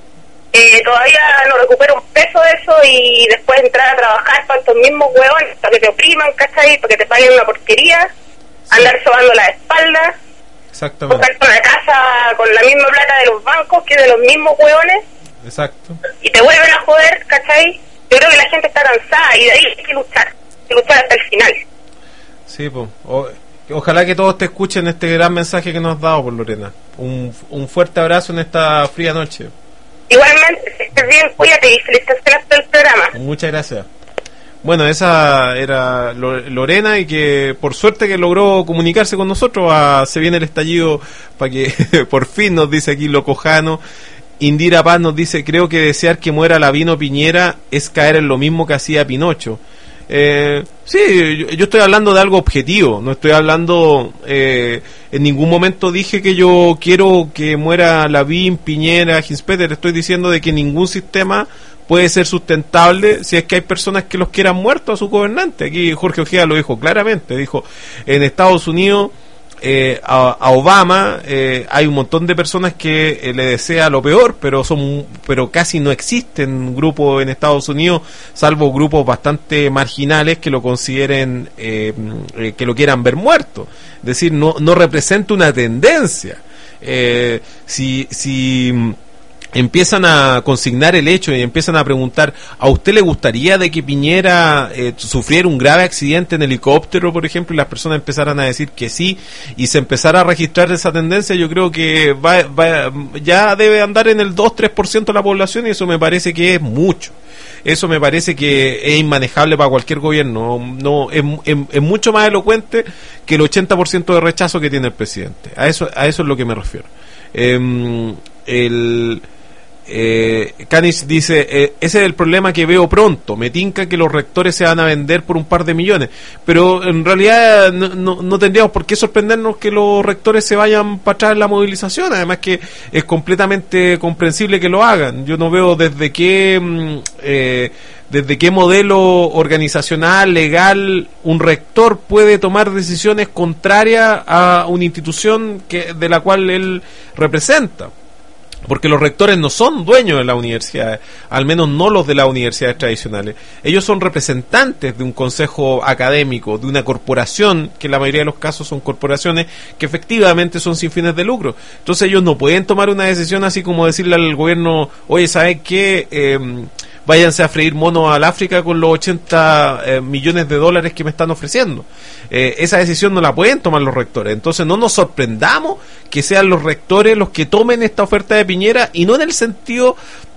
eh, todavía no recupero un peso de eso y después entrar a trabajar para estos mismos huevones, para que te opriman, cachai, para que te paguen una porquería, andar sobando la espalda, Exactamente, comprarte una casa con la misma plata de los bancos que de los mismos huevones, exacto. y te vuelven a joder, ¿cachai? Yo creo que la gente está cansada y de ahí hay que luchar, hay que luchar hasta el final. Sí, pues. O- ojalá que todos te escuchen este gran mensaje que nos has dado, por Lorena. Un, un fuerte abrazo en esta fría noche. Igualmente, que estés bien, cuídate y felicitaciones por el programa. Muchas gracias. Bueno, esa era Lo- Lorena y que por suerte que logró comunicarse con nosotros. A, se viene el estallido para que por fin nos dice aquí Locojano. Indira Paz nos dice, creo que desear que muera Lavino Piñera es caer en lo mismo que hacía Pinocho. Eh, sí, yo, yo estoy hablando de algo objetivo, no estoy hablando, eh, en ningún momento dije que yo quiero que muera Lavín, Piñera, Ginspeter, estoy diciendo de que ningún sistema puede ser sustentable si es que hay personas que los quieran muertos a su gobernante. Aquí Jorge Ojeda lo dijo claramente, dijo, en Estados Unidos eh, a, a Obama eh, hay un montón de personas que eh, le desea lo peor, pero son pero casi no existen grupos en Estados Unidos, salvo grupos bastante marginales que lo consideren eh, eh, que lo quieran ver muerto. Es decir, no, no representa una tendencia. Eh, si si empiezan a consignar el hecho y empiezan a preguntar, ¿a usted le gustaría de que Piñera eh, sufriera un grave accidente en helicóptero, por ejemplo, y las personas empezaran a decir que sí, y se empezara a registrar esa tendencia? Yo creo que va, va, ya debe andar en el dos tres por ciento de la población, y eso me parece que es mucho. Eso me parece que es inmanejable para cualquier gobierno. No, es, es, es mucho más elocuente que el ochenta por ciento de rechazo que tiene el presidente. A eso, a eso es lo que me refiero. Eh, el... Eh, Canis dice, eh, ese es el problema que veo pronto, me tinca que los rectores se van a vender por un par de millones, pero en realidad no, no, no tendríamos por qué sorprendernos que los rectores se vayan para atrás en la movilización, además que es completamente comprensible que lo hagan. Yo no veo desde qué eh, desde qué modelo organizacional, legal, un rector puede tomar decisiones contrarias a una institución que, de la cual él representa. Porque los rectores no son dueños de las universidades, al menos no los de las universidades tradicionales. Ellos son representantes de un consejo académico, de una corporación, que en la mayoría de los casos son corporaciones que efectivamente son sin fines de lucro. Entonces ellos no pueden tomar una decisión así como decirle al gobierno, oye, ¿sabes qué? Eh, váyanse a freír monos al África con los ochenta eh, millones de dólares que me están ofreciendo. Eh, esa decisión no la pueden tomar los rectores. Entonces no nos sorprendamos que sean los rectores los que tomen esta oferta de Piñera, y no en el sentido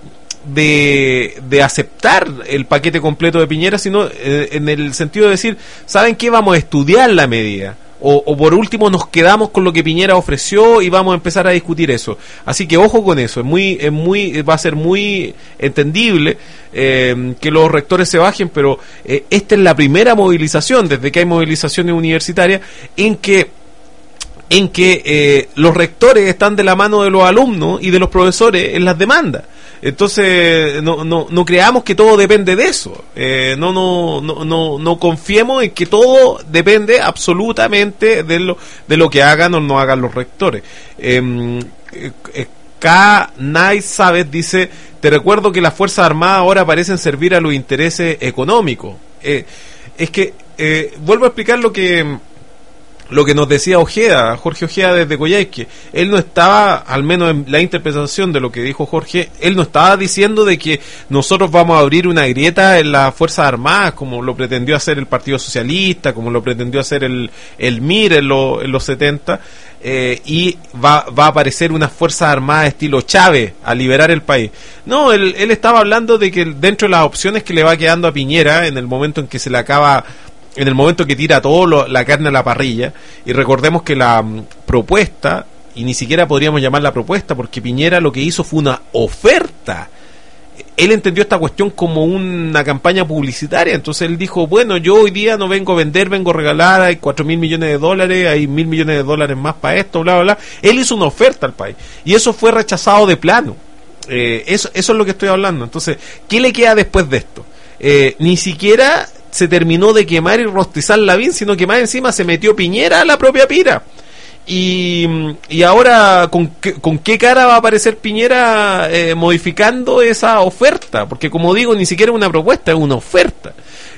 de, de aceptar el paquete completo de Piñera, sino eh, en el sentido de decir, ¿saben qué? Vamos a estudiar la medida. O, o por último nos quedamos con lo que Piñera ofreció y vamos a empezar a discutir eso. Así que ojo con eso, es muy, es muy, va a ser muy entendible eh, que los rectores se bajen, pero eh, esta es la primera movilización desde que hay movilizaciones universitarias en que en que eh, los rectores están de la mano de los alumnos y de los profesores en las demandas. Entonces no, no, no creamos que todo depende de eso, eh, no, no, no, no, no confiemos en que todo depende absolutamente de lo, de lo que hagan o no hagan los rectores. eh, eh, K. Nay Sabes dice: te recuerdo que las Fuerzas Armadas ahora parecen servir a los intereses económicos. Eh, es que eh, vuelvo a explicar lo que lo que nos decía Ojeda, Jorge Ojeda desde Coyhaique. Él no estaba, al menos en la interpretación de lo que dijo Jorge, él no estaba diciendo de que nosotros vamos a abrir una grieta en las Fuerzas Armadas, como lo pretendió hacer el Partido Socialista, como lo pretendió hacer el, el M I R en, lo, en los setenta, eh, y va, va a aparecer una Fuerzas Armadas estilo Chávez a liberar el país. No, él, él estaba hablando de que dentro de las opciones que le va quedando a Piñera, en el momento en que se le acaba... en el momento que tira todo lo, la carne a la parrilla, y recordemos que la um, propuesta, y ni siquiera podríamos llamarla propuesta, porque Piñera lo que hizo fue una oferta. Él entendió esta cuestión como una campaña publicitaria, entonces él dijo: bueno, yo hoy día no vengo a vender, vengo a regalar, hay cuatro mil millones de dólares, hay mil millones de dólares más para esto, bla, bla, bla. Él hizo una oferta al país, y eso fue rechazado de plano. Eh, eso, eso es lo que estoy hablando. Entonces, ¿qué le queda después de esto? Eh, ni siquiera se terminó de quemar y rostizar Lavín, sino que más encima se metió Piñera a la propia pira. Y, y ahora, ¿con qué, ¿con qué cara va a aparecer Piñera eh, modificando esa oferta? Porque, como digo, ni siquiera es una propuesta, es una oferta.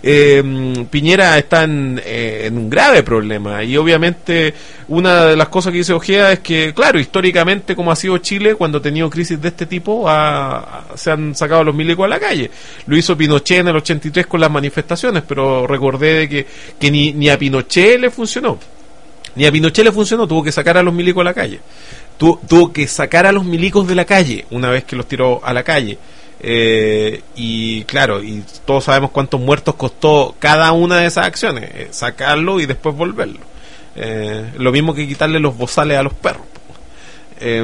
Eh, Piñera está en, eh, en un grave problema, y obviamente una de las cosas que dice Ojeda es que, claro, históricamente, como ha sido Chile cuando ha tenido crisis de este tipo, ha, ha, se han sacado los milicos a la calle. Lo hizo Pinochet en el ochenta y tres con las manifestaciones, pero recordé de que, que ni, ni a Pinochet le funcionó. Ni a Pinochet le funcionó, tuvo que sacar a los milicos a la calle. Tu, tuvo que sacar a los milicos de la calle una vez que los tiró a la calle. Eh, y claro, y todos sabemos cuántos muertos costó cada una de esas acciones, eh, sacarlo y después volverlo. Eh, lo mismo que quitarle los bozales a los perros. Eh,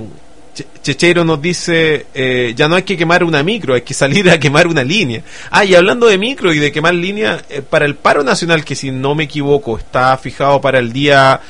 Chechero nos dice: eh, ya no hay que quemar una micro, hay que salir a quemar una línea. Ah, y hablando de micro y de quemar línea, eh, para el paro nacional, que si no me equivoco está fijado para el día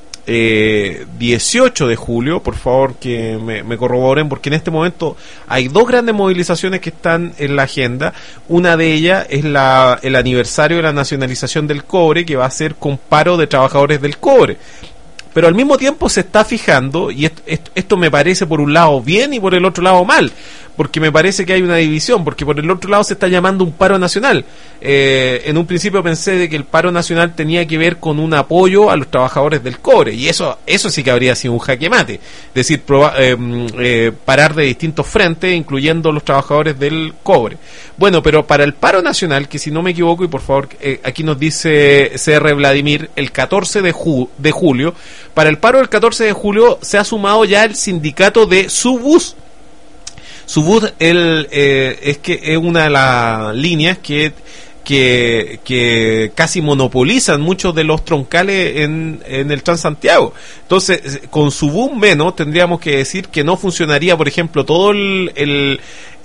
Eh, dieciocho de julio, por favor que me, me corroboren, porque en este momento hay dos grandes movilizaciones que están en la agenda. Una de ellas es la, el aniversario de la nacionalización del cobre, que va a ser con paro de trabajadores del cobre. Pero al mismo tiempo se está fijando, y esto, esto, esto me parece por un lado bien y por el otro lado mal, porque me parece que hay una división, porque por el otro lado se está llamando un paro nacional. Eh, en un principio pensé de que el paro nacional tenía que ver con un apoyo a los trabajadores del cobre, y eso eso sí que habría sido un jaque mate, es decir, proba, eh, eh, parar de distintos frentes, incluyendo los trabajadores del cobre. Bueno, pero para el paro nacional, que si no me equivoco, y por favor, eh, aquí nos dice C R Vladimir, el catorce de, ju- de julio, para el paro del catorce de julio se ha sumado ya el sindicato de Subus. Subus el, eh, es que es una de las líneas que, que, que casi monopolizan muchos de los troncales en, en el Transantiago. Entonces, con Subus menos tendríamos que decir que no funcionaría, por ejemplo, todo el, el,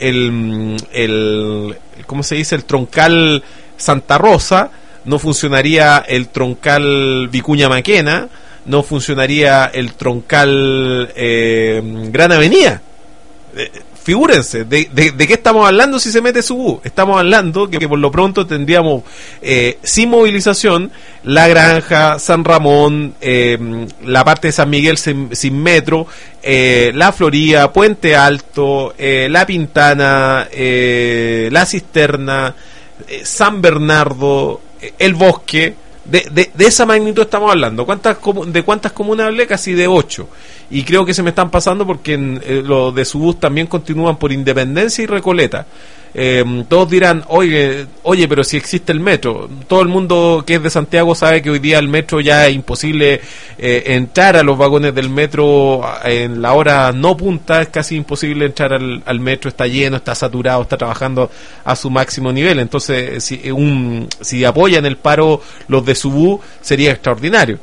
el, el ¿cómo se dice? El troncal Santa Rosa, no funcionaría el troncal Vicuña Maquena, no funcionaría el troncal eh, Gran Avenida. Eh, figúrense, de, de, ¿de qué estamos hablando si se mete Subú? Estamos hablando que, que por lo pronto tendríamos eh, sin movilización La Granja, San Ramón, eh, la parte de San Miguel sin, sin metro, eh, La Florida, Puente Alto, eh, La Pintana, eh, La Cisterna, eh, San Bernardo, eh, El Bosque. De, de, de esa magnitud estamos hablando. ¿Cuántas ¿De cuántas comunas hablé? Casi de ocho. Y creo que se me están pasando porque en, eh, los de Subús también continúan por Independencia y Recoleta. Eh, todos dirán, oye, oye, pero si existe el metro. Todo el mundo que es de Santiago sabe que hoy día el metro ya es imposible eh, entrar a los vagones del metro en la hora no punta, es casi imposible entrar al, al metro, está lleno, está saturado, está trabajando a su máximo nivel. Entonces, si, un, si apoyan el paro los de Subú, sería extraordinario.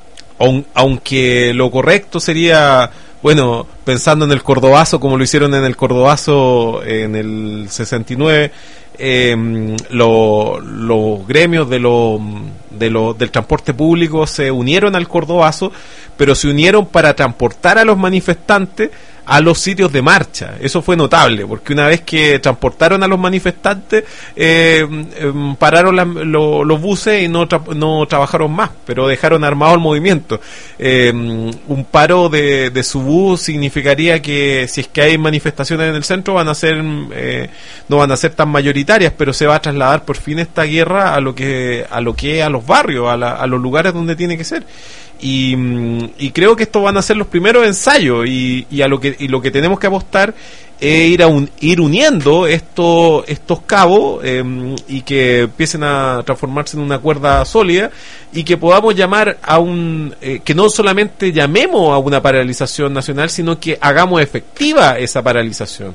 Aunque lo correcto sería, bueno, pensando en el Cordobazo, como lo hicieron en el Cordobazo en el sesenta y nueve, eh, lo, los gremios de los de lo, del transporte público se unieron al Cordobazo, pero se unieron para transportar a los manifestantes a los sitios de marcha. Eso fue notable, porque una vez que transportaron a los manifestantes, eh, eh, pararon la, lo, los buses y no, tra no trabajaron más, pero dejaron armado el movimiento. Eh, un paro de, de su bus significaría que si es que hay manifestaciones en el centro van a ser eh, no van a ser tan mayoritarias, pero se va a trasladar por fin esta guerra a lo que a lo que a los barrios, a, la, a los lugares donde tiene que ser. Y, y creo que estos van a ser los primeros ensayos y, y a lo que y lo que tenemos que apostar es ir a un, ir uniendo estos estos cabos eh, y que empiecen a transformarse en una cuerda sólida y que podamos llamar a un eh, que no solamente llamemos a una paralización nacional, sino que hagamos efectiva esa paralización.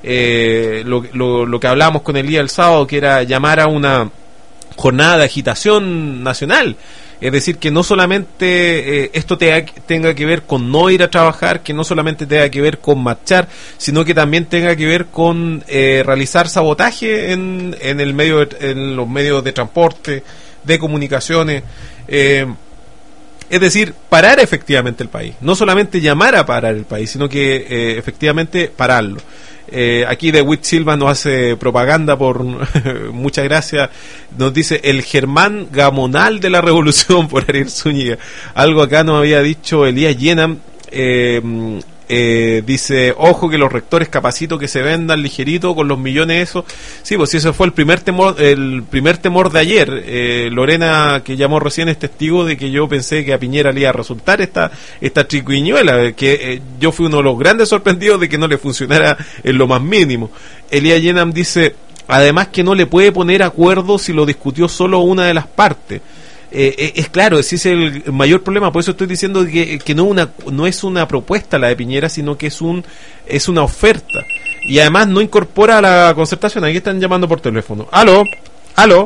Eh, lo, lo, lo que hablábamos con Elías el sábado, que era llamar a una jornada de agitación nacional. Es decir, que no solamente eh, esto te, tenga que ver con no ir a trabajar, que no solamente tenga que ver con marchar, sino que también tenga que ver con eh, realizar sabotaje en, en, el medio de, en los medios de transporte, de comunicaciones. Eh, es decir, parar efectivamente el país. No solamente llamar a parar el país, sino que eh, efectivamente pararlo. Eh, aquí De Witt Silva nos hace propaganda por muchas gracias, nos dice el Germán Gamonal de la Revolución por Ariel Zúñiga. Algo acá nos había dicho Elías Yenam. eh, eh, dice ojo que los rectores capacito que se vendan ligerito con los millones esos. Sí, pues si ese fue el primer temor, el primer temor de ayer. eh, Lorena, que llamó recién, es testigo de que yo pensé que a Piñera le iba a resultar esta esta triquiñuela, que eh, yo fui uno de los grandes sorprendidos de que no le funcionara en lo más mínimo. Elías Yenam dice además que no le puede poner acuerdo si lo discutió solo una de las partes. Eh, es claro, ese es el mayor problema, por eso estoy diciendo que, que no una no es una propuesta la de Piñera, sino que es un es una oferta y además no incorpora la concertación. Aquí están llamando por teléfono. Aló, aló,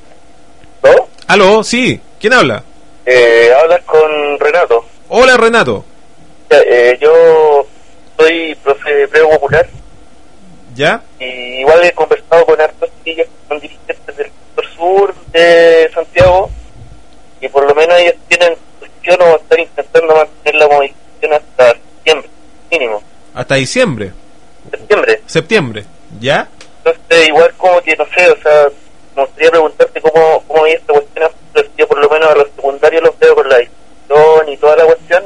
¿no? aló, sí, ¿quién habla? Eh, hablas con Renato. Hola Renato. Eh, yo soy profe de Preo Popular. ¿Ya? Y igual he conversado con hartos chiquillos que son dirigentes del sector sur de Santiago. Y por lo menos ellos tienen posición o están intentando mantener la movilización hasta septiembre, mínimo. Hasta diciembre. Septiembre. Septiembre, ¿ya? Entonces, igual como que, no sé, o sea, me gustaría preguntarte cómo, cómo hay esta cuestión. Yo por lo menos a los secundarios los veo con la discusión y toda la cuestión.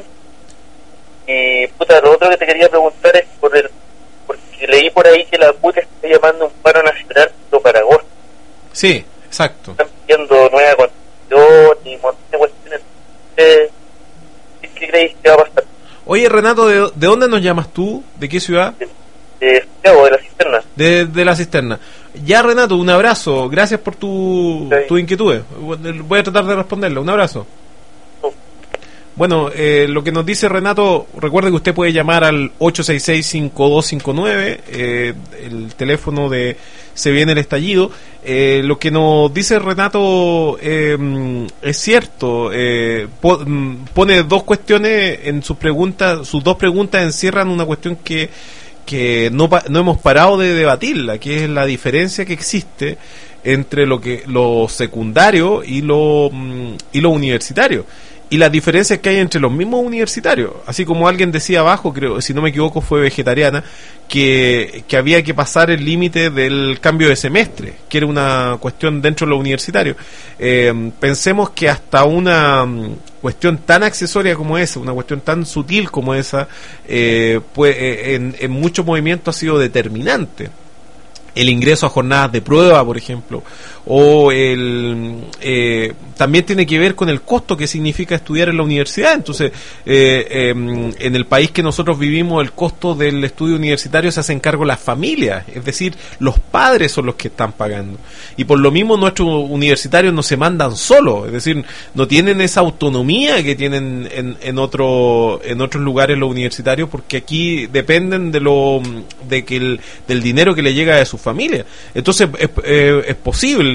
Y, puta, lo otro que te quería preguntar es por el, porque leí por ahí que la P U T está llamando un paro nacional pero para agosto. Sí, exacto. Están pidiendo nueva constitución y un montón de cuestiones. Eh, ¿Qué creéis que va a pasar? Oye Renato, ¿de, ¿de dónde nos llamas tú? ¿De qué ciudad? De, de Santiago, de la Cisterna. De, de la Cisterna. Ya Renato, un abrazo. Gracias por tu, sí. tu inquietudes. Voy a tratar de responderle. Un abrazo. Uh. Bueno, eh, lo que nos dice Renato, recuerde que usted puede llamar al ocho seis seis, cinco dos cinco nueve, eh, el teléfono de Se Viene el Estallido. Eh, lo que nos dice Renato eh, es cierto. Eh, po, pone dos cuestiones en sus preguntas, sus dos preguntas encierran una cuestión que que no, no hemos parado de debatirla, que es la diferencia que existe entre lo que lo secundario y lo y lo universitario, y las diferencias que hay entre los mismos universitarios. Así como alguien decía abajo, creo, si no me equivoco fue Vegetariana, que, que había que pasar el límite del cambio de semestre, que era una cuestión dentro de lo universitario. Eh, pensemos que hasta una cuestión tan accesoria como esa, una cuestión tan sutil como esa, eh, pues, eh, en, en muchos movimientos ha sido determinante. El ingreso a jornadas de prueba, por ejemplo, o el eh, también tiene que ver con el costo que significa estudiar en la universidad. Entonces, eh, eh, en el país que nosotros vivimos, el costo del estudio universitario se hacen cargo las familias, es decir, los padres son los que están pagando. Y por lo mismo nuestros universitarios no se mandan solos, es decir, no tienen esa autonomía que tienen en, en, otro, en otros lugares los universitarios, porque aquí dependen de lo de que el, del dinero que le llega a sus familia. Entonces es, eh, es posible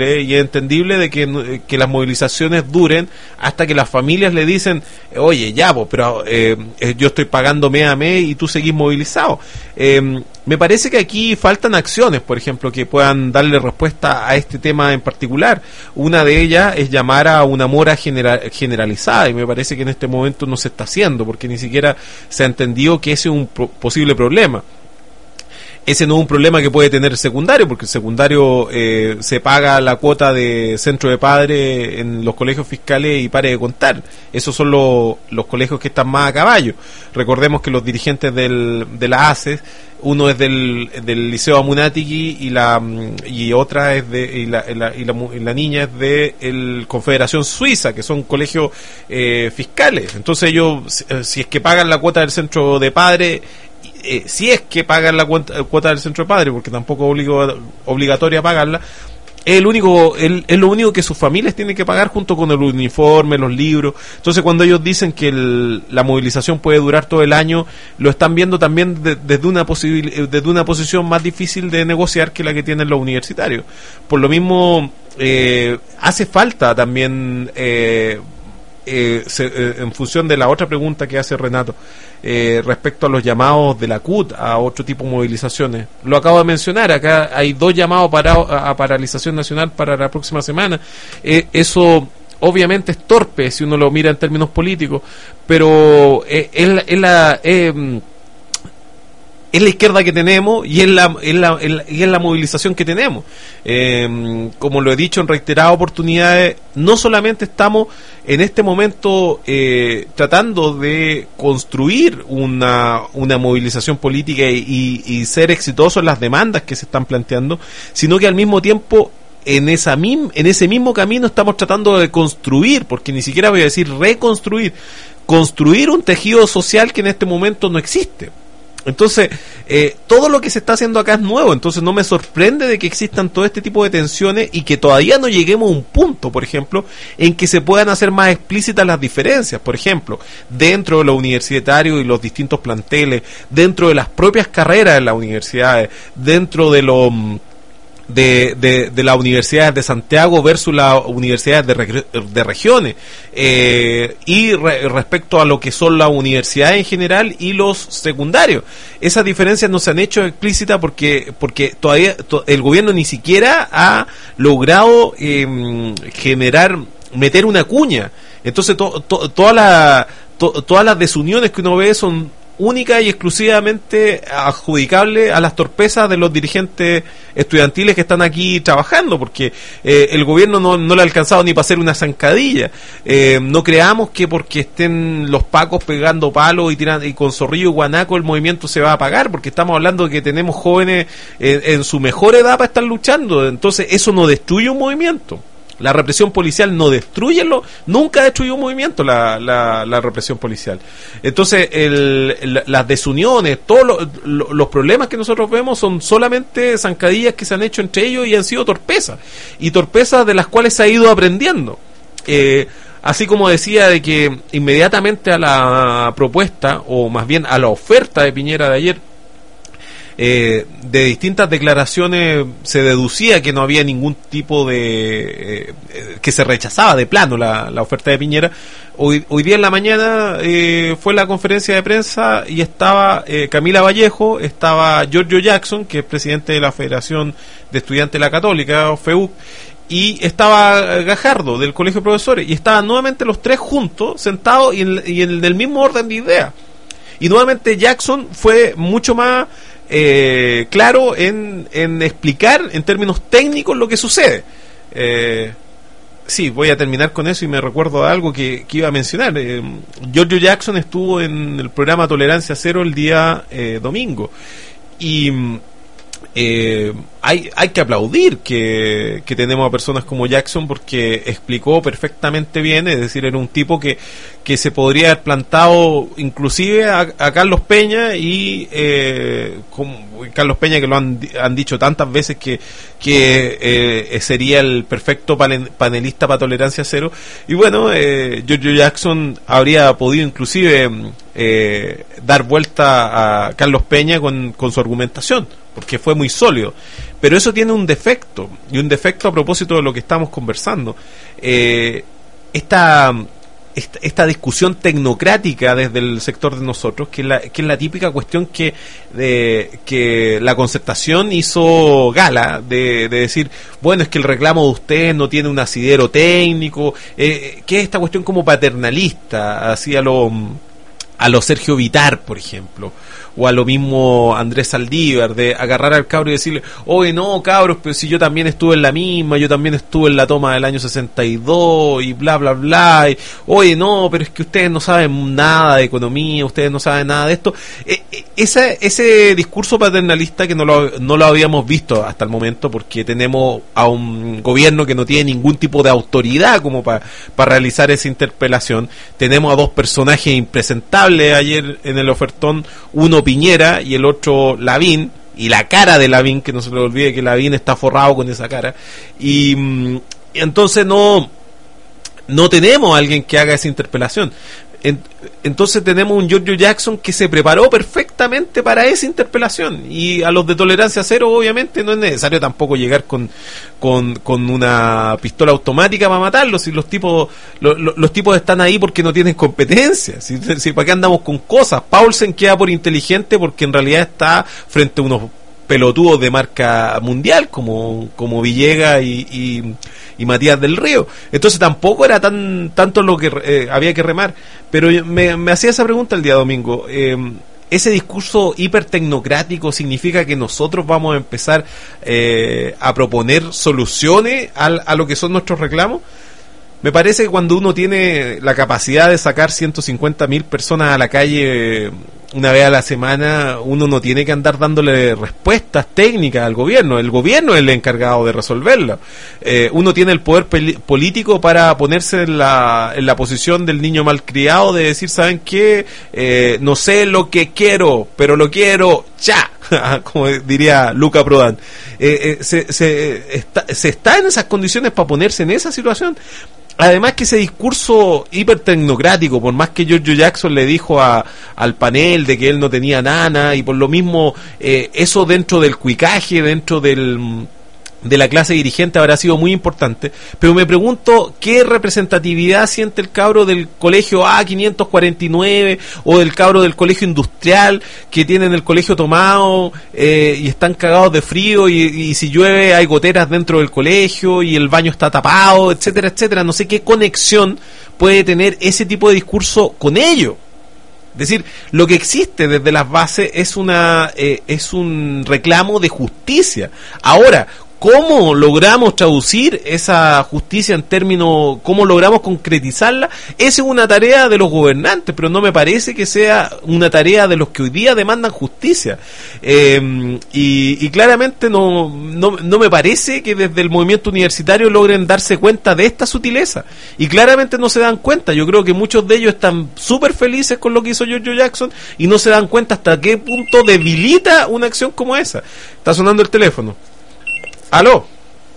posible y es entendible de que, que las movilizaciones duren hasta que las familias le dicen, oye, ya, pues, pero eh, yo estoy pagando mes a mes y tú seguís movilizado. Eh, me parece que aquí faltan acciones, por ejemplo, que puedan darle respuesta a este tema en particular. Una de ellas es llamar a una mora general, generalizada, y me parece que en este momento no se está haciendo, porque ni siquiera se ha entendido que ese es un pro- posible problema. Ese no es un problema que puede tener el secundario, porque el secundario eh, se paga la cuota de centro de padres en los colegios fiscales y pare de contar. Esos son los, los colegios que están más a caballo. Recordemos que los dirigentes del, de la A C E S, uno es del, del Liceo Amunátegui y la y otra es de y la, y la, y la, y la niña es de el Confederación Suiza, que son colegios eh, fiscales. Entonces ellos, si es que pagan la cuota del centro de padres, Eh, si es que pagan la cuota, cuota del centro de padre, porque tampoco es obligo, obligatoria pagarla, es el único, el, es lo único que sus familias tienen que pagar junto con el uniforme, los libros. Entonces cuando ellos dicen que el, la movilización puede durar todo el año, lo están viendo también de, desde una posibil, desde una posición más difícil de negociar que la que tienen los universitarios. Por lo mismo eh, hace falta también eh, Eh, se, eh, en función de la otra pregunta que hace Renato eh, respecto a los llamados de la C U T a otro tipo de movilizaciones, lo acabo de mencionar, acá hay dos llamados para, a, a paralización nacional para la próxima semana. Eh, eso obviamente es torpe si uno lo mira en términos políticos, pero eh, es la, es la eh, es la izquierda que tenemos y es la, es la, es la, es la movilización que tenemos. Eh, como lo he dicho en reiteradas oportunidades, no solamente estamos en este momento eh, tratando de construir una, una movilización política y, y, y ser exitosos en las demandas que se están planteando, sino que al mismo tiempo en esa mim, en ese mismo camino estamos tratando de construir, porque ni siquiera voy a decir reconstruir, construir un tejido social que en este momento no existe. Entonces, eh, todo lo que se está haciendo acá es nuevo, entonces no me sorprende de que existan todo este tipo de tensiones y que todavía no lleguemos a un punto, por ejemplo, en que se puedan hacer más explícitas las diferencias, por ejemplo, dentro de los universitarios y los distintos planteles, dentro de las propias carreras de las universidades, dentro de los... De, de, de las universidades de Santiago versus las universidades de, re, de regiones eh, y re, respecto a lo que son las universidades en general y los secundarios. Esas diferencias no se han hecho explícitas porque porque todavía to, el gobierno ni siquiera ha logrado eh, generar, meter una cuña. Entonces to, to, toda la, to, todas las desuniones que uno ve son única y exclusivamente adjudicable a las torpezas de los dirigentes estudiantiles que están aquí trabajando, porque eh, el gobierno no, no le ha alcanzado ni para hacer una zancadilla. Eh, no creamos que porque estén los pacos pegando palos y tirando y con zorrillo y guanaco el movimiento se va a apagar, porque estamos hablando de que tenemos jóvenes eh, en su mejor edad para estar luchando. Entonces eso no destruye un movimiento. La represión policial no destruye, lo, nunca destruyó un movimiento la, la, la represión policial. Entonces, el, el, las desuniones, todos lo, lo, los problemas que nosotros vemos son solamente zancadillas que se han hecho entre ellos y han sido torpezas. Y torpezas de las cuales se ha ido aprendiendo. Eh, así como decía de que inmediatamente a la propuesta, o más bien a la oferta de Piñera de ayer, Eh, de distintas declaraciones se deducía que no había ningún tipo de eh, que se rechazaba de plano la, la oferta de Piñera. Hoy, hoy día en la mañana eh, fue la conferencia de prensa y estaba eh, Camila Vallejo, estaba Giorgio Jackson, que es presidente de la Federación de Estudiantes de la Católica, F E U C, y estaba Gajardo del Colegio de Profesores, y estaban nuevamente los tres juntos, sentados y en, y en el mismo orden de ideas. Y nuevamente Jackson fue mucho más Eh, claro en, en explicar en términos técnicos lo que sucede. Eh, sí, voy a terminar con eso y me recuerdo algo que, que iba a mencionar. Eh, Giorgio Jackson estuvo en el programa Tolerancia Cero el día eh, domingo y eh, hay, hay que aplaudir que, que tenemos a personas como Jackson, porque explicó perfectamente bien, es decir, era un tipo que, que se podría haber plantado inclusive a, a Carlos Peña y eh, como Carlos Peña, que lo han, han dicho tantas veces que, que eh, sería el perfecto panelista para Tolerancia Cero. Y bueno, eh, Giorgio Jackson habría podido inclusive eh, dar vuelta a Carlos Peña con, con su argumentación, porque fue muy sólido. Pero eso tiene un defecto, y un defecto a propósito de lo que estamos conversando. Eh, esta, esta, esta discusión tecnocrática desde el sector de nosotros, que es la, que es la típica cuestión que, de, que la Concertación hizo gala, de, de decir, bueno, es que el reclamo de ustedes no tiene un asidero técnico, eh, que es esta cuestión como paternalista, así a lo, a lo Sergio Vitar, por ejemplo, o a lo mismo Andrés Saldívar, de agarrar al cabro y decirle, oye, no, cabros, pero si yo también estuve en la misma, yo también estuve en la toma del año sesenta y dos, y bla, bla, bla, y, oye, no, pero es que ustedes no saben nada de economía, ustedes no saben nada de esto. Eh, eh, ese, ese discurso paternalista que no lo, no lo habíamos visto hasta el momento, porque tenemos a un gobierno que no tiene ningún tipo de autoridad como para pa realizar esa interpelación. Tenemos a dos personajes impresentables ayer en el ofertón, uno Piñera y el otro Lavín, y la cara de Lavín, que no se le olvide que Lavín está forrado con esa cara, y, y entonces no no tenemos a alguien que haga esa interpelación. Entonces tenemos un Giorgio Jackson que se preparó perfectamente para esa interpelación, y a los de tolerancia cero obviamente no es necesario tampoco llegar con con, con una pistola automática para matarlos, si los tipos lo, lo, los tipos están ahí porque no tienen competencia, si, si para qué andamos con cosas. Paulsen queda por inteligente porque en realidad está frente a unos pelotudos de marca mundial como, como Villegas y, y, y Matías del Río. Entonces tampoco era tan tanto lo que eh, había que remar. Pero me, me hacía esa pregunta el día domingo. Eh, ¿Ese discurso hipertecnocrático significa que nosotros vamos a empezar eh, a proponer soluciones a, a lo que son nuestros reclamos? Me parece que cuando uno tiene la capacidad de sacar ciento cincuenta mil personas a la calle una vez a la semana, uno no tiene que andar dándole respuestas técnicas al gobierno. El gobierno es el encargado de resolverlo. Eh, uno tiene el poder político para ponerse en la, en la posición del niño malcriado, de decir, ¿saben qué? Eh, no sé lo que quiero, pero lo quiero ya. Como diría Luca Prodan. Eh, eh, se, se, está, se está en esas condiciones para ponerse en esa situación. Además que ese discurso hipertecnocrático, por más que Giorgio Jackson le dijo a, al panel de que él no tenía nana, y por lo mismo eh, eso dentro del cuicaje, dentro del de la clase dirigente habrá sido muy importante, pero me pregunto qué representatividad siente el cabro del colegio A quinientos cuarenta y nueve o del cabro del colegio industrial que tienen el colegio tomado eh, y están cagados de frío, y, y si llueve hay goteras dentro del colegio y el baño está tapado, etcétera, etcétera. No sé qué conexión puede tener ese tipo de discurso con ello. Es decir, lo que existe desde las bases es una eh, es un reclamo de justicia. Ahora, ¿cómo logramos traducir esa justicia en términos, cómo logramos concretizarla? Esa es una tarea de los gobernantes, pero no me parece que sea una tarea de los que hoy día demandan justicia. Eh, y, y claramente no, no, no me parece que desde el movimiento universitario logren darse cuenta de esta sutileza. Y claramente no se dan cuenta. Yo creo que muchos de ellos están súper felices con lo que hizo Giorgio Jackson y no se dan cuenta hasta qué punto debilita una acción como esa. Está sonando el teléfono. ¿Aló?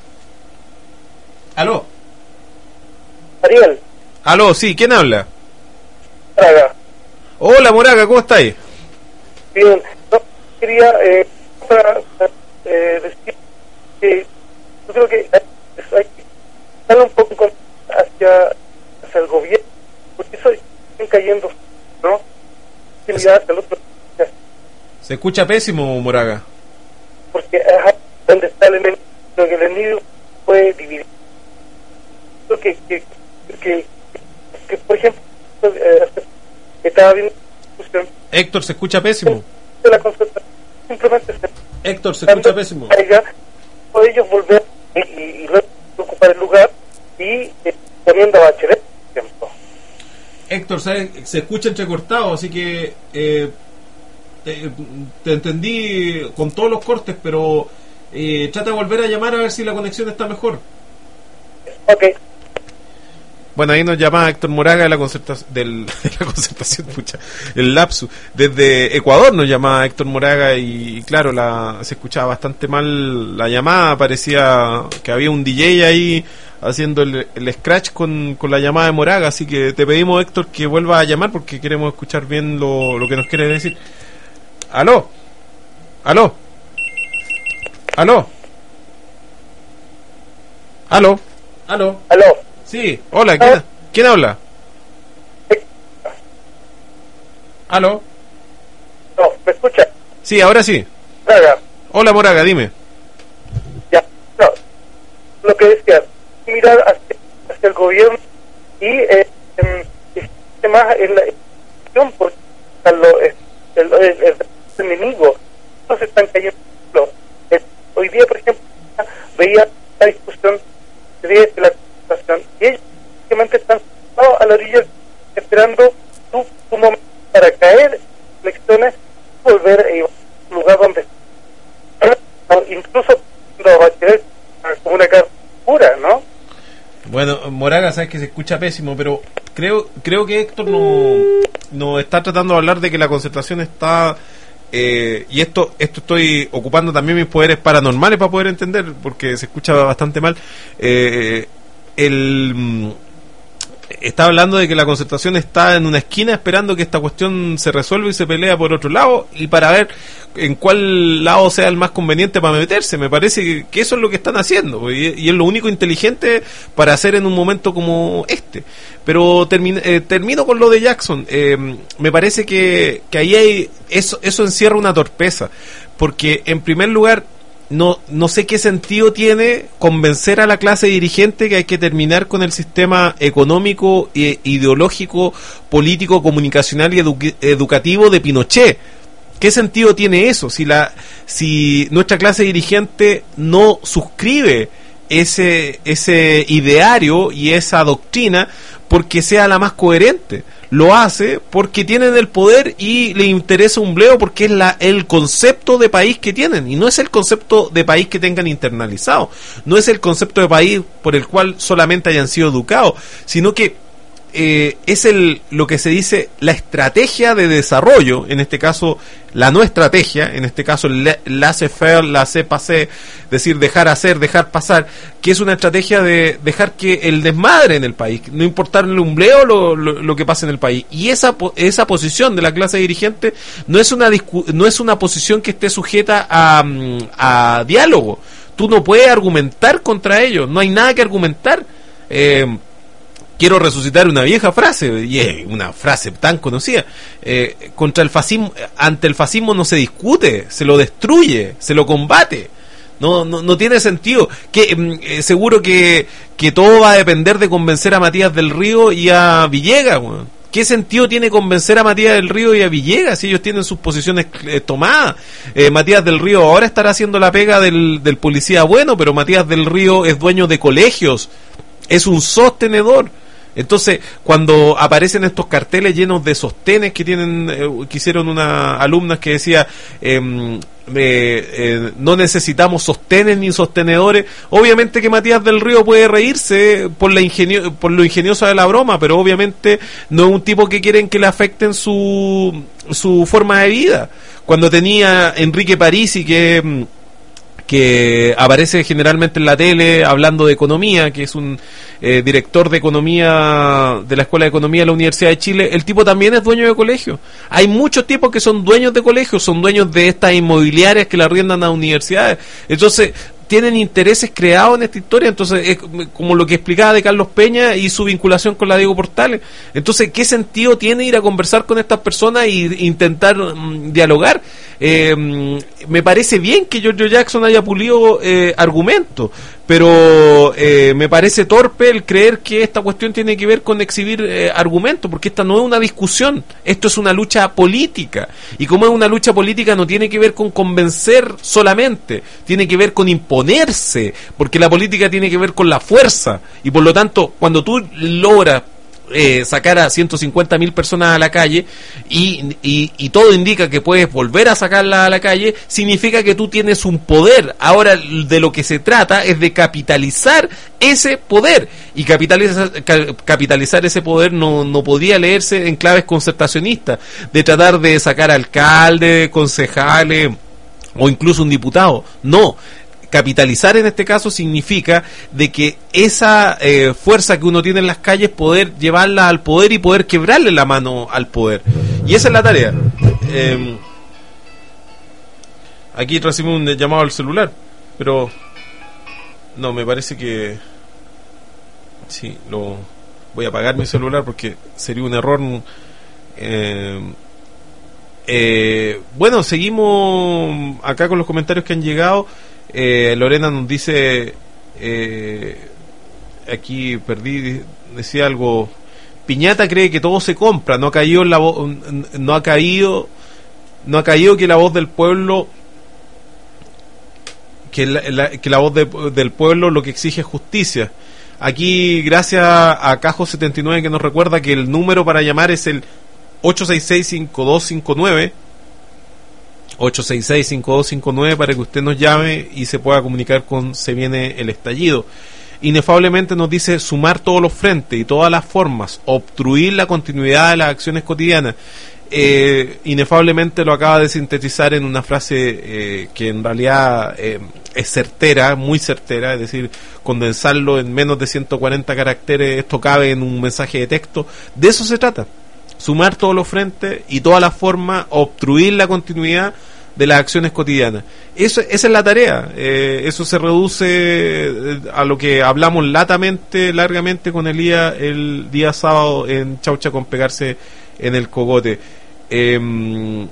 ¿Aló? Ariel. ¿Aló? Sí, ¿quién habla? Moraga. Hola, Moraga, ¿cómo estáis? Bien. No, quería eh, para, eh, decir que yo creo que hay que darle un poco hacia, hacia el gobierno, porque eso están cayendo, ¿no? Es... Al otro. Se escucha pésimo, Moraga. Porque ajá, donde está el enemigo, que el enemigo puede dividir. Creo que, que, que, que por ejemplo, eh, estaba viendo discusión. Héctor, se escucha pésimo. De la consulta, simplemente se Héctor, se escucha pésimo. O ellos volver y, y, y luego ocupar el lugar y eh, poniendo a Bachelet, por ejemplo. Héctor, se, se escucha entrecortado, así que eh, te, te entendí con todos los cortes, pero eh, trata de volver a llamar a ver si la conexión está mejor. Ok. Bueno, ahí nos llamaba Héctor Moraga de la concertación, del, de la concertación, pucha, el lapsus. Desde Ecuador nos llamaba Héctor Moraga y, y claro, la, se escuchaba bastante mal la llamada, parecía que había un D J ahí haciendo el, el scratch con, con la llamada de Moraga, así que te pedimos, Héctor, que vuelva a llamar porque queremos escuchar bien lo, lo que nos quiere decir. ¿Aló? ¿Aló? ¿Aló? ¿Aló? ¿Aló? Aló. Sí, hola, ¿quién, ¿quién habla? ¿Aló? No, ¿me escucha? Sí, ahora sí. Moraga. Hola, Moraga, dime. Ya, no. Lo que decía, mirar hacia, hacia el gobierno y eh, en, más en la educación, porque el, el, el, el enemigo no se están cayendo. Eh, hoy día, por ejemplo, veía la discusión de la situación y ellos simplemente están a la orilla esperando su, su momento para caer elecciones, volver a un lugar donde incluso lo va a tener como una carta pura, ¿no? Bueno, Moraga, sabes que se escucha pésimo, pero creo creo que Héctor no, no está tratando de hablar de que la concertación está eh, y esto esto estoy ocupando también mis poderes paranormales para poder entender, porque se escucha bastante mal. Eh, el está hablando de que la concertación está en una esquina esperando que esta cuestión se resuelva y se pelea por otro lado, y para ver en cuál lado sea el más conveniente para meterse. Me parece que, que eso es lo que están haciendo, y, y es lo único inteligente para hacer en un momento como este. Pero termino, eh, termino con lo de Jackson. Eh, me parece que, que ahí hay eso, eso encierra una torpeza, porque en primer lugar No, no sé qué sentido tiene convencer a la clase dirigente que hay que terminar con el sistema económico, e ideológico, político, comunicacional y edu- educativo de Pinochet. ¿Qué sentido tiene eso? Si la, si nuestra clase dirigente no suscribe ese, ese ideario y esa doctrina porque sea la más coherente. Lo hace porque tienen el poder y le interesa un bleo, porque es la, el concepto de país que tienen, y no es el concepto de país que tengan internalizado, no es el concepto de país por el cual solamente hayan sido educados, sino que eh, es el lo que se dice la estrategia de desarrollo, en este caso la no estrategia, en este caso el laissez-faire, laissez-passer, es decir, dejar hacer, dejar pasar, que es una estrategia de dejar que el desmadre en el país, no importarle un bleo lo, lo, lo que pasa en el país. Y esa esa posición de la clase dirigente no es una discu- no es una posición que esté sujeta a, a diálogo. Tú no puedes argumentar contra ellos, no hay nada que argumentar. Eh, Quiero resucitar una vieja frase, y es una frase tan conocida. Eh, contra el fascismo, ante el fascismo no se discute, se lo destruye, se lo combate. No, no, no tiene sentido. Que eh, seguro que, que todo va a depender de convencer a Matías del Río y a Villegas, bueno. ¿Qué sentido tiene convencer a Matías del Río y a Villegas si ellos tienen sus posiciones eh, tomadas? Eh, Matías del Río ahora estará haciendo la pega del, del policía bueno, pero Matías del Río es dueño de colegios, es un sostenedor. Entonces, cuando aparecen estos carteles llenos de sostenes que tienen, eh, que hicieron unas alumnas que decía eh, eh, eh, no necesitamos sostenes ni sostenedores, obviamente que Matías del Río puede reírse por la ingenio, por lo ingeniosa de la broma, pero obviamente no es un tipo que quieren que le afecten su, su forma de vida. Cuando tenía Enrique Parisi, que que aparece generalmente en la tele hablando de economía, que es un eh, director de economía de la Escuela de Economía de la Universidad de Chile, el tipo también es dueño de colegio. Hay muchos tipos que son dueños de colegios, son dueños de estas inmobiliarias que le arriendan a universidades. Entonces, tienen intereses creados en esta historia. Entonces es como lo que explicaba de Carlos Peña y su vinculación con la Diego Portales. Entonces, ¿qué sentido tiene ir a conversar con estas personas e intentar um, dialogar? Eh, me parece bien que Giorgio Jackson haya pulido eh, argumentos, pero eh, me parece torpe el creer que esta cuestión tiene que ver con exhibir eh, argumentos, porque esta no es una discusión, esto es una lucha política, y como es una lucha política no tiene que ver con convencer solamente, tiene que ver con imponerse, porque la política tiene que ver con la fuerza, y por lo tanto cuando tú logras Eh, sacar a ciento cincuenta mil personas a la calle y, y, y todo indica que puedes volver a sacarla a la calle, significa que tú tienes un poder. Ahora de lo que se trata es de capitalizar ese poder, y capitalizar, capitalizar ese poder no, no podría leerse en claves concertacionistas, de tratar de sacar alcaldes, concejales o incluso un diputado. No, capitalizar en este caso significa de que esa eh, fuerza que uno tiene en las calles, poder llevarla al poder y poder quebrarle la mano al poder. Y esa es la tarea. Eh, aquí recibimos un llamado al celular, pero no, me parece que sí, lo voy a apagar mi celular porque sería un error. Eh, eh, bueno, seguimos acá con los comentarios que han llegado. Eh, Lorena nos dice, eh, aquí perdí, decía algo. Piñata cree que todo se compra, no ha caído en la vo- no ha caído, no ha caído que la voz del pueblo, que la, la, que la voz de, del pueblo lo que exige es justicia. Aquí, gracias a Cajo setenta y nueve que nos recuerda que el número para llamar es el ocho seis seis, cinco dos cinco nueve. ocho seis seis, cinco dos cinco nueve para que usted nos llame y se pueda comunicar con Se Viene el Estallido. Inefablemente nos dice sumar todos los frentes y todas las formas, obstruir la continuidad de las acciones cotidianas. Eh, inefablemente lo acaba de sintetizar en una frase eh, que en realidad eh, es certera, muy certera, es decir, condensarlo en menos de ciento cuarenta caracteres, esto cabe en un mensaje de texto. De eso se trata. Sumar todos los frentes y todas las formas, obstruir la continuidad de las acciones cotidianas. Eso, esa es la tarea. Eh, eso se reduce a lo que hablamos latamente, largamente con Elías el día sábado en Chaucha con pegarse en el cogote. Eh,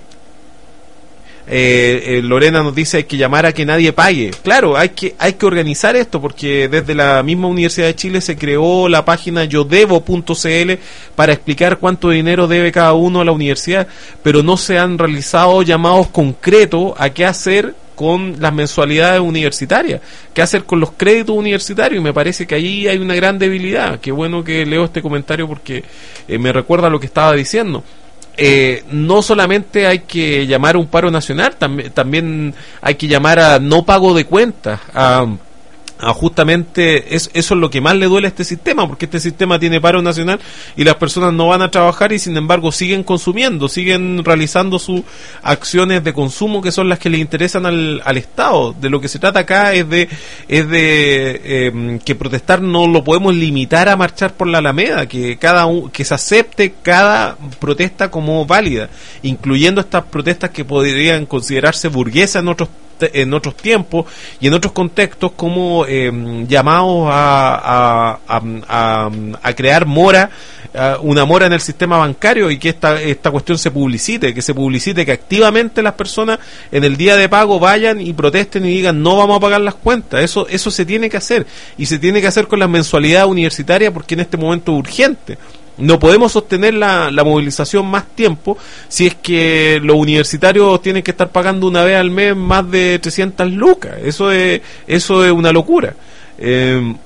Eh, eh, Lorena nos dice hay que llamar a que nadie pague. Claro, hay que hay que organizar esto porque desde la misma Universidad de Chile se creó la página yo debo punto c l para explicar cuánto dinero debe cada uno a la universidad, pero no se han realizado llamados concretos a qué hacer con las mensualidades universitarias, qué hacer con los créditos universitarios, y me parece que ahí hay una gran debilidad. Qué bueno que leo este comentario porque eh, me recuerda lo que estaba diciendo. Eh, no solamente hay que llamar a un paro nacional, tam- también hay que llamar a no pago de cuentas, a, a justamente es, eso es lo que más le duele a este sistema, porque este sistema tiene paro nacional y las personas no van a trabajar y sin embargo siguen consumiendo, siguen realizando sus acciones de consumo que son las que le interesan al, al Estado. De lo que se trata acá es de es de eh, que protestar no lo podemos limitar a marchar por la Alameda, que cada un, que se acepte cada protesta como válida, incluyendo estas protestas que podrían considerarse burguesas en otros en otros tiempos y en otros contextos como eh, llamados a, a, a, a, a crear mora, uh, una mora en el sistema bancario, y que esta, esta cuestión se publicite, que se publicite, que activamente las personas en el día de pago vayan y protesten y digan no vamos a pagar las cuentas. Eso, eso se tiene que hacer, y se tiene que hacer con las mensualidades universitarias porque en este momento es urgente. No podemos sostener la, la movilización más tiempo si es que los universitarios tienen que estar pagando una vez al mes más de trescientas lucas. Eso es, eso es una locura. Eh,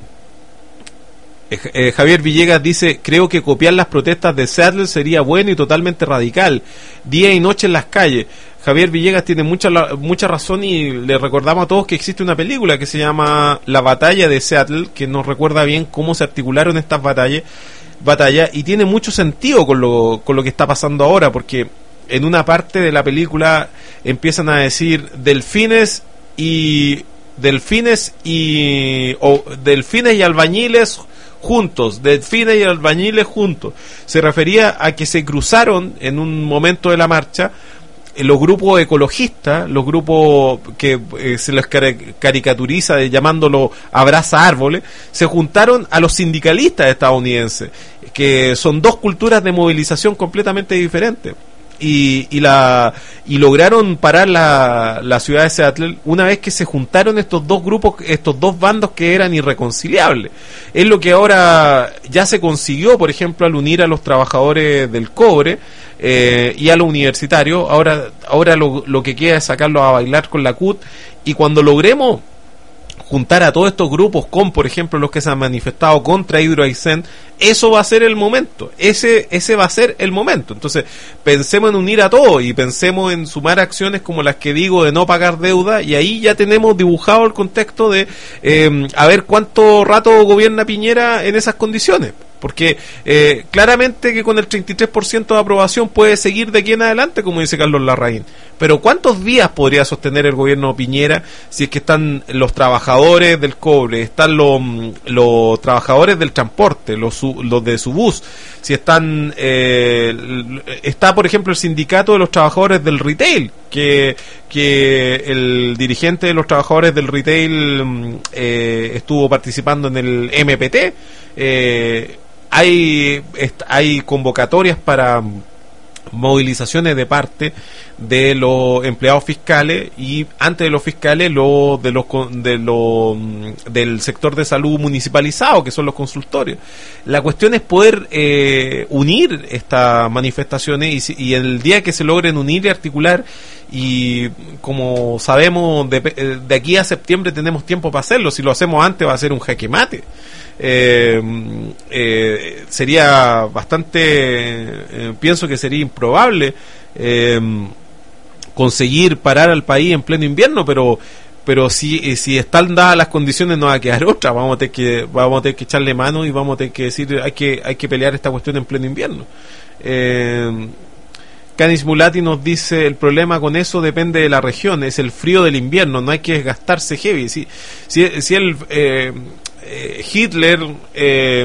eh, Javier Villegas dice, creo que copiar las protestas de Seattle sería bueno y totalmente radical. Día y noche en las calles. Javier Villegas tiene mucha mucha razón, y le recordamos a todos que existe una película que se llama La Batalla de Seattle, que nos recuerda bien cómo se articularon estas batallas. batalla y tiene mucho sentido con lo, con lo que está pasando ahora, porque en una parte de la película empiezan a decir delfines y delfines y o delfines y albañiles juntos, delfines y albañiles juntos. Se refería a que se cruzaron en un momento de la marcha los grupos ecologistas, los grupos que eh, se les caricaturiza de llamándolo abraza árboles, se juntaron a los sindicalistas estadounidenses, que son dos culturas de movilización completamente diferentes. Y, y la y lograron parar la, la ciudad de Seattle una vez que se juntaron estos dos grupos, estos dos bandos que eran irreconciliables. Es lo que ahora ya se consiguió, por ejemplo, al unir a los trabajadores del cobre eh, y a los universitarios. Ahora ahora lo, lo que queda es sacarlos a bailar con la C U T, y cuando logremos juntar a todos estos grupos con, por ejemplo, los que se han manifestado contra Hydro Aysén, eso va a ser el momento, ese ese va a ser el momento. Entonces, pensemos en unir a todos y pensemos en sumar acciones como las que digo de no pagar deuda, y ahí ya tenemos dibujado el contexto de eh, a ver cuánto rato gobierna Piñera en esas condiciones. Porque eh, claramente que con el treinta y tres por ciento de aprobación puede seguir de aquí en adelante, como dice Carlos Larraín, Pero ¿cuántos días podría sostener el gobierno Piñera si es que están los trabajadores del cobre, están los, los trabajadores del transporte, los, los de su bus, si están eh, está por ejemplo el sindicato de los trabajadores del retail, que, que el dirigente de los trabajadores del retail eh, estuvo participando en el M P T, eh, hay, hay convocatorias para movilizaciones de parte de los empleados fiscales y antes de los fiscales lo, de los de lo, del sector de salud municipalizado, que son los consultorios. La cuestión es poder eh, unir estas manifestaciones y, y el día que se logren unir y articular, y como sabemos de, de aquí a septiembre tenemos tiempo para hacerlo, si lo hacemos antes va a ser un jaque mate. Eh, eh, sería bastante eh, pienso que sería improbable eh, conseguir parar al país en pleno invierno, pero pero si si están dadas las condiciones no va a quedar otra, vamos a tener que vamos a tener que echarle mano y vamos a tener que decir hay que hay que pelear esta cuestión en pleno invierno. eh, Canis Mulati nos dice, el problema con eso depende de la región, es el frío del invierno, no hay que desgastarse heavy. Si, si, si el eh, eh, Hitler, eh,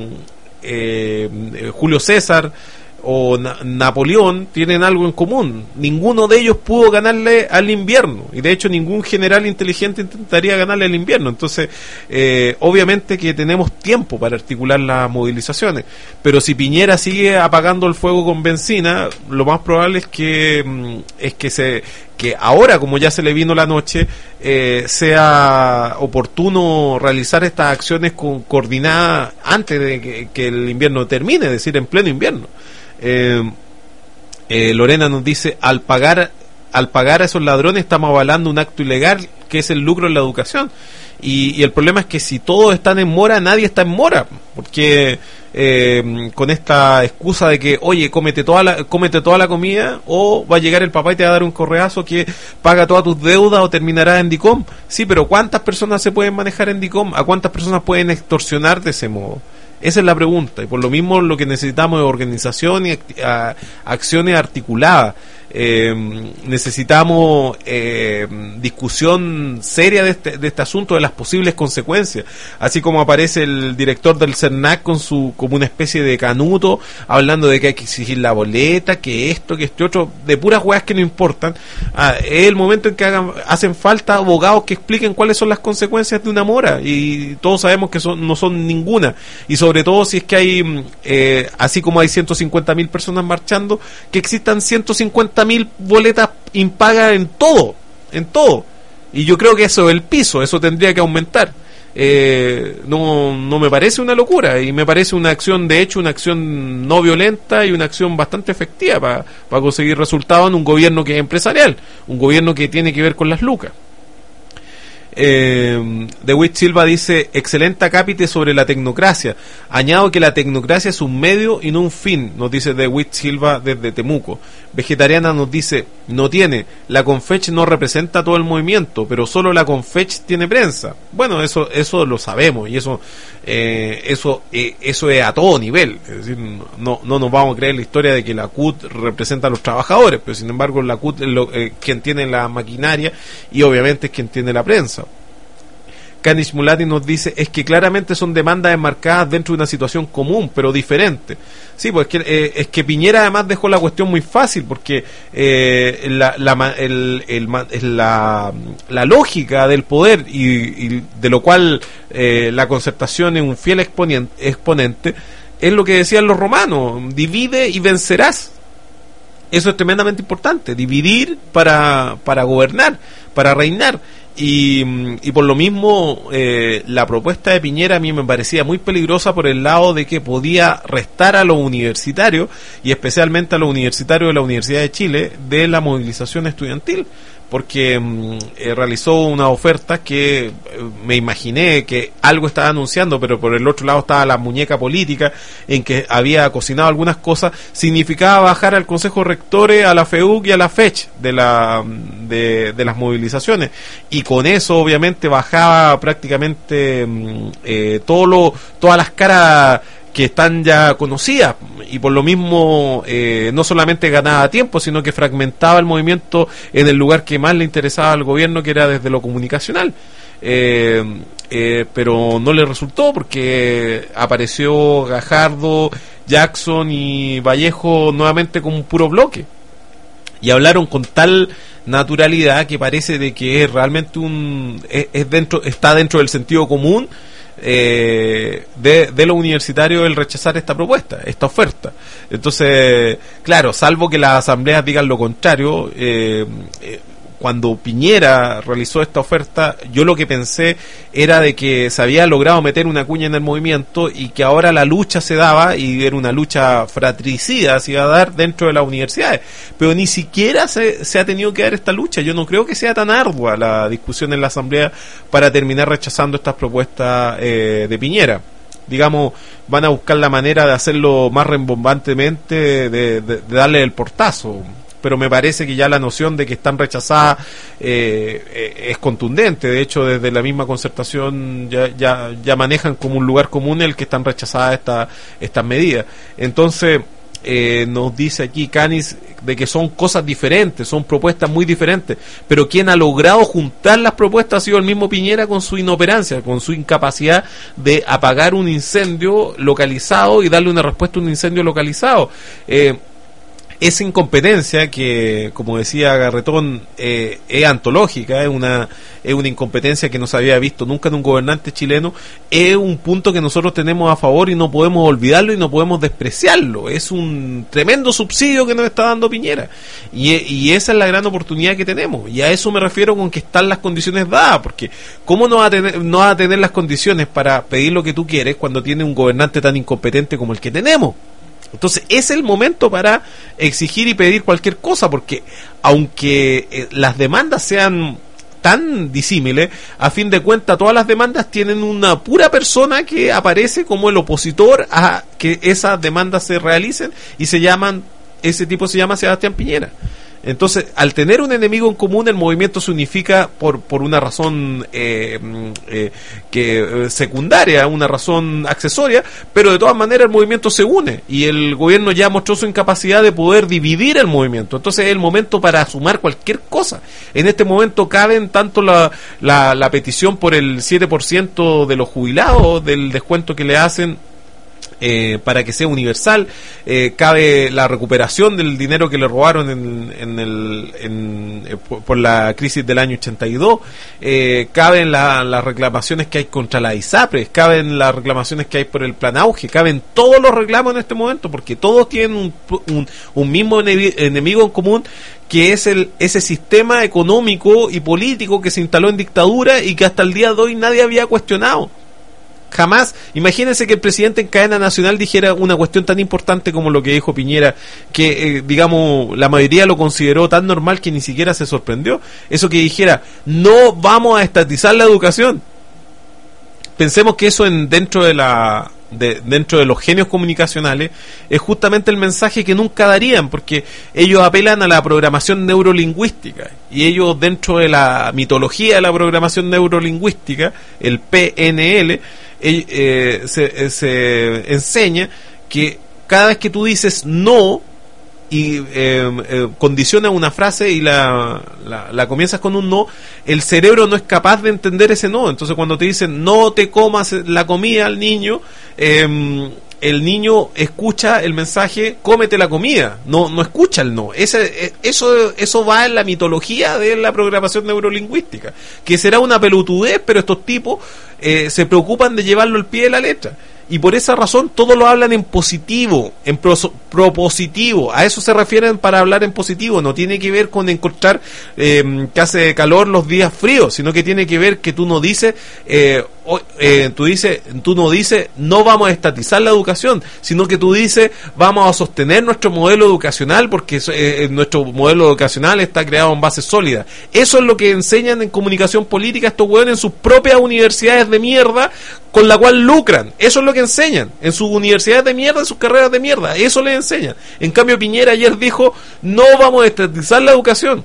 eh, Julio César o Na- Napoleón tienen algo en común, ninguno de ellos pudo ganarle al invierno, y de hecho ningún general inteligente intentaría ganarle al invierno. Entonces eh, obviamente que tenemos tiempo para articular las movilizaciones, pero si Piñera sigue apagando el fuego con benzina, lo más probable es que es que se que ahora, como ya se le vino la noche, eh, sea oportuno realizar estas acciones con, coordinadas antes de que, que el invierno termine, es decir, en pleno invierno. Eh, eh, Lorena nos dice, al pagar al pagar a esos ladrones estamos avalando un acto ilegal que es el lucro en la educación, y, y el problema es que si todos están en mora, nadie está en mora, porque eh, con esta excusa de que oye, cómete toda la cómete toda la comida o va a llegar el papá y te va a dar un correazo que paga todas tus deudas o terminarás en DICOM. Sí, pero ¿cuántas personas se pueden manejar en DICOM? ¿A cuántas personas pueden extorsionar de ese modo? Esa es la pregunta, y por lo mismo lo que necesitamos es organización y act- a, acciones articuladas. Eh, necesitamos eh, discusión seria de este, de este asunto, de las posibles consecuencias, así como aparece el director del CERNAC con su como una especie de canuto hablando de que hay que exigir la boleta, que esto, que este otro, de puras hueás que no importan. Ah, es el momento en que hagan, hacen falta abogados que expliquen cuáles son las consecuencias de una mora, y todos sabemos que son, no son ninguna, y sobre todo si es que hay eh, así como hay ciento cincuenta mil personas marchando, que existan ciento cincuenta mil boletas impagas en todo, en todo. Y yo creo que eso es el piso, eso tendría que aumentar. Eh, no, no me parece una locura, y me parece una acción, de hecho, una acción no violenta y una acción bastante efectiva para pa conseguir resultados en un gobierno que es empresarial, un gobierno que tiene que ver con las lucas. Eh, De Witt Silva dice, excelente acápite sobre la tecnocracia, añado que la tecnocracia es un medio y no un fin, nos dice De Witt Silva desde Temuco. Vegetariana nos dice, no tiene, la Confech no representa todo el movimiento, pero solo la Confech tiene prensa. Bueno, eso eso lo sabemos, y eso eh, eso eh, eso es a todo nivel, es decir, no no nos vamos a creer la historia de que la C U T representa a los trabajadores, pero sin embargo la C U T es lo, eh, quien tiene la maquinaria y obviamente es quien tiene la prensa. Canis Mulati nos dice, es que claramente son demandas enmarcadas dentro de una situación común, pero diferente. Sí, pues es que, eh, es que Piñera además dejó la cuestión muy fácil, porque eh, la, la, el, el, el, la, la lógica del poder, y, y de lo cual eh, la concertación es un fiel exponente, exponente, es lo que decían los romanos, divide y vencerás. Eso es tremendamente importante, dividir para, para gobernar, para reinar. Y, y por lo mismo eh, la propuesta de Piñera a mí me parecía muy peligrosa por el lado de que podía restar a los universitarios, y especialmente a los universitarios de la Universidad de Chile, de la movilización estudiantil, porque eh, realizó una oferta que eh, me imaginé que algo estaba anunciando, pero por el otro lado estaba la muñeca política en que había cocinado algunas cosas. Significaba bajar al Consejo Rectores, a la F E U C y a la FECH de, la, de, de las movilizaciones, y con eso obviamente bajaba prácticamente eh, todo lo, todas las caras que están ya conocidas, y por lo mismo eh, no solamente ganaba tiempo, sino que fragmentaba el movimiento en el lugar que más le interesaba al gobierno, que era desde lo comunicacional. Eh, eh, pero no le resultó, porque apareció Gajardo, Jackson y Vallejo nuevamente como un puro bloque, y hablaron con tal naturalidad que parece de que es realmente un es, es dentro está dentro del sentido común eh, de, de los universitarios el rechazar esta propuesta, esta oferta. Entonces, claro, salvo que las asambleas digan lo contrario, eh, eh, cuando Piñera realizó esta oferta, yo lo que pensé era de que se había logrado meter una cuña en el movimiento y que ahora la lucha se daba, y era una lucha fratricida, se iba a dar dentro de las universidades. Pero ni siquiera se, se ha tenido que dar esta lucha. Yo no creo que sea tan ardua la discusión en la asamblea para terminar rechazando estas propuestas eh, de Piñera. Digamos, van a buscar la manera de hacerlo más rembombantemente, de, de, de darle el portazo. Pero me parece que ya la noción de que están rechazadas eh, eh, es contundente. De hecho, desde la misma Concertación ya, ya, ya manejan como un lugar común el que están rechazadas esta, estas medidas. Entonces, eh, nos dice aquí Canis de que son cosas diferentes, son propuestas muy diferentes, pero quien ha logrado juntar las propuestas ha sido el mismo Piñera, con su inoperancia, con su incapacidad de apagar un incendio localizado y darle una respuesta a un incendio localizado. Eh, Esa incompetencia que, como decía Garretón, eh, es antológica, es una es una incompetencia que no se había visto nunca en un gobernante chileno, es un punto que nosotros tenemos a favor y no podemos olvidarlo y no podemos despreciarlo. Es un tremendo subsidio que nos está dando Piñera, y, y esa es la gran oportunidad que tenemos, y a eso me refiero con que están las condiciones dadas, porque ¿cómo no va a tener, no va a tener las condiciones para pedir lo que tú quieres cuando tiene un gobernante tan incompetente como el que tenemos? Entonces es el momento para exigir y pedir cualquier cosa, porque aunque eh, las demandas sean tan disímiles, a fin de cuentas todas las demandas tienen una pura persona que aparece como el opositor a que esas demandas se realicen, y se llaman, ese tipo se llama Sebastián Piñera. Entonces, al tener un enemigo en común, el movimiento se unifica por, por una razón eh, eh, que eh, secundaria, una razón accesoria, pero de todas maneras el movimiento se une, y el gobierno ya mostró su incapacidad de poder dividir el movimiento. Entonces es el momento para sumar cualquier cosa. En este momento caben tanto la, la, la petición por el siete por ciento de los jubilados, del descuento que le hacen Eh, para que sea universal, eh, cabe la recuperación del dinero que le robaron en, en el, en, eh, por, por la crisis del año ochenta y dos, eh, caben la, las reclamaciones que hay contra la ISAPRES, caben las reclamaciones que hay por el plan Auge, caben todos los reclamos en este momento, porque todos tienen un, un, un mismo enemigo en común, que es el ese sistema económico y político que se instaló en dictadura y que hasta el día de hoy nadie había cuestionado. Jamás. Imagínense que el presidente en cadena nacional dijera una cuestión tan importante como lo que dijo Piñera, que eh, digamos la mayoría lo consideró tan normal que ni siquiera se sorprendió. Eso que dijera, no vamos a estatizar la educación. Pensemos que eso en dentro de la de, dentro de los genios comunicacionales es justamente el mensaje que nunca darían, porque ellos apelan a la programación neurolingüística, y ellos, dentro de la mitología de la programación neurolingüística, el P N L, eh, eh, se, eh, se enseña que cada vez que tú dices no y eh, eh, condiciona una frase y la, la, la comienzas con un no, el cerebro no es capaz de entender ese no. Entonces cuando te dicen no te comas la comida al niño, eh, el niño escucha el mensaje cómete la comida, no no escucha el no. Ese, eso eso va en la mitología de la programación neurolingüística, que será una pelotudez, pero estos tipos eh, se preocupan de llevarlo al pie de la letra. Y por esa razón todos lo hablan en positivo, en pros, propositivo. A eso se refieren para hablar en positivo. No tiene que ver con encontrar eh, que hace calor los días fríos, sino que tiene que ver que tú no dices, eh, eh, tú dices, tú no dices no vamos a estatizar la educación, sino que tú dices vamos a sostener nuestro modelo educacional, porque eh, nuestro modelo educacional está creado en bases sólidas. Eso es lo que enseñan en comunicación política estos hueones en sus propias universidades de mierda, con la cual lucran. Eso es lo que enseñan en sus universidades de mierda, en sus carreras de mierda. Eso les enseñan. En cambio Piñera ayer dijo no vamos a estatizar la educación.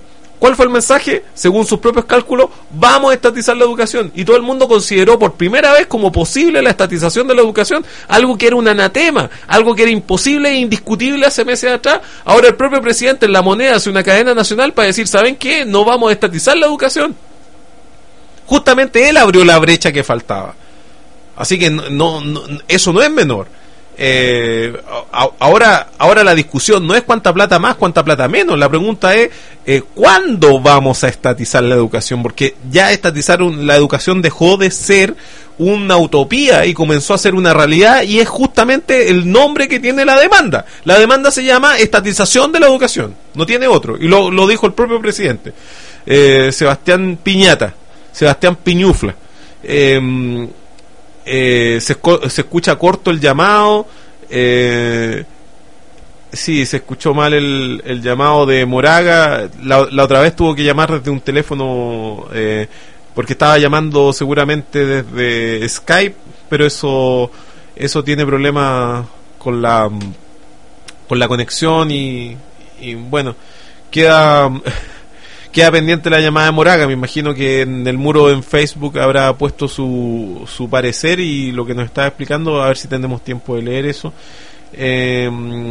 ¿Cuál fue el mensaje? Según sus propios cálculos, vamos a estatizar la educación. Y todo el mundo consideró por primera vez como posible la estatización de la educación, algo que era un anatema, algo que era imposible e indiscutible hace meses atrás. Ahora el propio presidente en La Moneda hace una cadena nacional para decir, ¿saben qué? No vamos a estatizar la educación. Justamente él abrió la brecha que faltaba. Así que no, no, no, eso no es menor. Eh, a, ahora, ahora la discusión no es cuánta plata más, cuánta plata menos. La pregunta es eh, ¿cuándo vamos a estatizar la educación? Porque ya estatizar un, la educación dejó de ser una utopía y comenzó a ser una realidad, y es justamente el nombre que tiene la demanda. La demanda se llama estatización de la educación, no tiene otro, y lo, lo dijo el propio presidente, eh, Sebastián Piñata, Sebastián Piñufla. eh, Eh, se, se escucha corto el llamado. Eh, sí, se escuchó mal el, el llamado de Moraga. La, la otra vez tuvo que llamar desde un teléfono eh, porque estaba llamando seguramente desde Skype, pero eso eso tiene problemas con la con la conexión y, y bueno, queda Queda pendiente la llamada de Moraga. Me imagino que en el muro en Facebook habrá puesto su, su parecer y lo que nos está explicando, a ver si tenemos tiempo de leer eso. Eh,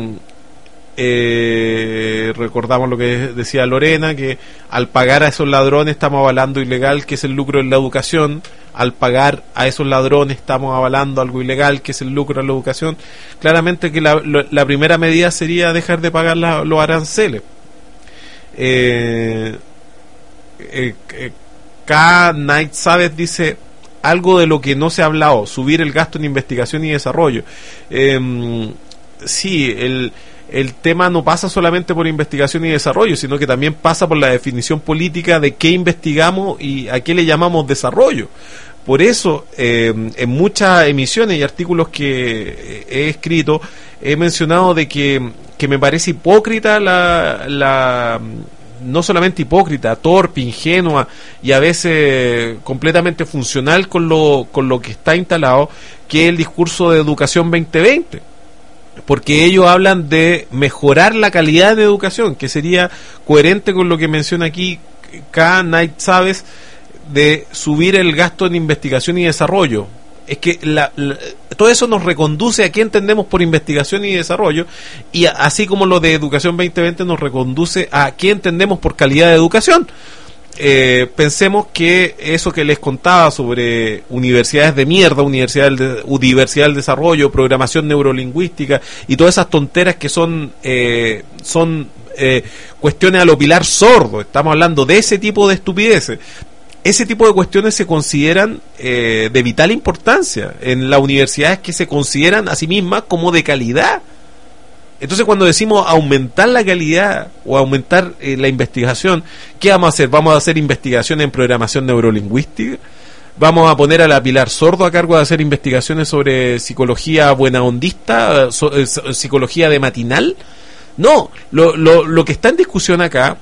eh, recordamos lo que decía Lorena, que al pagar a esos ladrones estamos avalando ilegal, que es el lucro en la educación. Al pagar a esos ladrones estamos avalando algo ilegal, que es el lucro en la educación. Claramente que la, la primera medida sería dejar de pagar la, los aranceles. Eh, Eh, eh, K. Knight Chávez dice algo de lo que no se ha hablado: subir el gasto en investigación y desarrollo. Eh, sí, el, el tema no pasa solamente por investigación y desarrollo, sino que también pasa por la definición política de qué investigamos y a qué le llamamos desarrollo. Por eso, eh, en muchas emisiones y artículos que he escrito, he mencionado de que, que me parece hipócrita la... la no solamente hipócrita, torpe, ingenua y a veces completamente funcional con lo, con lo que está instalado, que es el discurso de Educación veinte veinte, porque ellos hablan de mejorar la calidad de educación, que sería coherente con lo que menciona aquí K. Knight Chávez, de subir el gasto en investigación y desarrollo. Es que la, la, todo eso nos reconduce a qué entendemos por investigación y desarrollo, y a, así como lo de Educación veinte veinte nos reconduce a qué entendemos por calidad de educación. Eh, pensemos que eso que les contaba sobre universidades de mierda, universidad del, universidad del desarrollo, programación neurolingüística y todas esas tonteras que son eh, son eh, cuestiones a lo Pilar Sordo. Estamos hablando de ese tipo de estupideces. Ese tipo de cuestiones se consideran eh, de vital importancia en las universidades que se consideran a sí mismas como de calidad. Entonces, cuando decimos aumentar la calidad o aumentar eh, la investigación, ¿qué vamos a hacer? ¿Vamos a hacer investigación en programación neurolingüística? ¿Vamos a poner a la Pilar Sordo a cargo de hacer investigaciones sobre psicología buenaondista, so, eh, psicología de matinal? No, lo, lo, lo que está en discusión acá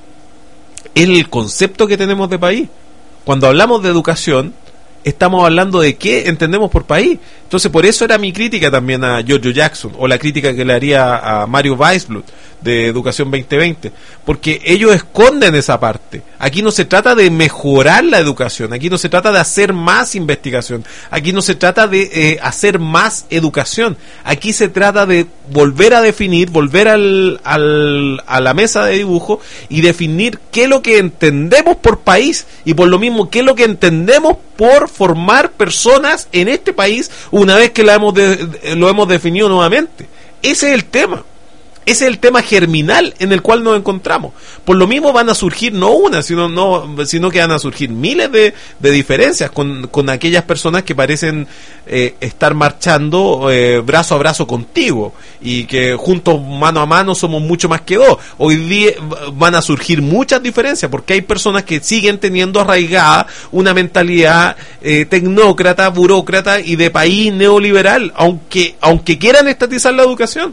es el concepto que tenemos de país. Cuando hablamos de educación, estamos hablando de qué entendemos por país. Entonces, por eso era mi crítica también a Giorgio Jackson, o la crítica que le haría a Mario Weisblut de Educación veinte veinte, porque ellos esconden esa parte. Aquí no se trata de mejorar la educación, aquí no se trata de hacer más investigación, aquí no se trata de eh, hacer más educación, aquí se trata de volver a definir, volver al, al, a la mesa de dibujo y definir qué es lo que entendemos por país, y por lo mismo qué es lo que entendemos por formar personas en este país una vez que la hemos de, lo hemos definido nuevamente. Ese es el tema. Ese es el tema germinal en el cual nos encontramos. Por lo mismo van a surgir no una, sino no, sino que van a surgir miles de, de diferencias con, con aquellas personas que parecen eh, estar marchando eh, brazo a brazo contigo, y que juntos mano a mano somos mucho más que dos. Hoy día van a surgir muchas diferencias porque hay personas que siguen teniendo arraigada una mentalidad eh, tecnócrata, burócrata y de país neoliberal, aunque, aunque quieran estatizar la educación.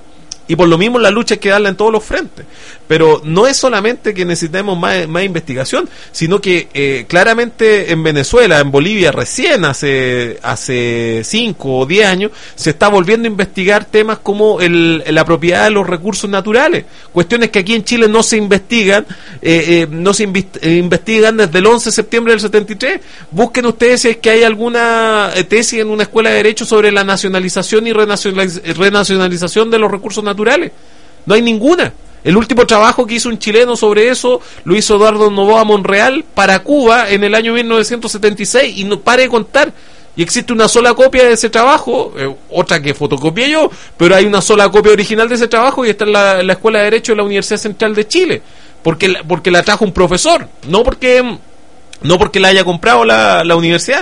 Y por lo mismo la lucha hay que darla en todos los frentes. Pero no es solamente que necesitemos más, más investigación, sino que eh, claramente en Venezuela, en Bolivia, recién hace hace cinco o diez años, se está volviendo a investigar temas como el, la propiedad de los recursos naturales. Cuestiones que aquí en Chile no se investigan, eh, eh, no se invist- eh, investigan desde el once de septiembre del setenta y tres. Busquen ustedes si es que hay alguna tesis en una escuela de Derecho sobre la nacionalización y renacionaliz- renacionalización de los recursos naturales. No hay ninguna. El último trabajo que hizo un chileno sobre eso lo hizo Eduardo Novoa Monreal para Cuba en el año mil novecientos setenta y seis, y no pare de contar. Y existe una sola copia de ese trabajo, eh, otra que fotocopié yo, pero hay una sola copia original de ese trabajo y está en la, en la Escuela de Derecho de la Universidad Central de Chile, porque la, porque la trajo un profesor, no porque no porque la haya comprado la, la universidad.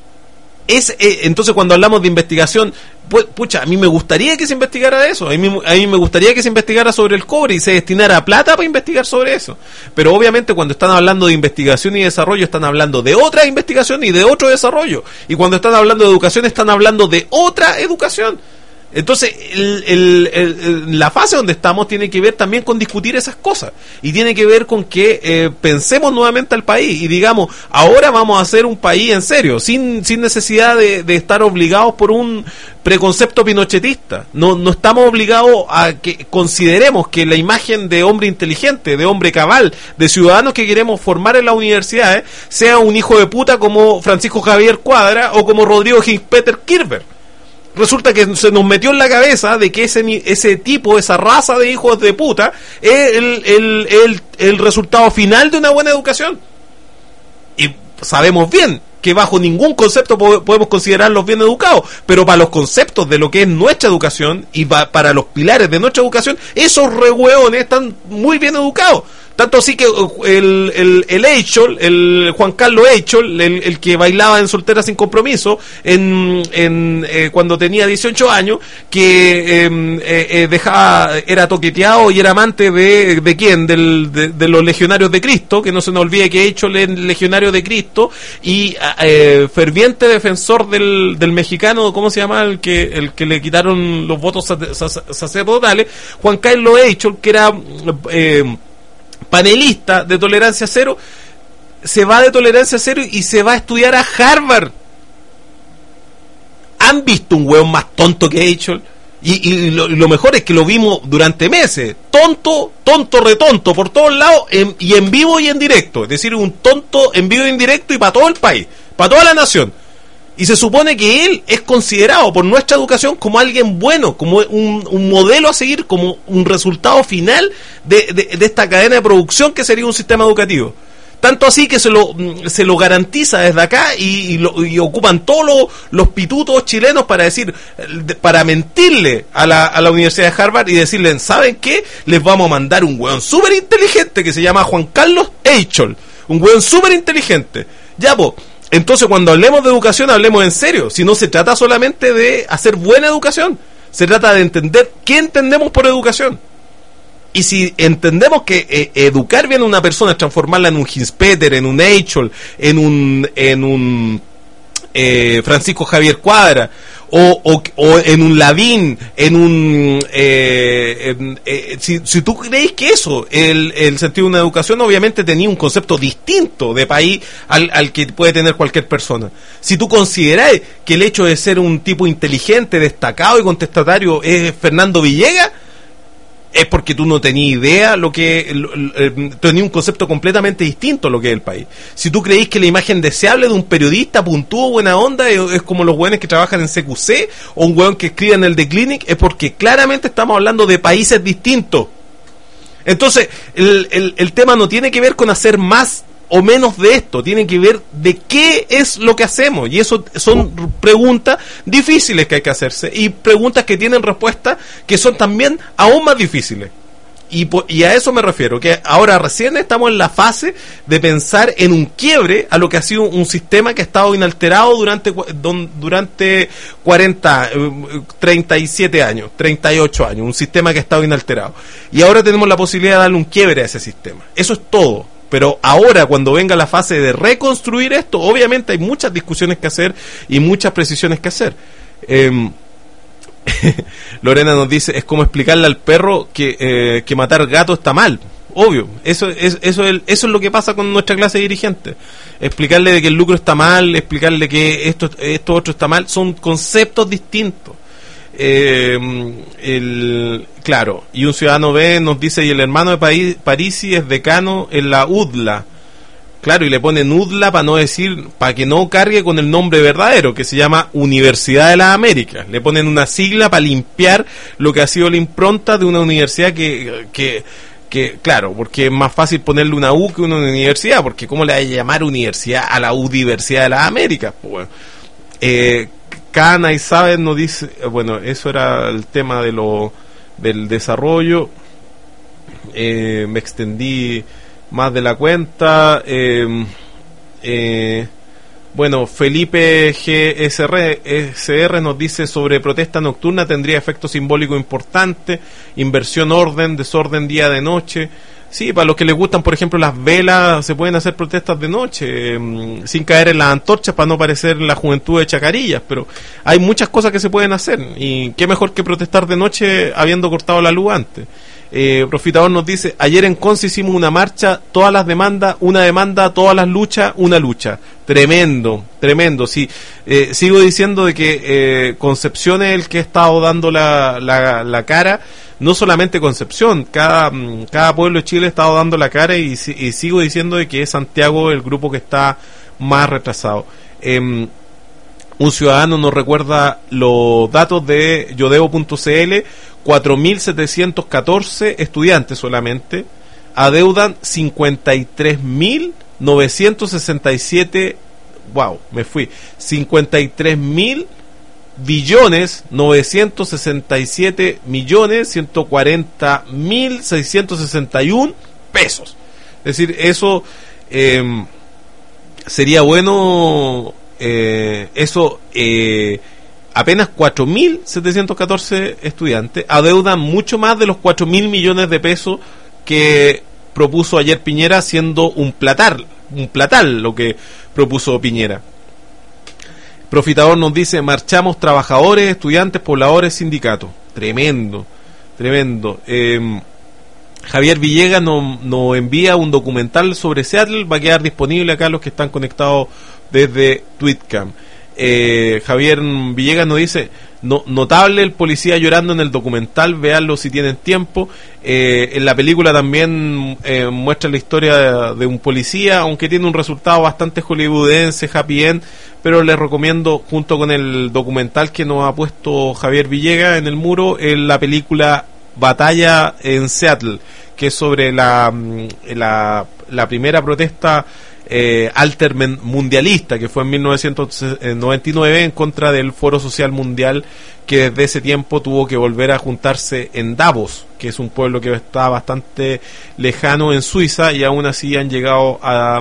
Es, eh, entonces cuando hablamos de investigación, pues, pucha, a mí me gustaría que se investigara de eso, a mí, a mí me gustaría que se investigara sobre el cobre y se destinara plata para investigar sobre eso, pero obviamente cuando están hablando de investigación y desarrollo están hablando de otra investigación y de otro desarrollo, y cuando están hablando de educación están hablando de otra educación. Entonces el, el, el, el, la fase donde estamos tiene que ver también con discutir esas cosas, y tiene que ver con que eh, pensemos nuevamente al país y digamos, ahora vamos a hacer un país en serio, sin, sin necesidad de, de estar obligados por un preconcepto pinochetista. No, no estamos obligados a que consideremos que la imagen de hombre inteligente, de hombre cabal, de ciudadanos que queremos formar en las universidades, sea un hijo de puta como Francisco Javier Cuadra o como Rodrigo Peter Kirber. Resulta que se nos metió en la cabeza de que ese ese tipo, esa raza de hijos de puta, es el, el, el, el resultado final de una buena educación. Y sabemos bien que bajo ningún concepto podemos considerarlos bien educados, pero para los conceptos de lo que es nuestra educación y pa, para los pilares de nuestra educación, esos re hueones están muy bien educados. Tanto así que el, el, el Eichel, el Juan Carlos Eichel, el, el que bailaba en Soltera Sin Compromiso, en, en eh, cuando tenía dieciocho años, que eh, eh, dejaba, era toqueteado y era amante de, ¿de quién? Del, de, de los Legionarios de Cristo, que no se nos olvide que Eichel es Legionario de Cristo, y eh, ferviente defensor del, del mexicano, ¿cómo se llama? El que, el que le quitaron los votos sacerdotales, Juan Carlos Eichel, que era... Eh, panelista de Tolerancia Cero, se va de Tolerancia Cero y se va a estudiar a Harvard. ¿Han visto un hueón más tonto que Eichel? Y, y, lo, y lo mejor es que lo vimos durante meses, tonto, tonto, retonto, por todos lados, en, y en vivo y en directo, es decir, un tonto en vivo y en directo y para todo el país, para toda la nación. Y se supone que él es considerado por nuestra educación como alguien bueno, como un, un modelo a seguir, como un resultado final de, de, de esta cadena de producción que sería un sistema educativo. Tanto así que se lo se lo garantiza desde acá y, y, lo, y ocupan todos los, los pitutos chilenos para decir, para mentirle a la, a la Universidad de Harvard y decirle, ¿saben qué? Les vamos a mandar un weón súper inteligente que se llama Juan Carlos Eichel, un weón súper inteligente. Ya, pues. Entonces cuando hablemos de educación hablemos en serio, si no se trata solamente de hacer buena educación, se trata de entender qué entendemos por educación. Y si entendemos que eh, educar bien a una persona es transformarla en un Hinspeter, en un Eichel, en un en un eh, Francisco Javier Cuadra, o, o, o en un Lavín, en un eh, en, eh, si, si tú crees que eso el, el sentido de una educación, obviamente tenía un concepto distinto de país al, al que puede tener cualquier persona. Si tú consideras que el hecho de ser un tipo inteligente, destacado y contestatario es Fernando Villegas, es porque tú no tenías idea lo que eh, tenías un concepto completamente distinto a lo que es el país. Si tú creís que la imagen deseable de un periodista puntúo, buena onda, es, es como los hueones que trabajan en C Q C o un hueón que escribe en el The Clinic, es porque claramente estamos hablando de países distintos. Entonces el, el, el tema no tiene que ver con hacer más o menos de esto, tiene que ver de qué es lo que hacemos, y eso son preguntas difíciles que hay que hacerse, y preguntas que tienen respuestas que son también aún más difíciles, y, y a eso me refiero, que ahora recién estamos en la fase de pensar en un quiebre a lo que ha sido un sistema que ha estado inalterado durante durante cuarenta, treinta y siete años, treinta y ocho años, un sistema que ha estado inalterado, y ahora tenemos la posibilidad de darle un quiebre a ese sistema. Eso es todo. Pero ahora, cuando venga la fase de reconstruir esto, obviamente hay muchas discusiones que hacer y muchas precisiones que hacer. Eh, Lorena nos dice, es como explicarle al perro que, eh, que matar gato está mal. Obvio, eso es, eso es eso es lo que pasa con nuestra clase dirigente. Explicarle de que el lucro está mal, explicarle que esto esto otro está mal, son conceptos distintos. Eh, el, claro, y un ciudadano B nos dice, y el hermano de París, Parisi es decano en la U D L A. Claro, y le ponen U D L A para no decir, para que no cargue con el nombre verdadero, que se llama Universidad de las Américas. Le ponen una sigla para limpiar lo que ha sido la impronta de una universidad que, que, que claro, porque es más fácil ponerle una U que una universidad, porque ¿cómo le hay a llamar universidad a la Universidad de las Américas? Pues bueno, eh, Cana y Sabes nos dice, bueno, eso era el tema de lo del desarrollo. Eh, me extendí más de la cuenta. eh, eh, bueno, Felipe G S R nos dice, sobre protesta nocturna tendría efecto simbólico importante, inversión, orden, desorden día de noche. Sí, para los que les gustan, por ejemplo, las velas, se pueden hacer protestas de noche, eh, sin caer en las antorchas para no parecer la juventud de Chacarillas, pero hay muchas cosas que se pueden hacer, y qué mejor que protestar de noche habiendo cortado la luz antes. Eh, Profitador nos dice, ayer en Conce hicimos una marcha, todas las demandas, una demanda, todas las luchas, una lucha. Tremendo, tremendo. Sí, eh, sigo diciendo de que eh, Concepción es el que ha estado dando la, la, la cara, no solamente Concepción, cada, cada pueblo de Chile ha estado dando la cara, y, y sigo diciendo de que es Santiago el grupo que está más retrasado. Eh, un ciudadano nos recuerda los datos de yodeo punto c l, cuatro mil setecientos catorce estudiantes solamente adeudan cincuenta y tres mil novecientos sesenta y siete, wow, me fui, cincuenta y tres mil billones novecientos sesenta y siete millones ciento cuarenta mil seiscientos sesenta y uno pesos. Es decir, eso eh, sería bueno, eh, eso eh, apenas cuatro mil setecientos catorce estudiantes adeudan mucho más de los cuatro mil millones de pesos que propuso ayer Piñera, siendo un platal, un platal lo que propuso Piñera. Profitador nos dice, marchamos trabajadores, estudiantes, pobladores, sindicatos. Tremendo, tremendo. Eh, Javier Villegas nos no envía un documental sobre Seattle, va a quedar disponible acá los que están conectados desde Tweetcam. Eh, Javier Villegas nos dice, no, notable el policía llorando en el documental, véanlo si tienen tiempo. Eh, en la película también eh, muestra la historia de, de un policía, aunque tiene un resultado bastante hollywoodense, happy end, pero les recomiendo, junto con el documental que nos ha puesto Javier Villegas en el muro, en la película Batalla en Seattle, que es sobre la, la, la primera protesta Eh, altermen mundialista, que fue en mil novecientos noventa y nueve en contra del Foro Social Mundial, que desde ese tiempo tuvo que volver a juntarse en Davos, que es un pueblo que está bastante lejano en Suiza, y aún así han llegado a,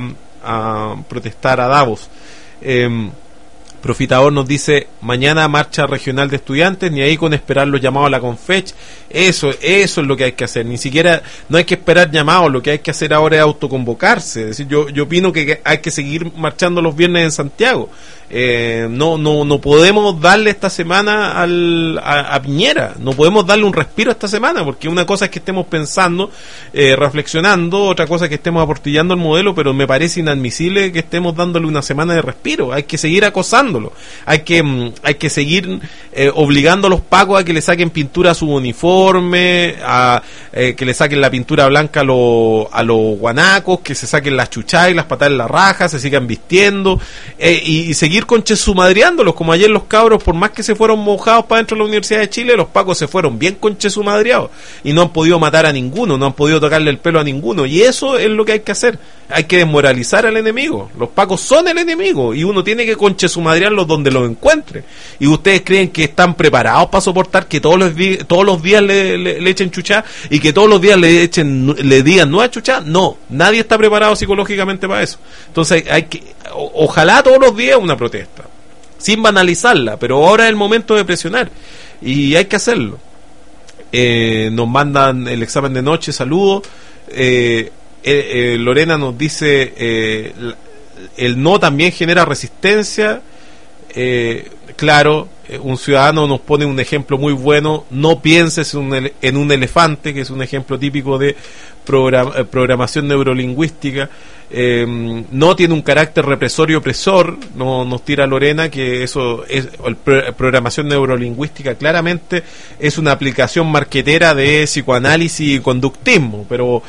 a protestar a Davos. Eh, Profitador nos dice, mañana marcha regional de estudiantes, ni ahí con esperar los llamados a la Confech. Eso, eso es lo que hay que hacer, ni siquiera, no hay que esperar llamados, lo que hay que hacer ahora es autoconvocarse. Es decir, yo, yo opino que hay que seguir marchando los viernes en Santiago. Eh, no, no, no podemos darle esta semana al, a, a Piñera, no podemos darle un respiro esta semana, porque una cosa es que estemos pensando, eh, reflexionando, otra cosa es que estemos aportillando el modelo, pero me parece inadmisible que estemos dándole una semana de respiro. Hay que seguir acosándolo, hay que, hay que seguir eh, obligando a los pacos a que le saquen pintura a su uniforme, a eh, que le saquen la pintura blanca a, lo, a los guanacos, que se saquen las chuchas y las patas en la raja, se sigan vistiendo, eh, y, y seguir conchesumadreándolos, como ayer los cabros, por más que se fueron mojados para dentro de la Universidad de Chile, los pacos se fueron bien conchesumadreados y no han podido matar a ninguno, no han podido tocarle el pelo a ninguno, y eso es lo que hay que hacer. Hay que desmoralizar al enemigo. Los pacos son el enemigo y uno tiene que conchesumadrearlos donde los encuentre. Y ustedes creen que están preparados para soportar que todos los días, todos los días le, le, le echen chuchá, y que todos los días le echen, le digan no a chuchá. No, nadie está preparado psicológicamente para eso. Entonces hay que, o, ojalá todos los días una protesta, sin banalizarla, pero ahora es el momento de presionar y hay que hacerlo. Eh, nos mandan el examen de noche, saludos. Eh, eh, eh, Lorena nos dice, eh, el no también genera resistencia. eh, claro, eh, un ciudadano nos pone un ejemplo muy bueno: no pienses en un, ele- en un elefante, que es un ejemplo típico de program- eh, programación neurolingüística. Eh, no tiene un carácter represor y opresor, no nos tira Lorena, que eso es el pro- programación neurolingüística claramente es una aplicación marquetera de psicoanálisis y conductismo, pero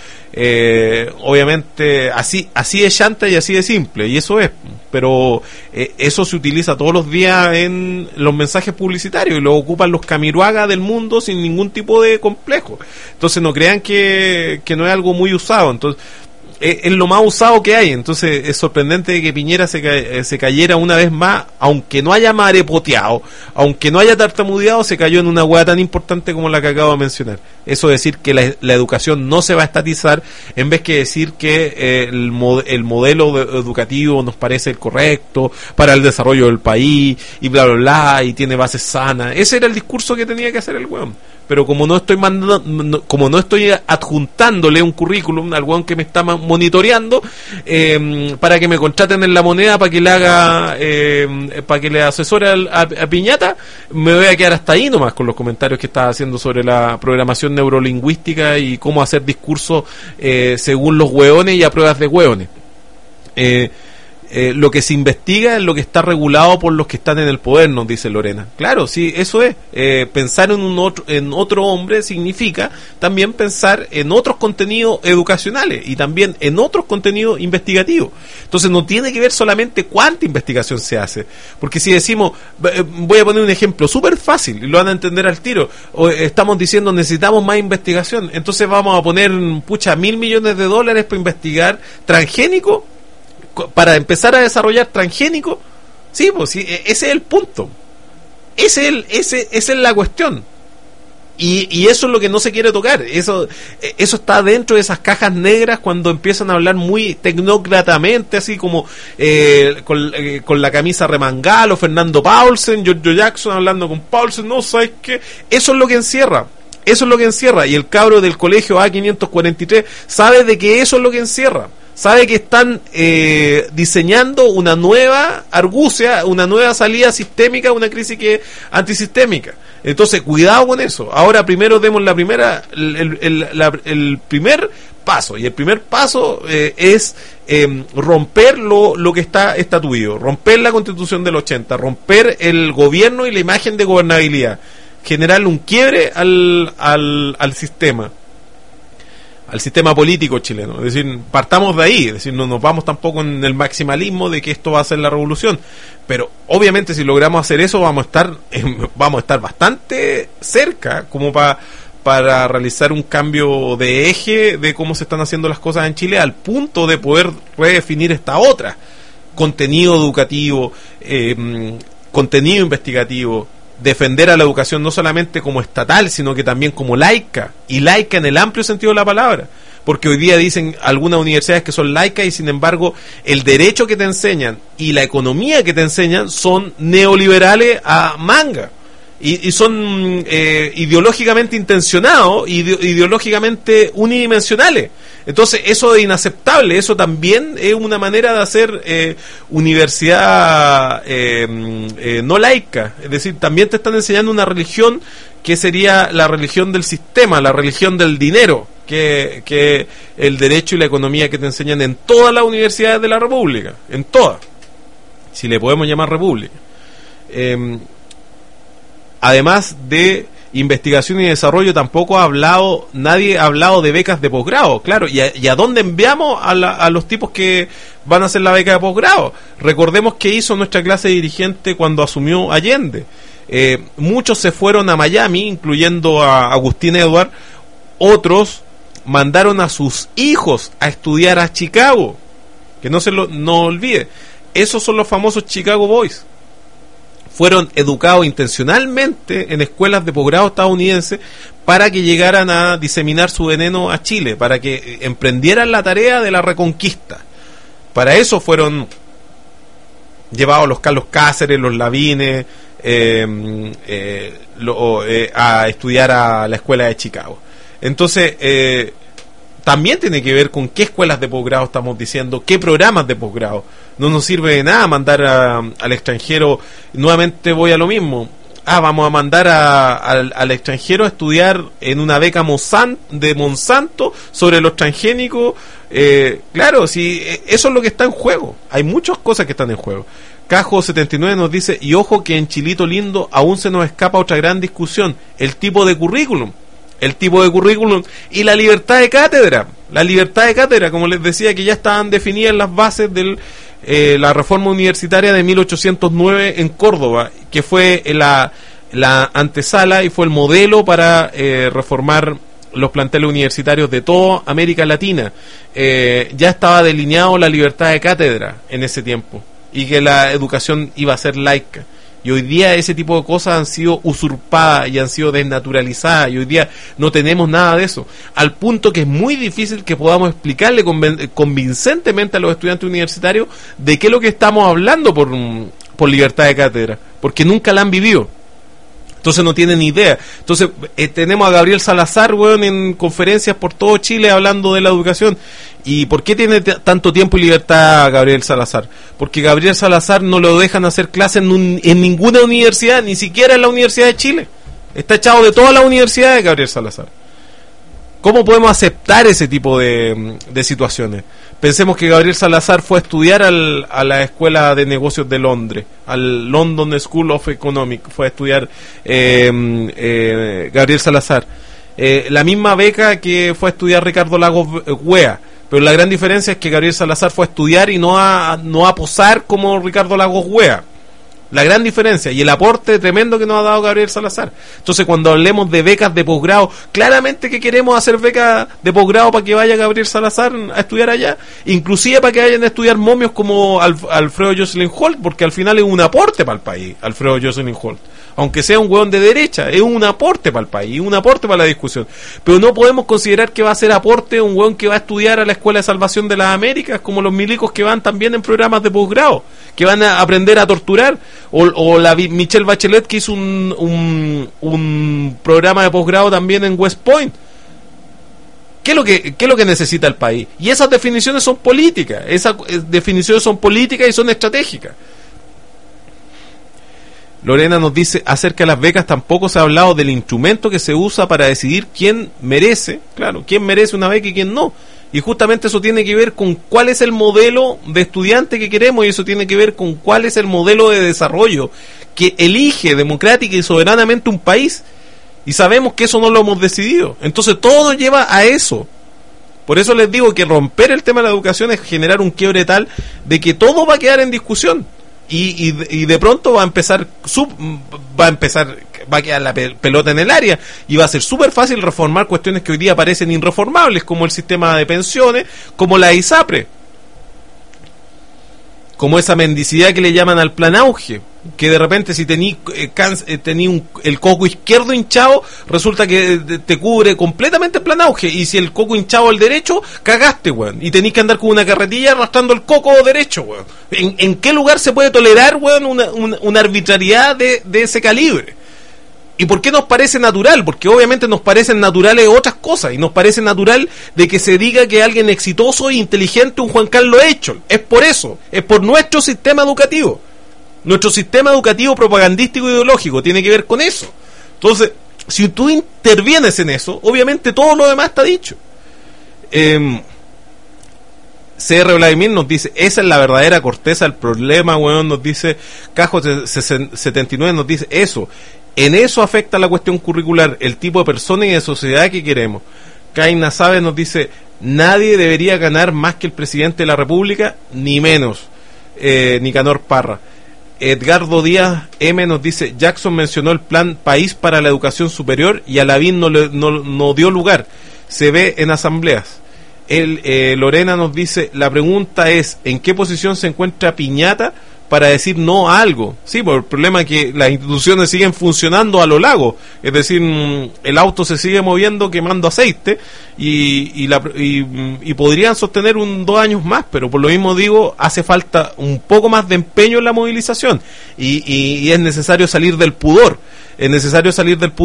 eh, obviamente así así de chanta y así de simple, y eso es, pero eh, eso se utiliza todos los días en los mensajes publicitarios y lo ocupan los Camiroaga del mundo sin ningún tipo de complejo. Entonces no crean que, que no es algo muy usado. Entonces es lo más usado que hay. Entonces es sorprendente que Piñera se, ca- se cayera una vez más, aunque no haya marepoteado, aunque no haya tartamudeado, se cayó en una hueá tan importante como la que acabo de mencionar. Eso decir que la, la educación no se va a estatizar, en vez que decir que eh, el, mod- el modelo de- educativo nos parece el correcto para el desarrollo del país y bla bla bla, y tiene bases sanas. Ese era el discurso que tenía que hacer el weón. Pero como no estoy mandando, no, como no estoy adjuntándole un currículum al weón que me está ma- monitoreando, eh, para que me contraten en La Moneda, para que le haga, eh, para que le asesore al- a, a Piñata, me voy a quedar hasta ahí nomás con los comentarios que estaba haciendo sobre la programación neurolingüística y cómo hacer discursos eh, según los hueones y a pruebas de hueones. Eh, Eh, lo que se investiga es lo que está regulado por los que están en el poder, nos dice Lorena. Claro, sí, eso es. Eh, pensar en un otro, en otro hombre significa también pensar en otros contenidos educacionales y también en otros contenidos investigativos. Entonces no tiene que ver solamente cuánta investigación se hace, porque si decimos, eh, voy a poner un ejemplo súper fácil y lo van a entender al tiro, o eh, estamos diciendo necesitamos más investigación, entonces vamos a poner, pucha, mil millones de dólares para investigar transgénico, para empezar a desarrollar transgénico. Sí, pues sí, ese es el punto, ese es el, ese, esa es la cuestión, y, y eso es lo que no se quiere tocar. Eso eso está dentro de esas cajas negras cuando empiezan a hablar muy tecnócratamente, así como eh, con, eh, con la camisa remangada, o Fernando Paulsen, Giorgio Jackson hablando con Paulsen, no, ¿sabes qué? Eso es lo que encierra. Eso es lo que encierra, y el cabro del colegio A quinientos cuarenta y tres sabe de que eso es lo que encierra. Sabe que están eh, diseñando una nueva argucia, una nueva salida sistémica a una crisis que es antisistémica. Entonces, cuidado con eso. Ahora primero demos la primera, el, el, la, el primer paso. Y el primer paso eh, es eh, romper lo, lo que está estatuido, romper la Constitución del ochenta, romper el gobierno y la imagen de gobernabilidad, generarle un quiebre al, al, al sistema. al sistema político chileno. Es decir, partamos de ahí, es decir, no nos vamos tampoco en el maximalismo de que esto va a ser la revolución, pero obviamente si logramos hacer eso vamos a estar eh, vamos a estar bastante cerca como para para realizar un cambio de eje de cómo se están haciendo las cosas en Chile, al punto de poder redefinir esta otra: contenido educativo, eh, contenido investigativo, defender a la educación no solamente como estatal, sino que también como laica, y laica en el amplio sentido de la palabra, porque hoy día dicen algunas universidades que son laicas y sin embargo el derecho que te enseñan y la economía que te enseñan son neoliberales a manga, y, y son eh, ideológicamente intencionados, ide, ideológicamente unidimensionales. Entonces eso es inaceptable. Eso también es una manera de hacer eh, universidad eh, eh, no laica. Es decir, también te están enseñando una religión que sería la religión del sistema, la religión del dinero, que, que el derecho y la economía que te enseñan en todas las universidades de la República, en todas, si le podemos llamar República. Eh, además de investigación y desarrollo, tampoco ha hablado, nadie ha hablado de becas de posgrado, claro, y a, y a dónde enviamos a, la, a los tipos que van a hacer la beca de posgrado. Recordemos que hizo nuestra clase dirigente cuando asumió Allende. Eh, muchos se fueron a Miami, incluyendo a Agustín Edward. Otros mandaron a sus hijos a estudiar a Chicago, que no se lo no olvide, esos son los famosos Chicago Boys. Fueron educados intencionalmente en escuelas de posgrado estadounidenses para que llegaran a diseminar su veneno a Chile, para que emprendieran la tarea de la reconquista. Para eso fueron llevados los Carlos Cáceres, los Lavines, eh, eh, lo, eh, a estudiar a la escuela de Chicago. Entonces, eh, también tiene que ver con qué escuelas de posgrado estamos diciendo, qué programas de posgrado. No nos sirve de nada mandar a, al extranjero. Nuevamente voy a lo mismo. Ah, vamos a mandar a, al, al extranjero a estudiar en una beca Monsanto, de Monsanto sobre los transgénicos. Eh, claro, si eso es lo que está en juego. Hay muchas cosas que están en juego. Cajo setenta y nueve nos dice, y ojo que en Chilito Lindo aún se nos escapa otra gran discusión, el tipo de currículum. El tipo de currículum y la libertad de cátedra. La libertad de cátedra, como les decía, que ya estaban definidas las bases de eh, la reforma universitaria de mil ochocientos nueve en Córdoba, que fue la, la antesala y fue el modelo para eh, reformar los planteles universitarios de toda América Latina. Eh, ya estaba delineado la libertad de cátedra en ese tiempo y que la educación iba a ser laica. Y hoy día ese tipo de cosas han sido usurpadas y han sido desnaturalizadas, y hoy día no tenemos nada de eso, al punto que es muy difícil que podamos explicarle conven- convincentemente a los estudiantes universitarios de qué es lo que estamos hablando por, por libertad de cátedra, porque nunca la han vivido. Entonces no tienen ni idea. Entonces eh, tenemos a Gabriel Salazar, weón, en conferencias por todo Chile hablando de la educación. ¿Y por qué tiene t- tanto tiempo y libertad Gabriel Salazar? Porque Gabriel Salazar no lo dejan hacer clases en, un, en ninguna universidad, ni siquiera en la Universidad de Chile. Está echado de todas las universidades Gabriel Salazar. ¿Cómo podemos aceptar ese tipo de, de situaciones? Pensemos que Gabriel Salazar fue a estudiar al, a la Escuela de Negocios de Londres, al London School of Economics, fue a estudiar eh, eh, Gabriel Salazar. Eh, la misma beca que fue a estudiar Ricardo Lagos Wea, pero la gran diferencia es que Gabriel Salazar fue a estudiar y no a, no a posar como Ricardo Lagos Wea. La gran diferencia y el aporte tremendo que nos ha dado Gabriel Salazar. Entonces, cuando hablemos de becas de posgrado, claramente que queremos hacer becas de posgrado para que vaya Gabriel Salazar a estudiar allá, inclusive para que vayan a estudiar momios como Alf- Alfredo Jocelyn Holt, porque al final es un aporte para el país, Alfredo Jocelyn Holt. Aunque sea un hueón de derecha, es un aporte para el país, un aporte para la discusión. Pero no podemos considerar que va a ser aporte un hueón que va a estudiar a la Escuela de Salvación de las Américas, como los milicos que van también en programas de posgrado, que van a aprender a torturar, o, o la Michelle Bachelet, que hizo un, un, un programa de posgrado también en West Point. ¿Qué es lo que, qué es lo que necesita el país? Y esas definiciones son políticas, esas definiciones son políticas y son estratégicas. Lorena nos dice, acerca de las becas tampoco se ha hablado del instrumento que se usa para decidir quién merece, claro, quién merece una beca y quién no. Y justamente eso tiene que ver con cuál es el modelo de estudiante que queremos, y eso tiene que ver con cuál es el modelo de desarrollo que elige democrática y soberanamente un país. Y sabemos que eso no lo hemos decidido. Entonces todo lleva a eso. Por eso les digo que romper el tema de la educación es generar un quiebre tal de que todo va a quedar en discusión. Y, y, y de pronto va a empezar sub, va a empezar va a quedar la pelota en el área y va a ser súper fácil reformar cuestiones que hoy día parecen irreformables, como el sistema de pensiones, como la ISAPRE, como esa mendicidad que le llaman al plan auge, que de repente si tení, eh, can, eh, tení un, el coco izquierdo hinchado, resulta que te cubre completamente el plan auge, y si el coco hinchado al derecho, cagaste, weón, y tenés que andar con una carretilla arrastrando el coco derecho, weón. ¿En, en qué lugar se puede tolerar, weón, una, una, una arbitrariedad de, de ese calibre? ¿Y por qué nos parece natural? Porque obviamente nos parecen naturales otras cosas, y nos parece natural de que se diga que alguien exitoso e inteligente, un Juan Carlos Eichel. Es por eso, es por nuestro sistema educativo. Nuestro sistema educativo propagandístico e ideológico tiene que ver con eso. Entonces, si tú intervienes en eso, obviamente todo lo demás está dicho. Eh, C R Vladimir nos dice, esa es la verdadera corteza del problema, weón, nos dice Cajo setenta y nueve, nos dice eso. En eso afecta la cuestión curricular, el tipo de persona y de sociedad que queremos. Kaina Sabe nos dice, nadie debería ganar más que el presidente de la República, ni menos. Eh, Nicanor Parra. Edgardo Díaz M nos dice, Jackson mencionó el plan País para la Educación Superior y a Lavín no, le, no, no dio lugar. Se ve en asambleas. El, eh, Lorena nos dice, la pregunta es, ¿en qué posición se encuentra Piñata para decir no a algo? Sí, por el problema es que las instituciones siguen funcionando a lo largo, es decir, el auto se sigue moviendo quemando aceite y, y, la, y, y podrían sostener un dos años más, pero por lo mismo digo, hace falta un poco más de empeño en la movilización y, y, y es necesario salir del pudor, es necesario salir del pudor.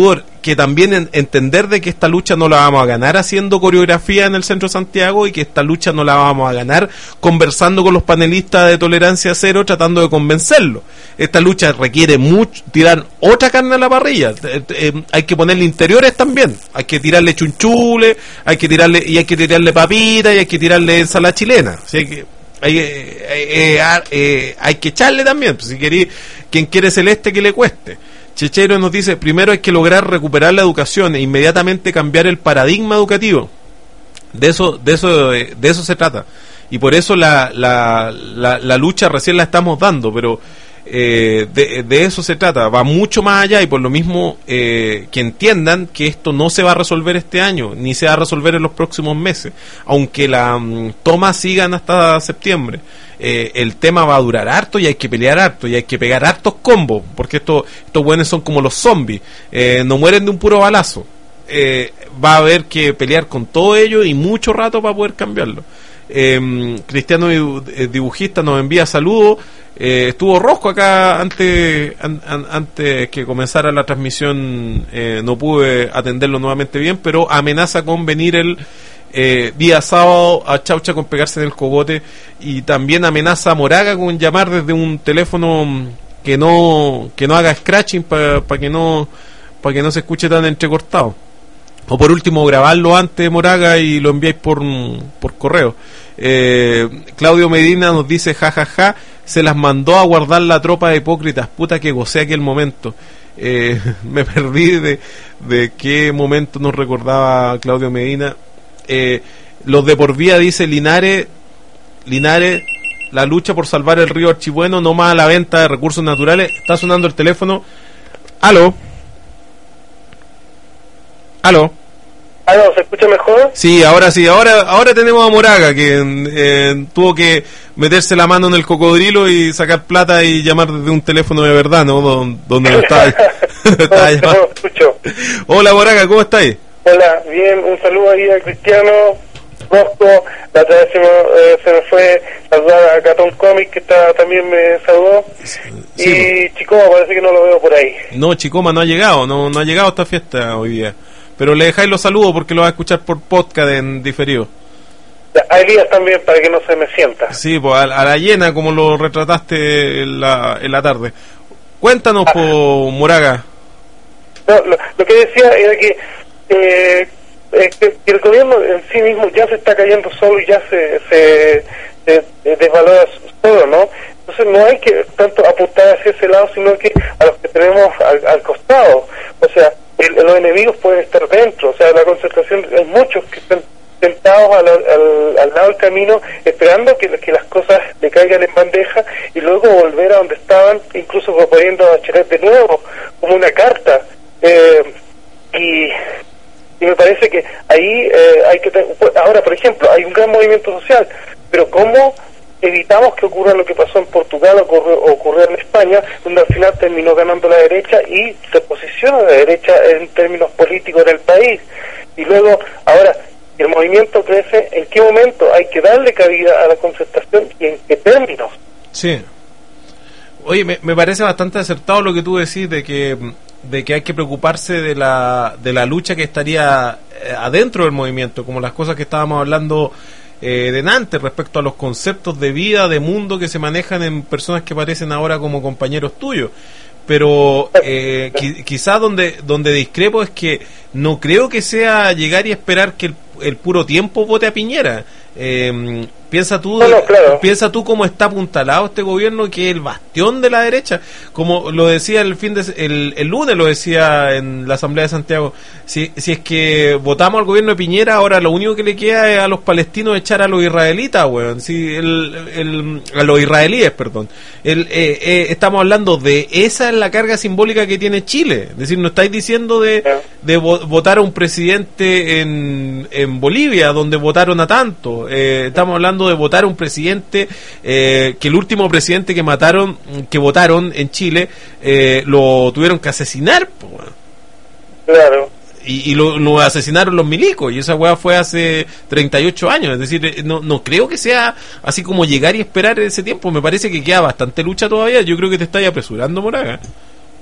que también en, entender de que esta lucha no la vamos a ganar haciendo coreografía en el centro de Santiago, y que esta lucha no la vamos a ganar conversando con los panelistas de Tolerancia Cero tratando de convencerlos. Esta lucha requiere mucho, tirar otra carne a la parrilla. Eh, eh, hay que ponerle interiores también, hay que tirarle chunchule, hay que tirarle, y hay que tirarle papitas, y hay que tirarle ensalada chilena. O sea, que hay, eh, eh, eh, hay que echarle también, pues, si querí, quien quiere celeste que le cueste. Chechero nos dice, primero hay que lograr recuperar la educación e inmediatamente cambiar el paradigma educativo. De eso, de eso, de eso se trata. Y por eso la, la, la, la lucha recién la estamos dando, pero eh, de, de eso se trata. Va mucho más allá, y por lo mismo eh, que entiendan que esto no se va a resolver este año, ni se va a resolver en los próximos meses, aunque la um, tomas sigan hasta septiembre. Eh, el tema va a durar harto, y hay que pelear harto, y hay que pegar hartos combos, porque estos estos buenos son como los zombies, eh, no mueren de un puro balazo. Eh, va a haber que pelear con todo ello y mucho rato para poder cambiarlo. Eh, Cristiano Dibujista nos envía saludos. Eh, estuvo Rosco acá antes an, an, antes que comenzara la transmisión, eh, no pude atenderlo nuevamente bien, pero amenaza con venir el Eh, día sábado a Chaucha con pegarse en el cogote, y también amenaza a Moraga con llamar desde un teléfono que no que no haga scratching para pa que no para que no se escuche tan entrecortado, o por último grabarlo antes, Moraga, y lo enviáis por por correo. eh, Claudio Medina nos dice jajaja, ja, ja, se las mandó a guardar la tropa de hipócritas, puta que gocé aquel momento. eh, me perdí de, de qué momento nos recordaba Claudio Medina. Eh, los de por vía, dice Linares, Linares, la lucha por salvar el río Archibueno, no más a la venta de recursos naturales. Está sonando el teléfono. Aló. Aló. Aló, ¿se escucha mejor? Sí, ahora sí, ahora ahora tenemos a Moraga, que eh, tuvo que meterse la mano en el cocodrilo y sacar plata y llamar desde un teléfono de verdad, ¿no? Donde no estaba, estaba no, no, escucho. Hola Moraga, ¿cómo estáis? Hola, bien, un saludo ahí a Cristiano, Rosco. La otra vez se me, eh, se me fue saludar a Catón Comic, que está, también me saludó. Sí, y pues. Chicoma parece que no lo veo por ahí. No, Chicoma no ha llegado, no, no ha llegado a esta fiesta hoy día. Pero le dejáis los saludos porque lo va a escuchar por podcast en diferido. A Elías también, para que no se me sienta. Sí, pues a, a la llena, como lo retrataste en la, en la tarde. Cuéntanos, ah. po, Moraga. No, lo, lo que decía era que Eh, eh, que el gobierno en sí mismo ya se está cayendo solo, y ya se, se, se desvalora solo, ¿no? Entonces no hay que tanto apuntar hacia ese lado, sino que a los que tenemos al, al costado. O sea, el, los enemigos pueden estar dentro. O sea, la concertación, hay muchos que están sentados al, al, al lado del camino esperando que, que las cosas le caigan en bandeja, y luego volver a donde estaban, incluso proponiendo a Bachelet de nuevo como una carta. Eh, y Y me parece que ahí eh, hay que tener, ahora por ejemplo hay un gran movimiento social, pero ¿cómo evitamos que ocurra lo que pasó en Portugal o ocurrió, ocurrió en España, donde al final terminó ganando la derecha y se posiciona la derecha en términos políticos del país? Y luego, ahora, el movimiento crece, ¿en qué momento hay que darle cabida a la concertación y en qué términos? Sí. Oye, me, me parece bastante acertado lo que tú decís de que de que hay que preocuparse de la de la lucha que estaría eh, adentro del movimiento, como las cosas que estábamos hablando eh, de antes respecto a los conceptos de vida, de mundo que se manejan en personas que parecen ahora como compañeros tuyos. Pero eh, qui- quizás donde donde discrepo es que no creo que sea llegar y esperar que el, el puro tiempo vote a Piñera. Eh, piensa tú no, no, claro. piensa tú cómo está apuntalado este gobierno, que es el bastión de la derecha, como lo decía el fin de el, el lunes, lo decía en la Asamblea de Santiago. Si, si es que votamos al gobierno de Piñera, ahora lo único que le queda es a los palestinos echar a los israelitas, weón. Si el, el, a los israelíes, perdón. El, eh, eh, estamos hablando de esa es la carga simbólica que tiene Chile. Es decir, no estáis diciendo de, de votar a un presidente en, en Bolivia, donde votaron a tanto. Eh, estamos hablando de votar a un presidente eh, que el último presidente que mataron, que votaron en Chile, eh, lo tuvieron que asesinar, pues, bueno. Claro. Y, y lo, lo asesinaron los milicos, y esa weá fue hace treinta y ocho años. Es decir, no, no creo que sea así como llegar y esperar ese tiempo. Me parece que queda bastante lucha todavía. Yo creo que te estáis apresurando, Moraga.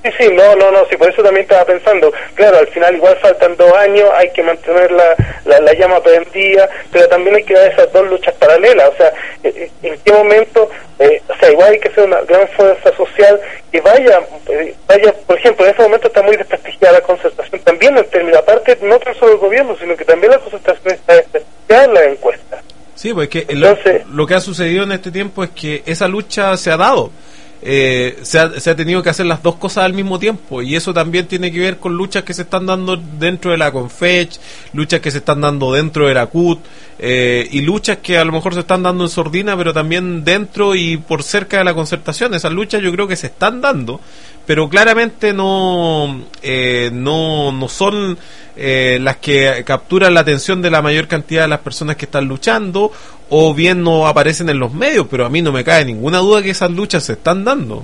Sí, sí, no, no, no, sí, por eso también estaba pensando, claro, al final igual faltan dos años, hay que mantener la, la, la llama prendida, pero también hay que dar esas dos luchas paralelas, o sea, en qué momento, eh, o sea, igual hay que hacer una gran fuerza social que vaya, eh, vaya, por ejemplo, en este momento está muy desprestigiada la concertación, también en términos, aparte, no tan solo el gobierno, sino que también la concertación está desprestigiada en las encuestas. Sí, pues que Entonces, lo, lo que ha sucedido en este tiempo es que esa lucha se ha dado. Eh, se, ha, se ha tenido que hacer las dos cosas al mismo tiempo, y eso también tiene que ver con luchas que se están dando dentro de la CONFECH, luchas que se están dando dentro de la C U T, eh, y luchas que a lo mejor se están dando en sordina, pero también dentro y por cerca de la concertación. Esas luchas yo creo que se están dando, pero claramente no eh, no, no son eh, las que capturan la atención de la mayor cantidad de las personas que están luchando, o bien no aparecen en los medios, pero a mí no me cabe ninguna duda que esas luchas se están dando.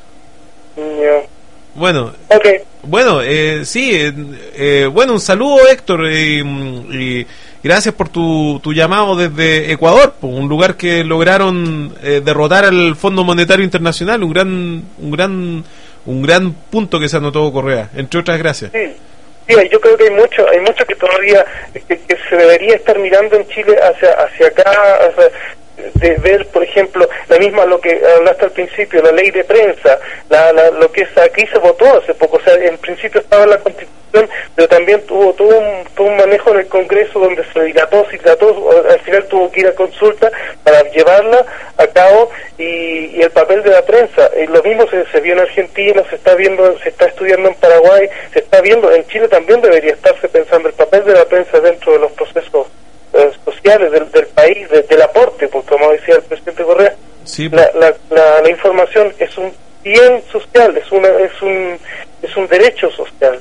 yeah. Bueno, Okay. bueno, eh, sí, eh, eh, bueno, un saludo, Héctor, eh, y gracias por tu, tu llamado desde Ecuador, un lugar que lograron eh, derrotar al Fondo Monetario Internacional, un gran, un gran, un gran punto que se anotó Correa, entre otras gracias. Sí. Sí, yo creo que hay mucho, hay mucho que todavía que, que se debería estar mirando en Chile hacia hacia acá, hacia, de ver, por ejemplo, la misma lo que hablaste al principio, la ley de prensa, la, la, lo que es, aquí se votó hace poco, o sea, en principio estaba en la Constitución, pero también tuvo, tuvo, un, tuvo un manejo en el Congreso donde se dilató, se dilató, al final tuvo que ir a consulta para llevarla a cabo, y, y el papel de la prensa, y lo mismo se, se vio en Argentina, se está viendo, se está estudiando en Paraguay, se está viendo, en Chile también debería estarse pensando el papel de la prensa dentro de los procesos eh, sociales del, del país, de, del aporte, porque como decía el presidente Correa, Sí, la, la, la, la información es un bien social, es una es un es un derecho social.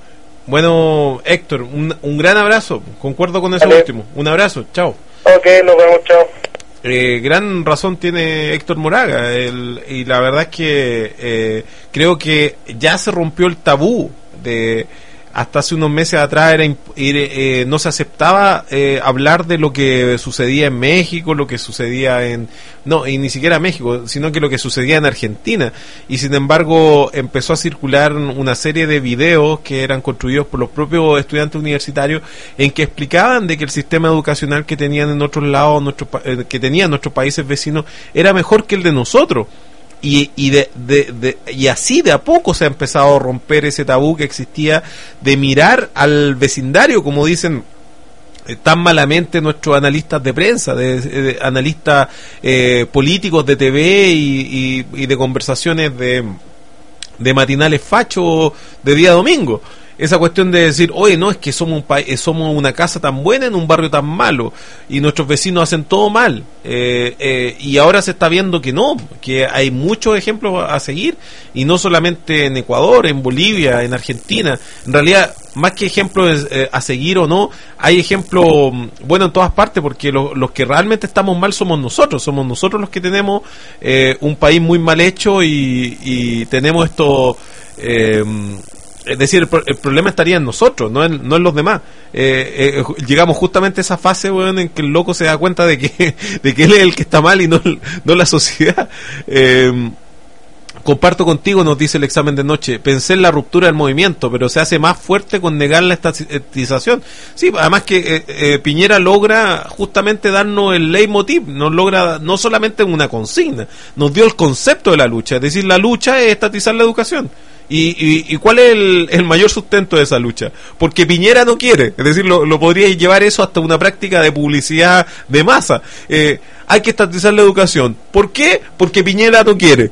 bueno, Héctor, un, un gran abrazo, concuerdo con eso Vale. último, un abrazo, chao. Ok, nos vemos, chao. Eh, gran razón tiene Héctor Moraga, el, y la verdad es que eh, creo que ya se rompió el tabú de hasta hace unos meses atrás era imp- eh, no se aceptaba eh, hablar de lo que sucedía en México, lo que sucedía en no, y ni siquiera México, sino que lo que sucedía en Argentina, y sin embargo empezó a circular una serie de videos que eran construidos por los propios estudiantes universitarios en que explicaban de que el sistema educacional que tenían en otros lados, nuestros pa- eh, que tenían nuestros países vecinos era mejor que el de nosotros. Y, y, de, de, de, y así de a poco se ha empezado a romper ese tabú que existía de mirar al vecindario, como dicen eh, tan malamente nuestros analistas de prensa, de, de analistas eh, políticos de T V y, y, y de conversaciones de, de matinales fachos de día domingo. Esa cuestión de decir, oye, no, es que somos un pa- somos una casa tan buena en un barrio tan malo y nuestros vecinos hacen todo mal, eh, eh, y ahora se está viendo que no, que hay muchos ejemplos a seguir, y no solamente en Ecuador, en Bolivia, en Argentina. En realidad, más que ejemplos eh, a seguir o no, hay ejemplos, bueno, en todas partes, porque lo, los que realmente estamos mal somos nosotros, somos nosotros los que tenemos eh, un país muy mal hecho, y, y tenemos esto... Eh, Es decir, el, pro- el problema estaría en nosotros, no en, no en los demás. Eh, eh, llegamos justamente a esa fase, weón, en que el loco se da cuenta de que de que él es el que está mal y no, no la sociedad. Eh, comparto contigo, nos dice el examen de noche, pensé en la ruptura del movimiento, pero se hace más fuerte con negar la estatización. Sí, además que eh, eh, Piñera logra justamente darnos el leitmotiv, nos logra no solamente una consigna, nos dio el concepto de la lucha, es decir, la lucha es estatizar la educación. ¿Y, y, y cuál es el, el mayor sustento de esa lucha? Porque Piñera no quiere, es decir, lo, lo podría llevar eso hasta una práctica de publicidad de masa. Eh, hay que estatizar la educación. ¿Por qué? Porque Piñera no quiere.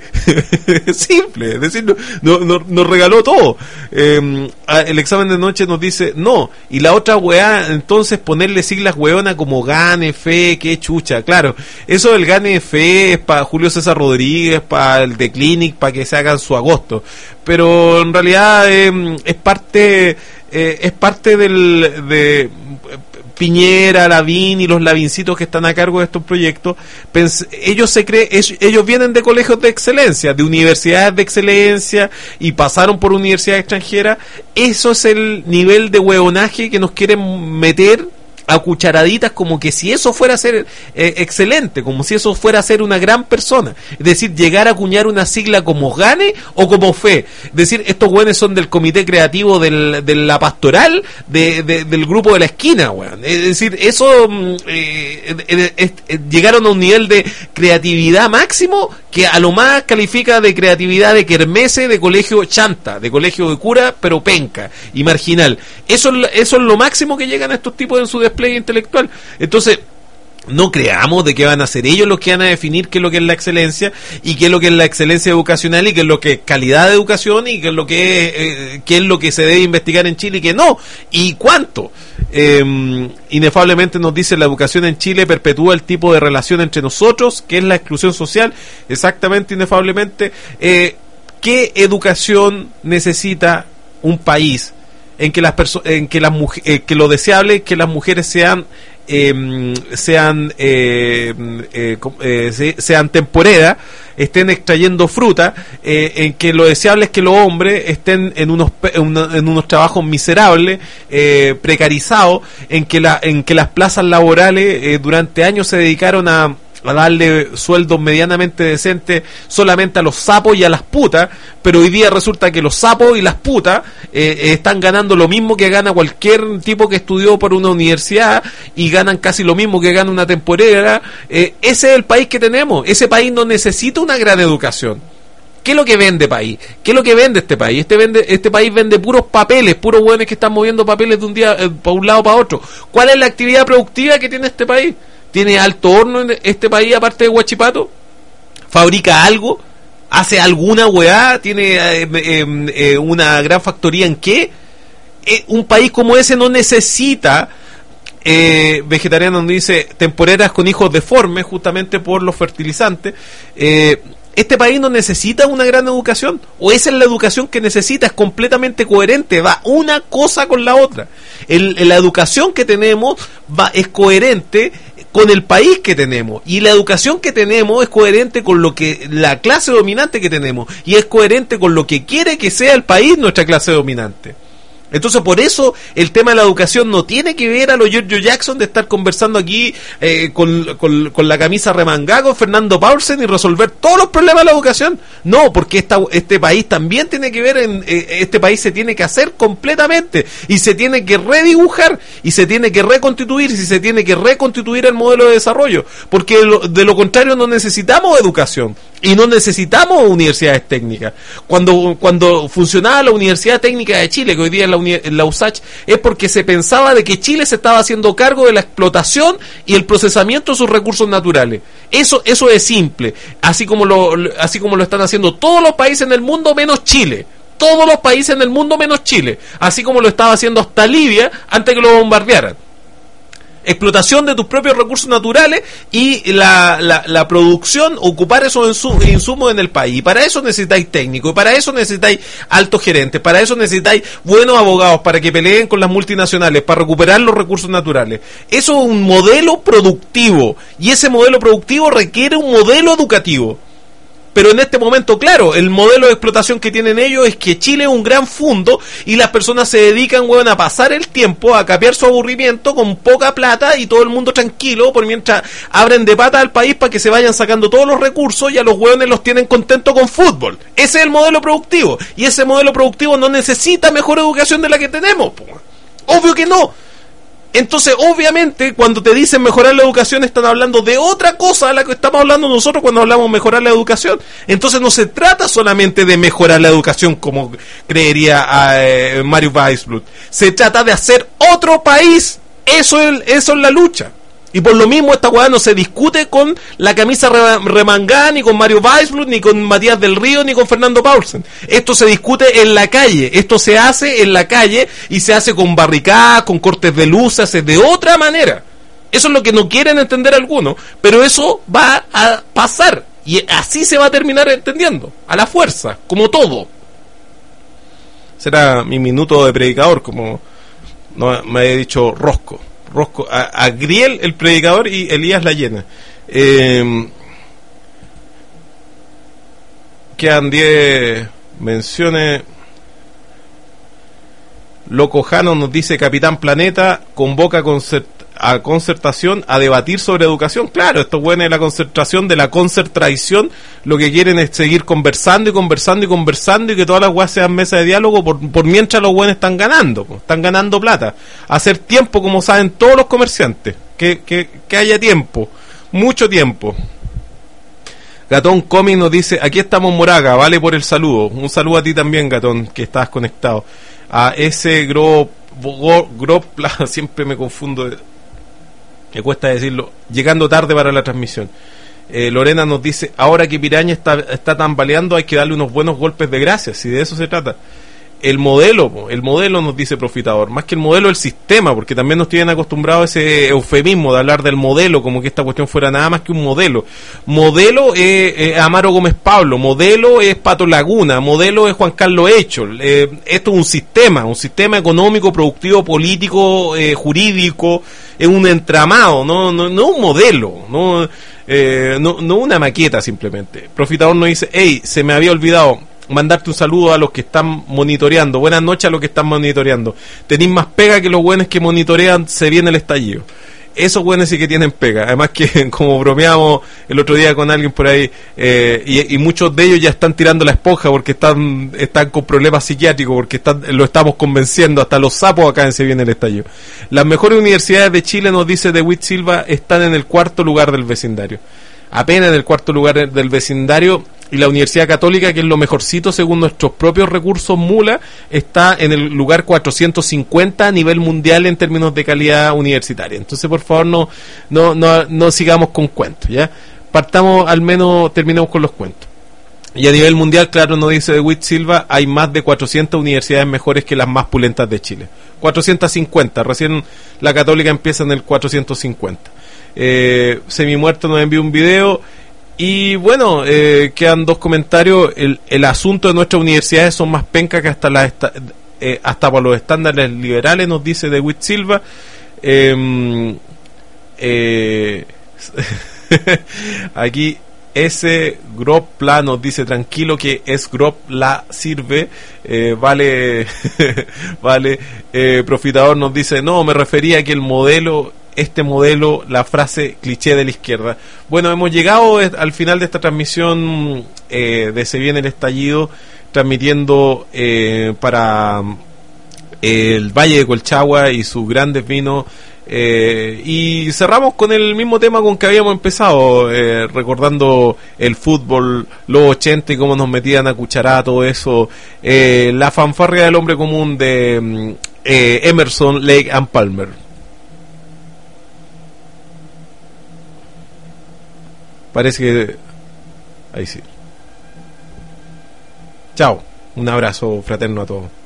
Simple, es decir, no, no, no, nos regaló todo. Eh, el examen de noche nos dice no, y la otra weá, entonces ponerle siglas weona como GANE, FE, que chucha. Claro, eso del GANE, FE es para Julio César Rodríguez, para el de Clinic, para que se hagan su agosto. Pero en realidad eh, es parte eh, es parte del de Piñera, Lavín y los lavincitos que están a cargo de estos proyectos. Pens- ellos se creen, ellos vienen de colegios de excelencia, de universidades de excelencia, y pasaron por universidades extranjeras. Eso es el nivel de hueonaje que nos quieren meter a cucharaditas, como que si eso fuera a ser eh, excelente, como si eso fuera a ser una gran persona. Es decir, llegar a acuñar una sigla como Gane o como Fe. Es decir, estos güeyes son del comité creativo del, de la pastoral, de, de, del grupo de la esquina, weón. Es decir, eso eh, eh, eh, eh, llegaron a un nivel de creatividad máximo que a lo más califica de creatividad de kermese, de colegio chanta, de colegio de cura, pero penca y marginal. Eso, eso es lo máximo que llegan a estos tipos en su despliegue intelectual. Entonces, no creamos de que van a ser ellos los que van a definir qué es lo que es la excelencia y qué es lo que es la excelencia educacional y qué es lo que es calidad de educación y qué es lo que es, eh, qué es lo que se debe investigar en Chile y qué no, y cuánto. Eh, inefablemente nos dice: la educación en Chile perpetúa el tipo de relación entre nosotros, que es la exclusión social. Exactamente, inefablemente. Eh, ¿Qué educación necesita un país en que las perso- en que las muj- eh, que lo deseable es que las mujeres sean Eh, sean eh, eh, eh, se, sean temporeras, estén extrayendo fruta, eh, en que lo deseable es que los hombres estén en unos en unos trabajos miserables, eh, precarizados, en que la en que las plazas laborales eh, durante años se dedicaron a a darle sueldos medianamente decentes solamente a los sapos y a las putas, pero hoy día resulta que los sapos y las putas eh, están ganando lo mismo que gana cualquier tipo que estudió por una universidad y ganan casi lo mismo que gana una temporera. Eh, ese es el país que tenemos. Ese país no necesita una gran educación. ¿Qué es lo que vende país? ¿Qué es lo que vende este país? Este vende, este país vende puros papeles, puros hueones que están moviendo papeles de un día eh, para un lado para otro. ¿Cuál es la actividad productiva que tiene este país? ¿Tiene alto horno en este país aparte de Huachipato? ¿Fabrica algo? ¿Hace alguna weá? ¿Tiene eh, eh, eh, una gran factoría en qué? Eh, un país como ese no necesita... Eh, vegetariano nos dice temporeras con hijos deformes justamente por los fertilizantes. Eh, este país no necesita una gran educación, o esa es la educación que necesita, es completamente coherente, va una cosa con la otra. El, la educación que tenemos va, es coherente con el país que tenemos, y la educación que tenemos es coherente con lo que la clase dominante que tenemos, y es coherente con lo que quiere que sea el país nuestra clase dominante. Entonces, por eso el tema de la educación no tiene que ver a lo Giorgio Jackson de estar conversando aquí eh, con, con, con la camisa remangada con Fernando Paulsen y resolver todos los problemas de la educación. No, porque esta, este país también tiene que ver, en eh, este país se tiene que hacer completamente y se tiene que redibujar y se tiene que reconstituir y se tiene que reconstituir el modelo de desarrollo, porque de lo, de lo contrario no necesitamos educación y no necesitamos universidades técnicas. Cuando, cuando funcionaba la Universidad Técnica de Chile, que hoy día es la la U S A C H, es porque se pensaba de que Chile se estaba haciendo cargo de la explotación y el procesamiento de sus recursos naturales. Eso eso es simple, así como lo así como lo están haciendo todos los países en el mundo menos Chile. Todos los países en el mundo menos Chile, así como lo estaba haciendo hasta Libia antes que lo bombardearan. Explotación de tus propios recursos naturales y la, la, la producción, ocupar esos insumos en el país. Y para eso necesitáis técnicos, y para eso necesitáis altos gerentes, para eso necesitáis buenos abogados para que peleen con las multinacionales, para recuperar los recursos naturales. Eso es un modelo productivo, y ese modelo productivo requiere un modelo educativo. Pero en este momento, claro, el modelo de explotación que tienen ellos es que Chile es un gran fondo y las personas se dedican, weón, a pasar el tiempo, a capear su aburrimiento con poca plata y todo el mundo tranquilo, por mientras abren de pata al país para que se vayan sacando todos los recursos y a los weones los tienen contentos con fútbol. Ese es el modelo productivo. Y ese modelo productivo no necesita mejor educación de la que tenemos, po. Obvio que no. Entonces, obviamente, cuando te dicen mejorar la educación, están hablando de otra cosa a la que estamos hablando nosotros cuando hablamos de mejorar la educación. Entonces, no se trata solamente de mejorar la educación, como creería eh, Mario Weissblut. Se trata de hacer otro país. Eso es, eso es la lucha. Y por lo mismo, esta hueá no se discute con la camisa remangada, ni con Mario Weissblut, ni con Matías del Río, ni con Fernando Paulsen. Esto se discute en la calle, esto se hace en la calle y se hace con barricadas, con cortes de luz, se hace de otra manera. Eso es lo que no quieren entender algunos, pero eso va a pasar y así se va a terminar entendiendo, a la fuerza, como todo. Será mi minuto de predicador, como no, me había dicho Rosco. Rosco, a, a Griel el predicador y Elías la llena. Eh, quedan diez menciones. Loco Jano nos dice: Capitán Planeta convoca concert, a concertación a debatir sobre educación. Claro, estos buenos de la concertación, de la concertraición, lo que quieren es seguir conversando y conversando y conversando y que todas las weas sean mesas de diálogo por, por mientras los buenos están ganando, po, están ganando plata. Hacer tiempo, como saben todos los comerciantes, que, que, que haya tiempo, mucho tiempo. Gatón Comic nos dice, aquí estamos Moraga, vale por el saludo. Un saludo a ti también, Gatón, que estás conectado. A ese Gro, Gro, Gro siempre me confundo, me cuesta decirlo, llegando tarde para la transmisión. Eh, Lorena nos dice, ahora que Piraña está, está tambaleando, hay que darle unos buenos golpes de gracia, si de eso se trata. El modelo, el modelo nos dice Profitador, más que el modelo, el sistema, porque también nos tienen acostumbrados a ese eufemismo de hablar del modelo, como que esta cuestión fuera nada más que un modelo. Modelo es eh, Amaro Gómez Pablo, modelo es Pato Laguna, modelo es Juan Carlos Echol. Eh, esto es un sistema, un sistema económico, productivo, político, eh, jurídico, es un entramado, no, no, no un modelo, no, eh, no, no una maqueta simplemente. Profitador nos dice, hey, se me había olvidado mandarte un saludo a los que están monitoreando. Buenas noches a los que están monitoreando. Tenéis más pega que los buenos que monitorean, se viene el estallido. Esos buenos sí que tienen pega. Además que, como bromeamos el otro día con alguien por ahí, eh, y, y muchos de ellos ya están tirando la esponja porque están están con problemas psiquiátricos, porque están, lo estamos convenciendo. Hasta los sapos acá en Se Viene el Estallido. Las mejores universidades de Chile, nos dice De Witt Silva, están en el cuarto lugar del vecindario. Apenas en el cuarto lugar del vecindario. Y la Universidad Católica, que es lo mejorcito según nuestros propios recursos Mula, está en el lugar cuatrocientos cincuenta a nivel mundial en términos de calidad universitaria. Entonces, por favor, no no no, no sigamos con cuentos, ¿ya? Partamos, al menos terminemos con los cuentos. Y a nivel mundial, claro, nos dice De Witt Silva, hay más de cuatrocientas universidades mejores que las más pulentas de Chile. cuatrocientos cincuenta, recién la Católica empieza en el cuatrocientos cincuenta. Eh, Semimuerto nos envió un video. Y bueno, eh, quedan dos comentarios. El, el asunto de nuestras universidades son más pencas que hasta las esta, eh, hasta por los estándares liberales, nos dice De Witt Silva. Eh, eh, aquí ese Gropla nos dice, tranquilo que es Gropla sirve, eh, vale, vale. Eh, Profitador nos dice, no, me refería a que el modelo, este modelo, la frase cliché de la izquierda. Bueno, hemos llegado al final de esta transmisión eh, de Se Viene el Estallido, transmitiendo eh, para eh, el Valle de Colchagua y sus grandes vinos. Eh, y cerramos con el mismo tema con que habíamos empezado, eh, recordando el fútbol, los ochenta y cómo nos metían a cucharada todo eso, eh, la fanfarria del hombre común de eh, Emerson, Lake and Palmer. Parece que... ahí sí. Chao. Un abrazo fraterno a todos.